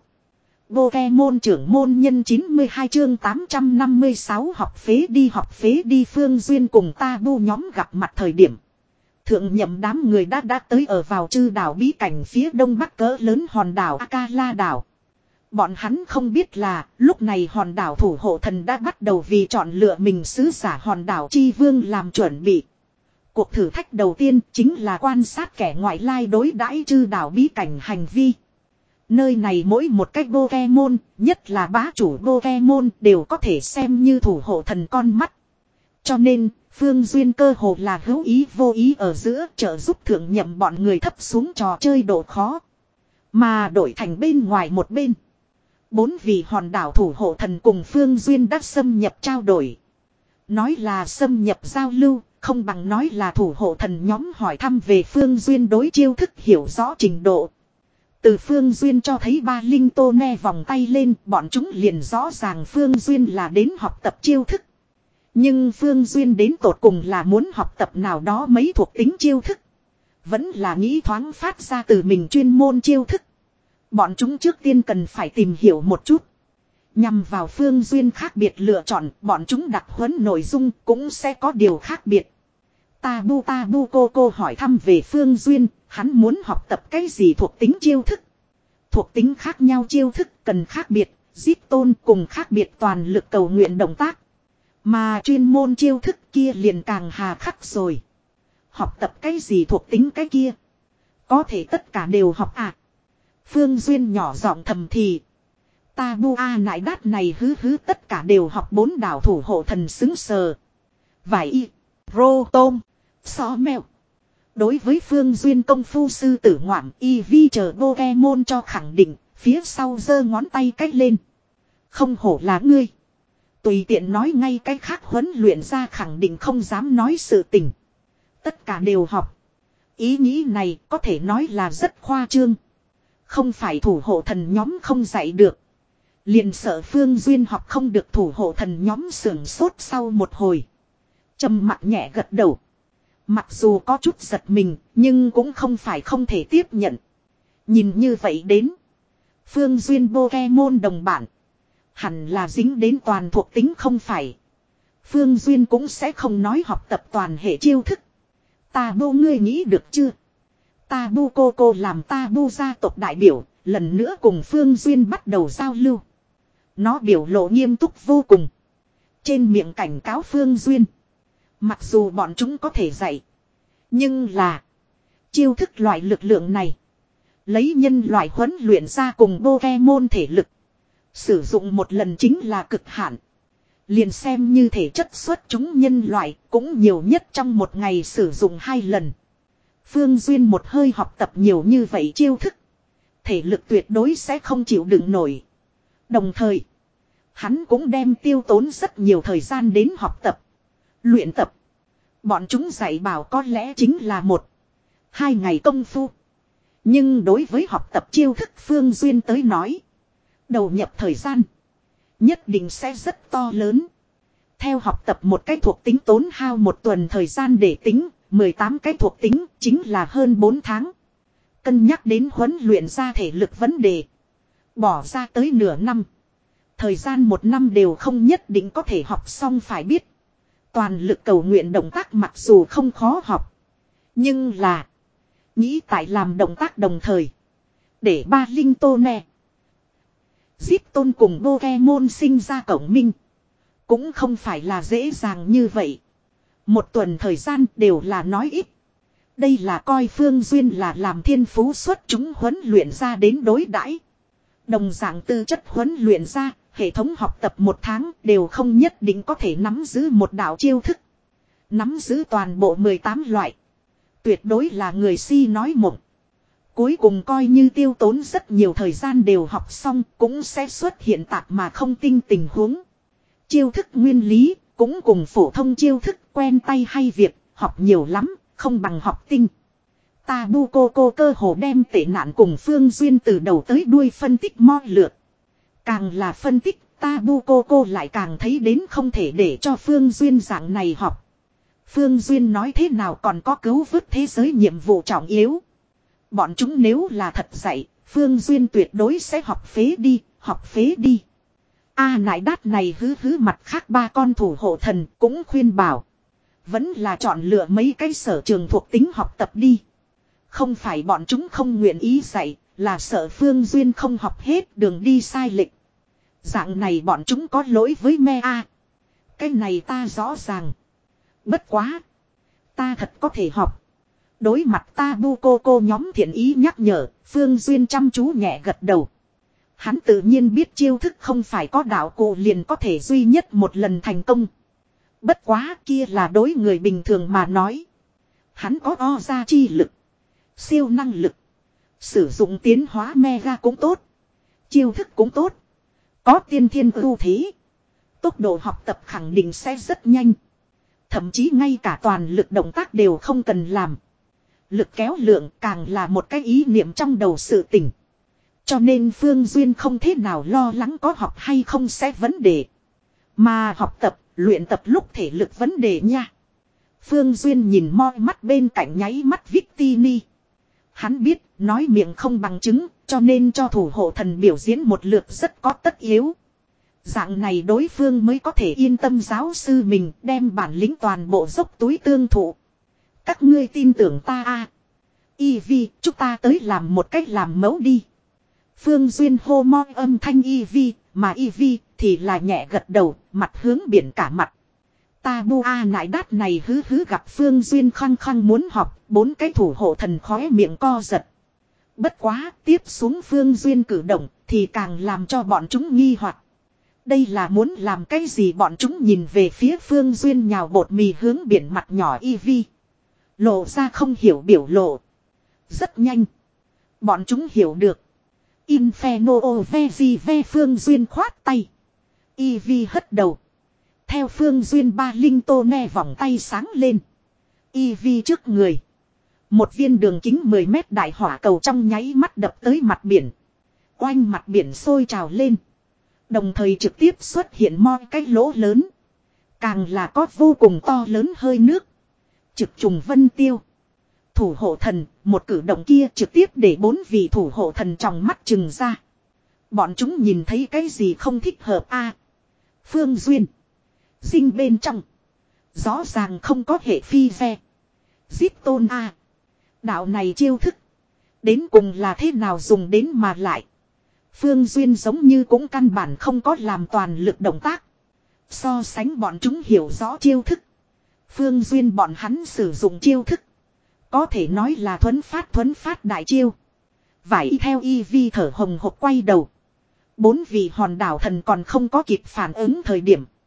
Pokemon trưởng môn nhân chín mươi hai chương tám trăm năm mươi sáu học phế đi học phế đi. Phương Duyên cùng Tabu nhóm gặp mặt thời điểm. Thượng nhậm đám người đã đã tới ở vào chư đảo bí cảnh phía đông bắc cỡ lớn hòn đảo Akala đảo. Bọn hắn không biết là lúc này hòn đảo thủ hộ thần đã bắt đầu vì chọn lựa mình sứ giả hòn đảo chi vương làm chuẩn bị. Cuộc thử thách đầu tiên chính là quan sát kẻ ngoại lai đối đãi chư đảo bí cảnh hành vi. Nơi này mỗi một cách Pokemon, nhất là bá chủ Pokemon đều có thể xem như thủ hộ thần con mắt. Cho nên, Phương Duyên cơ hồ là hữu ý vô ý ở giữa trợ giúp thượng nhậm bọn người thấp xuống trò chơi độ khó. Mà đổi thành bên ngoài một bên. Bốn vị hòn đảo thủ hộ thần cùng Phương Duyên đã xâm nhập trao đổi. Nói là xâm nhập giao lưu, không bằng nói là thủ hộ thần nhóm hỏi thăm về Phương Duyên đối chiêu thức hiểu rõ trình độ. Từ Phương Duyên cho thấy ba linh tô ne vòng tay lên, bọn chúng liền rõ ràng Phương Duyên là đến học tập chiêu thức. Nhưng Phương Duyên đến tột cùng là muốn học tập nào đó mấy thuộc tính chiêu thức. Vẫn là nghĩ thoáng phát ra từ mình chuyên môn chiêu thức. Bọn chúng trước tiên cần phải tìm hiểu một chút. Nhằm vào Phương Duyên khác biệt lựa chọn, bọn chúng đặc huấn nội dung cũng sẽ có điều khác biệt. Tabu Tabu cô cô hỏi thăm về Phương Duyên, hắn muốn học tập cái gì thuộc tính chiêu thức. Thuộc tính khác nhau chiêu thức cần khác biệt, giết tôn cùng khác biệt toàn lực cầu nguyện động tác. Mà chuyên môn chiêu thức kia liền càng hà khắc rồi. Học tập cái gì thuộc tính cái kia. Có thể tất cả đều học à. Phương Duyên nhỏ giọng thầm thì. Tabu a nại đát này hứ hứ tất cả đều học bốn đảo thủ hộ thần xứng sờ. Vải y, rô tôm, xó mèo. Đối với Phương Duyên công phu sư tử ngoạm y vi chờ Pokemon cho khẳng định, phía sau giơ ngón tay cách lên. Không hổ là ngươi. Tùy tiện nói ngay cái khác huấn luyện ra khẳng định không dám nói sự tình. Tất cả đều học. Ý nghĩ này có thể nói là rất khoa trương. Không phải thủ hộ thần nhóm không dạy được. Liền sợ Phương Duyên học không được thủ hộ thần nhóm sưởng sốt sau một hồi. Trầm mặt nhẹ gật đầu. Mặc dù có chút giật mình, nhưng cũng không phải không thể tiếp nhận. Nhìn như vậy đến. Phương Duyên Pokemon đồng bản. Hẳn là dính đến toàn thuộc tính không phải. Phương Duyên cũng sẽ không nói học tập toàn hệ chiêu thức. Tabu ngươi nghĩ được chưa? Tabu cô cô làm Tabu gia tộc đại biểu, lần nữa cùng Phương Duyên bắt đầu giao lưu. Nó biểu lộ nghiêm túc vô cùng. Trên miệng cảnh cáo Phương Duyên. Mặc dù bọn chúng có thể dạy. Nhưng là. Chiêu thức loại lực lượng này. Lấy nhân loại huấn luyện ra cùng Pokemon thể lực. Sử dụng một lần chính là cực hạn. Liền xem như thể chất xuất chúng nhân loại cũng nhiều nhất trong một ngày sử dụng hai lần. Phương Duyên một hơi học tập nhiều như vậy chiêu thức. Thể lực tuyệt đối sẽ không chịu đựng nổi. Đồng thời, hắn cũng đem tiêu tốn rất nhiều thời gian đến học tập, luyện tập. Bọn chúng dạy bảo có lẽ chính là một, hai ngày công phu. Nhưng đối với học tập chiêu thức Phương Duyên tới nói, đầu nhập thời gian nhất định sẽ rất to lớn. Theo học tập một cái thuộc tính tốn hao một tuần thời gian để tính, mười tám cái thuộc tính chính là hơn bốn tháng. Cân nhắc đến huấn luyện ra thể lực vấn đề, bỏ ra tới nửa năm. Thời gian một năm đều không nhất định có thể học xong, phải biết. Toàn lực cầu nguyện động tác mặc dù không khó học, nhưng là nghĩ tại làm động tác đồng thời để ba linh tô nè Zip tôn cùng Pokemon sinh ra cổng minh cũng không phải là dễ dàng như vậy. Một tuần thời gian đều là nói ít. Đây là coi Phương Duyên là làm thiên phú xuất chúng huấn luyện ra đến đối đãi. Đồng dạng tư chất huấn luyện ra, hệ thống học tập một tháng đều không nhất định có thể nắm giữ một đạo chiêu thức. Nắm giữ toàn bộ mười tám loại. Tuyệt đối là người si nói mộng. Cuối cùng coi như tiêu tốn rất nhiều thời gian đều học xong cũng sẽ xuất hiện tạp mà không tinh tình huống. Chiêu thức nguyên lý cũng cùng phổ thông chiêu thức quen tay hay việc học nhiều lắm, không bằng học tinh. Tabu cô cô cơ hồ đem tệ nạn cùng Phương Duyên từ đầu tới đuôi phân tích moi lượt. Càng là phân tích, Tabu cô cô lại càng thấy đến không thể để cho Phương Duyên dạng này học. Phương Duyên nói thế nào còn có cứu vớt thế giới nhiệm vụ trọng yếu. Bọn chúng nếu là thật dạy, Phương Duyên tuyệt đối sẽ học phế đi, học phế đi. A nại đát này hứ hứ mặt khác ba con thủ hộ thần cũng khuyên bảo. Vẫn là chọn lựa mấy cái sở trường thuộc tính học tập đi. Không phải bọn chúng không nguyện ý dạy, là sợ Phương Duyên không học hết đường đi sai lệch. Dạng này bọn chúng có lỗi với me a. Cái này ta rõ ràng. Bất quá. Ta thật có thể học. Đối mặt Tabu cô cô nhóm thiện ý nhắc nhở, Phương Duyên chăm chú nhẹ gật đầu. Hắn tự nhiên biết chiêu thức không phải có đạo cụ liền có thể duy nhất một lần thành công. Bất quá kia là đối người bình thường mà nói. Hắn có o ra chi lực, siêu năng lực, sử dụng tiến hóa mega cũng tốt, chiêu thức cũng tốt, có tiên thiên ưu thế, tốc độ học tập khẳng định sẽ rất nhanh. Thậm chí ngay cả toàn lực động tác đều không cần làm. Lực kéo lượng càng là một cái ý niệm trong đầu sự tỉnh. Cho nên Phương Duyên không thế nào lo lắng có học hay không sẽ vấn đề. Mà học tập, luyện tập lúc thể lực vấn đề nha. Phương Duyên nhìn moi mắt bên cạnh nháy mắt Victini. Hắn biết nói miệng không bằng chứng, cho nên cho thủ hộ thần biểu diễn một lượt rất có tất yếu. Dạng này đối phương mới có thể yên tâm giáo sư mình đem bản lĩnh toàn bộ dốc túi tương thụ. Các ngươi tin tưởng ta a. Eevee, chúng ta tới làm một cách làm mẫu đi. Phương Duyên hô moi âm thanh Eevee, mà Eevee thì là nhẹ gật đầu, mặt hướng biển cả mặt. Tabu a nại đát này hứ hứ gặp Phương Duyên khăng khăng muốn học, bốn cái thủ hộ thần khóe miệng co giật. Bất quá, tiếp xuống Phương Duyên cử động thì càng làm cho bọn chúng nghi hoặc. Đây là muốn làm cái gì? Bọn chúng nhìn về phía Phương Duyên nhào bột mì hướng biển mặt nhỏ Eevee. Lộ ra không hiểu biểu lộ. Rất nhanh. Bọn chúng hiểu được. Inferno Vezi ve Phương Duyên khoát tay. Eevee hất đầu. Theo Phương Duyên ba linh tô ne vòng tay sáng lên. Eevee trước người. Một viên đường kính mười mét đại hỏa cầu trong nháy mắt đập tới mặt biển. Oanh mặt biển sôi trào lên. Đồng thời trực tiếp xuất hiện moi cái lỗ lớn. Càng là có vô cùng to lớn hơi nước. Trực trùng vân tiêu. Thủ hộ thần, một cử động kia trực tiếp để bốn vị thủ hộ thần trong mắt trừng ra. Bọn chúng nhìn thấy cái gì không thích hợp a? À, Phương Duyên. Dinh bên trong. Rõ ràng không có hệ phi ve. Giết tôn a. À, đạo này chiêu thức. Đến cùng là thế nào dùng đến mà lại. Phương Duyên giống như cũng căn bản không có làm toàn lực động tác. So sánh bọn chúng hiểu rõ chiêu thức. Phương Duyên bọn hắn sử dụng chiêu thức. Có thể nói là thuấn phát thuấn phát đại chiêu. Vải theo Eevee thở hồng hộc quay đầu. Bốn vị hòn đảo thần còn không có kịp phản ứng thời điểm.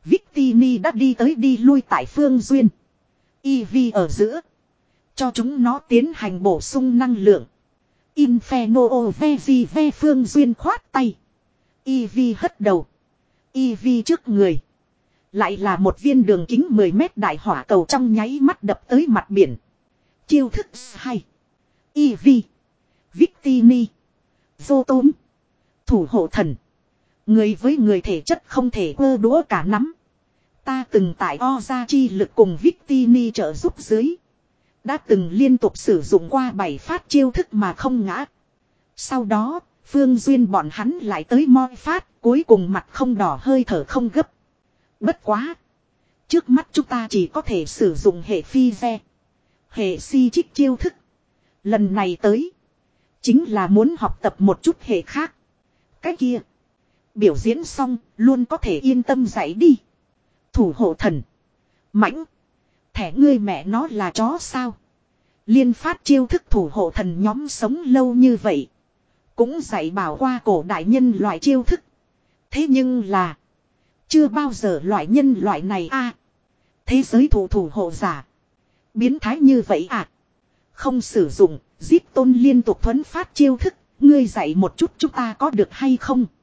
Victini đã đi tới đi lui tại Phương Duyên. Eevee ở giữa. Cho chúng nó tiến hành bổ sung năng lượng. Inferno Vezi ve Phương Duyên khoát tay. Eevee hất đầu. Eevee trước người. Lại là một viên đường kính mười mét đại hỏa cầu trong nháy mắt đập tới mặt biển. Chiêu thức hai. Eevee. Victini. Vô tôm. Thủ hộ thần. Người với người thể chất không thể ơ đũa cả nắm. Ta từng tại Oza chi lực cùng Victini trợ giúp dưới. Đã từng liên tục sử dụng qua bảy phát chiêu thức mà không ngã. Sau đó, Phương Duyên bọn hắn lại tới moi phát, cuối cùng mặt không đỏ hơi thở không gấp. Bất quá. Trước mắt chúng ta chỉ có thể sử dụng hệ phi ve. Hệ si trích chiêu thức. Lần này tới. Chính là muốn học tập một chút hệ khác. Cái kia. Biểu diễn xong, luôn có thể yên tâm dạy đi. Thủ hộ thần. Mãnh. Thẻ ngươi mẹ nó là chó sao. Liên phát chiêu thức thủ hộ thần nhóm sống lâu như vậy. Cũng dạy bảo qua cổ đại nhân loại chiêu thức. Thế nhưng là. Chưa bao giờ loại nhân loại này a thế giới thủ thủ hộ giả. Biến thái như vậy à. Không sử dụng. Giết tôn liên tục thuấn phát chiêu thức. Ngươi dạy một chút chúng ta có được hay không.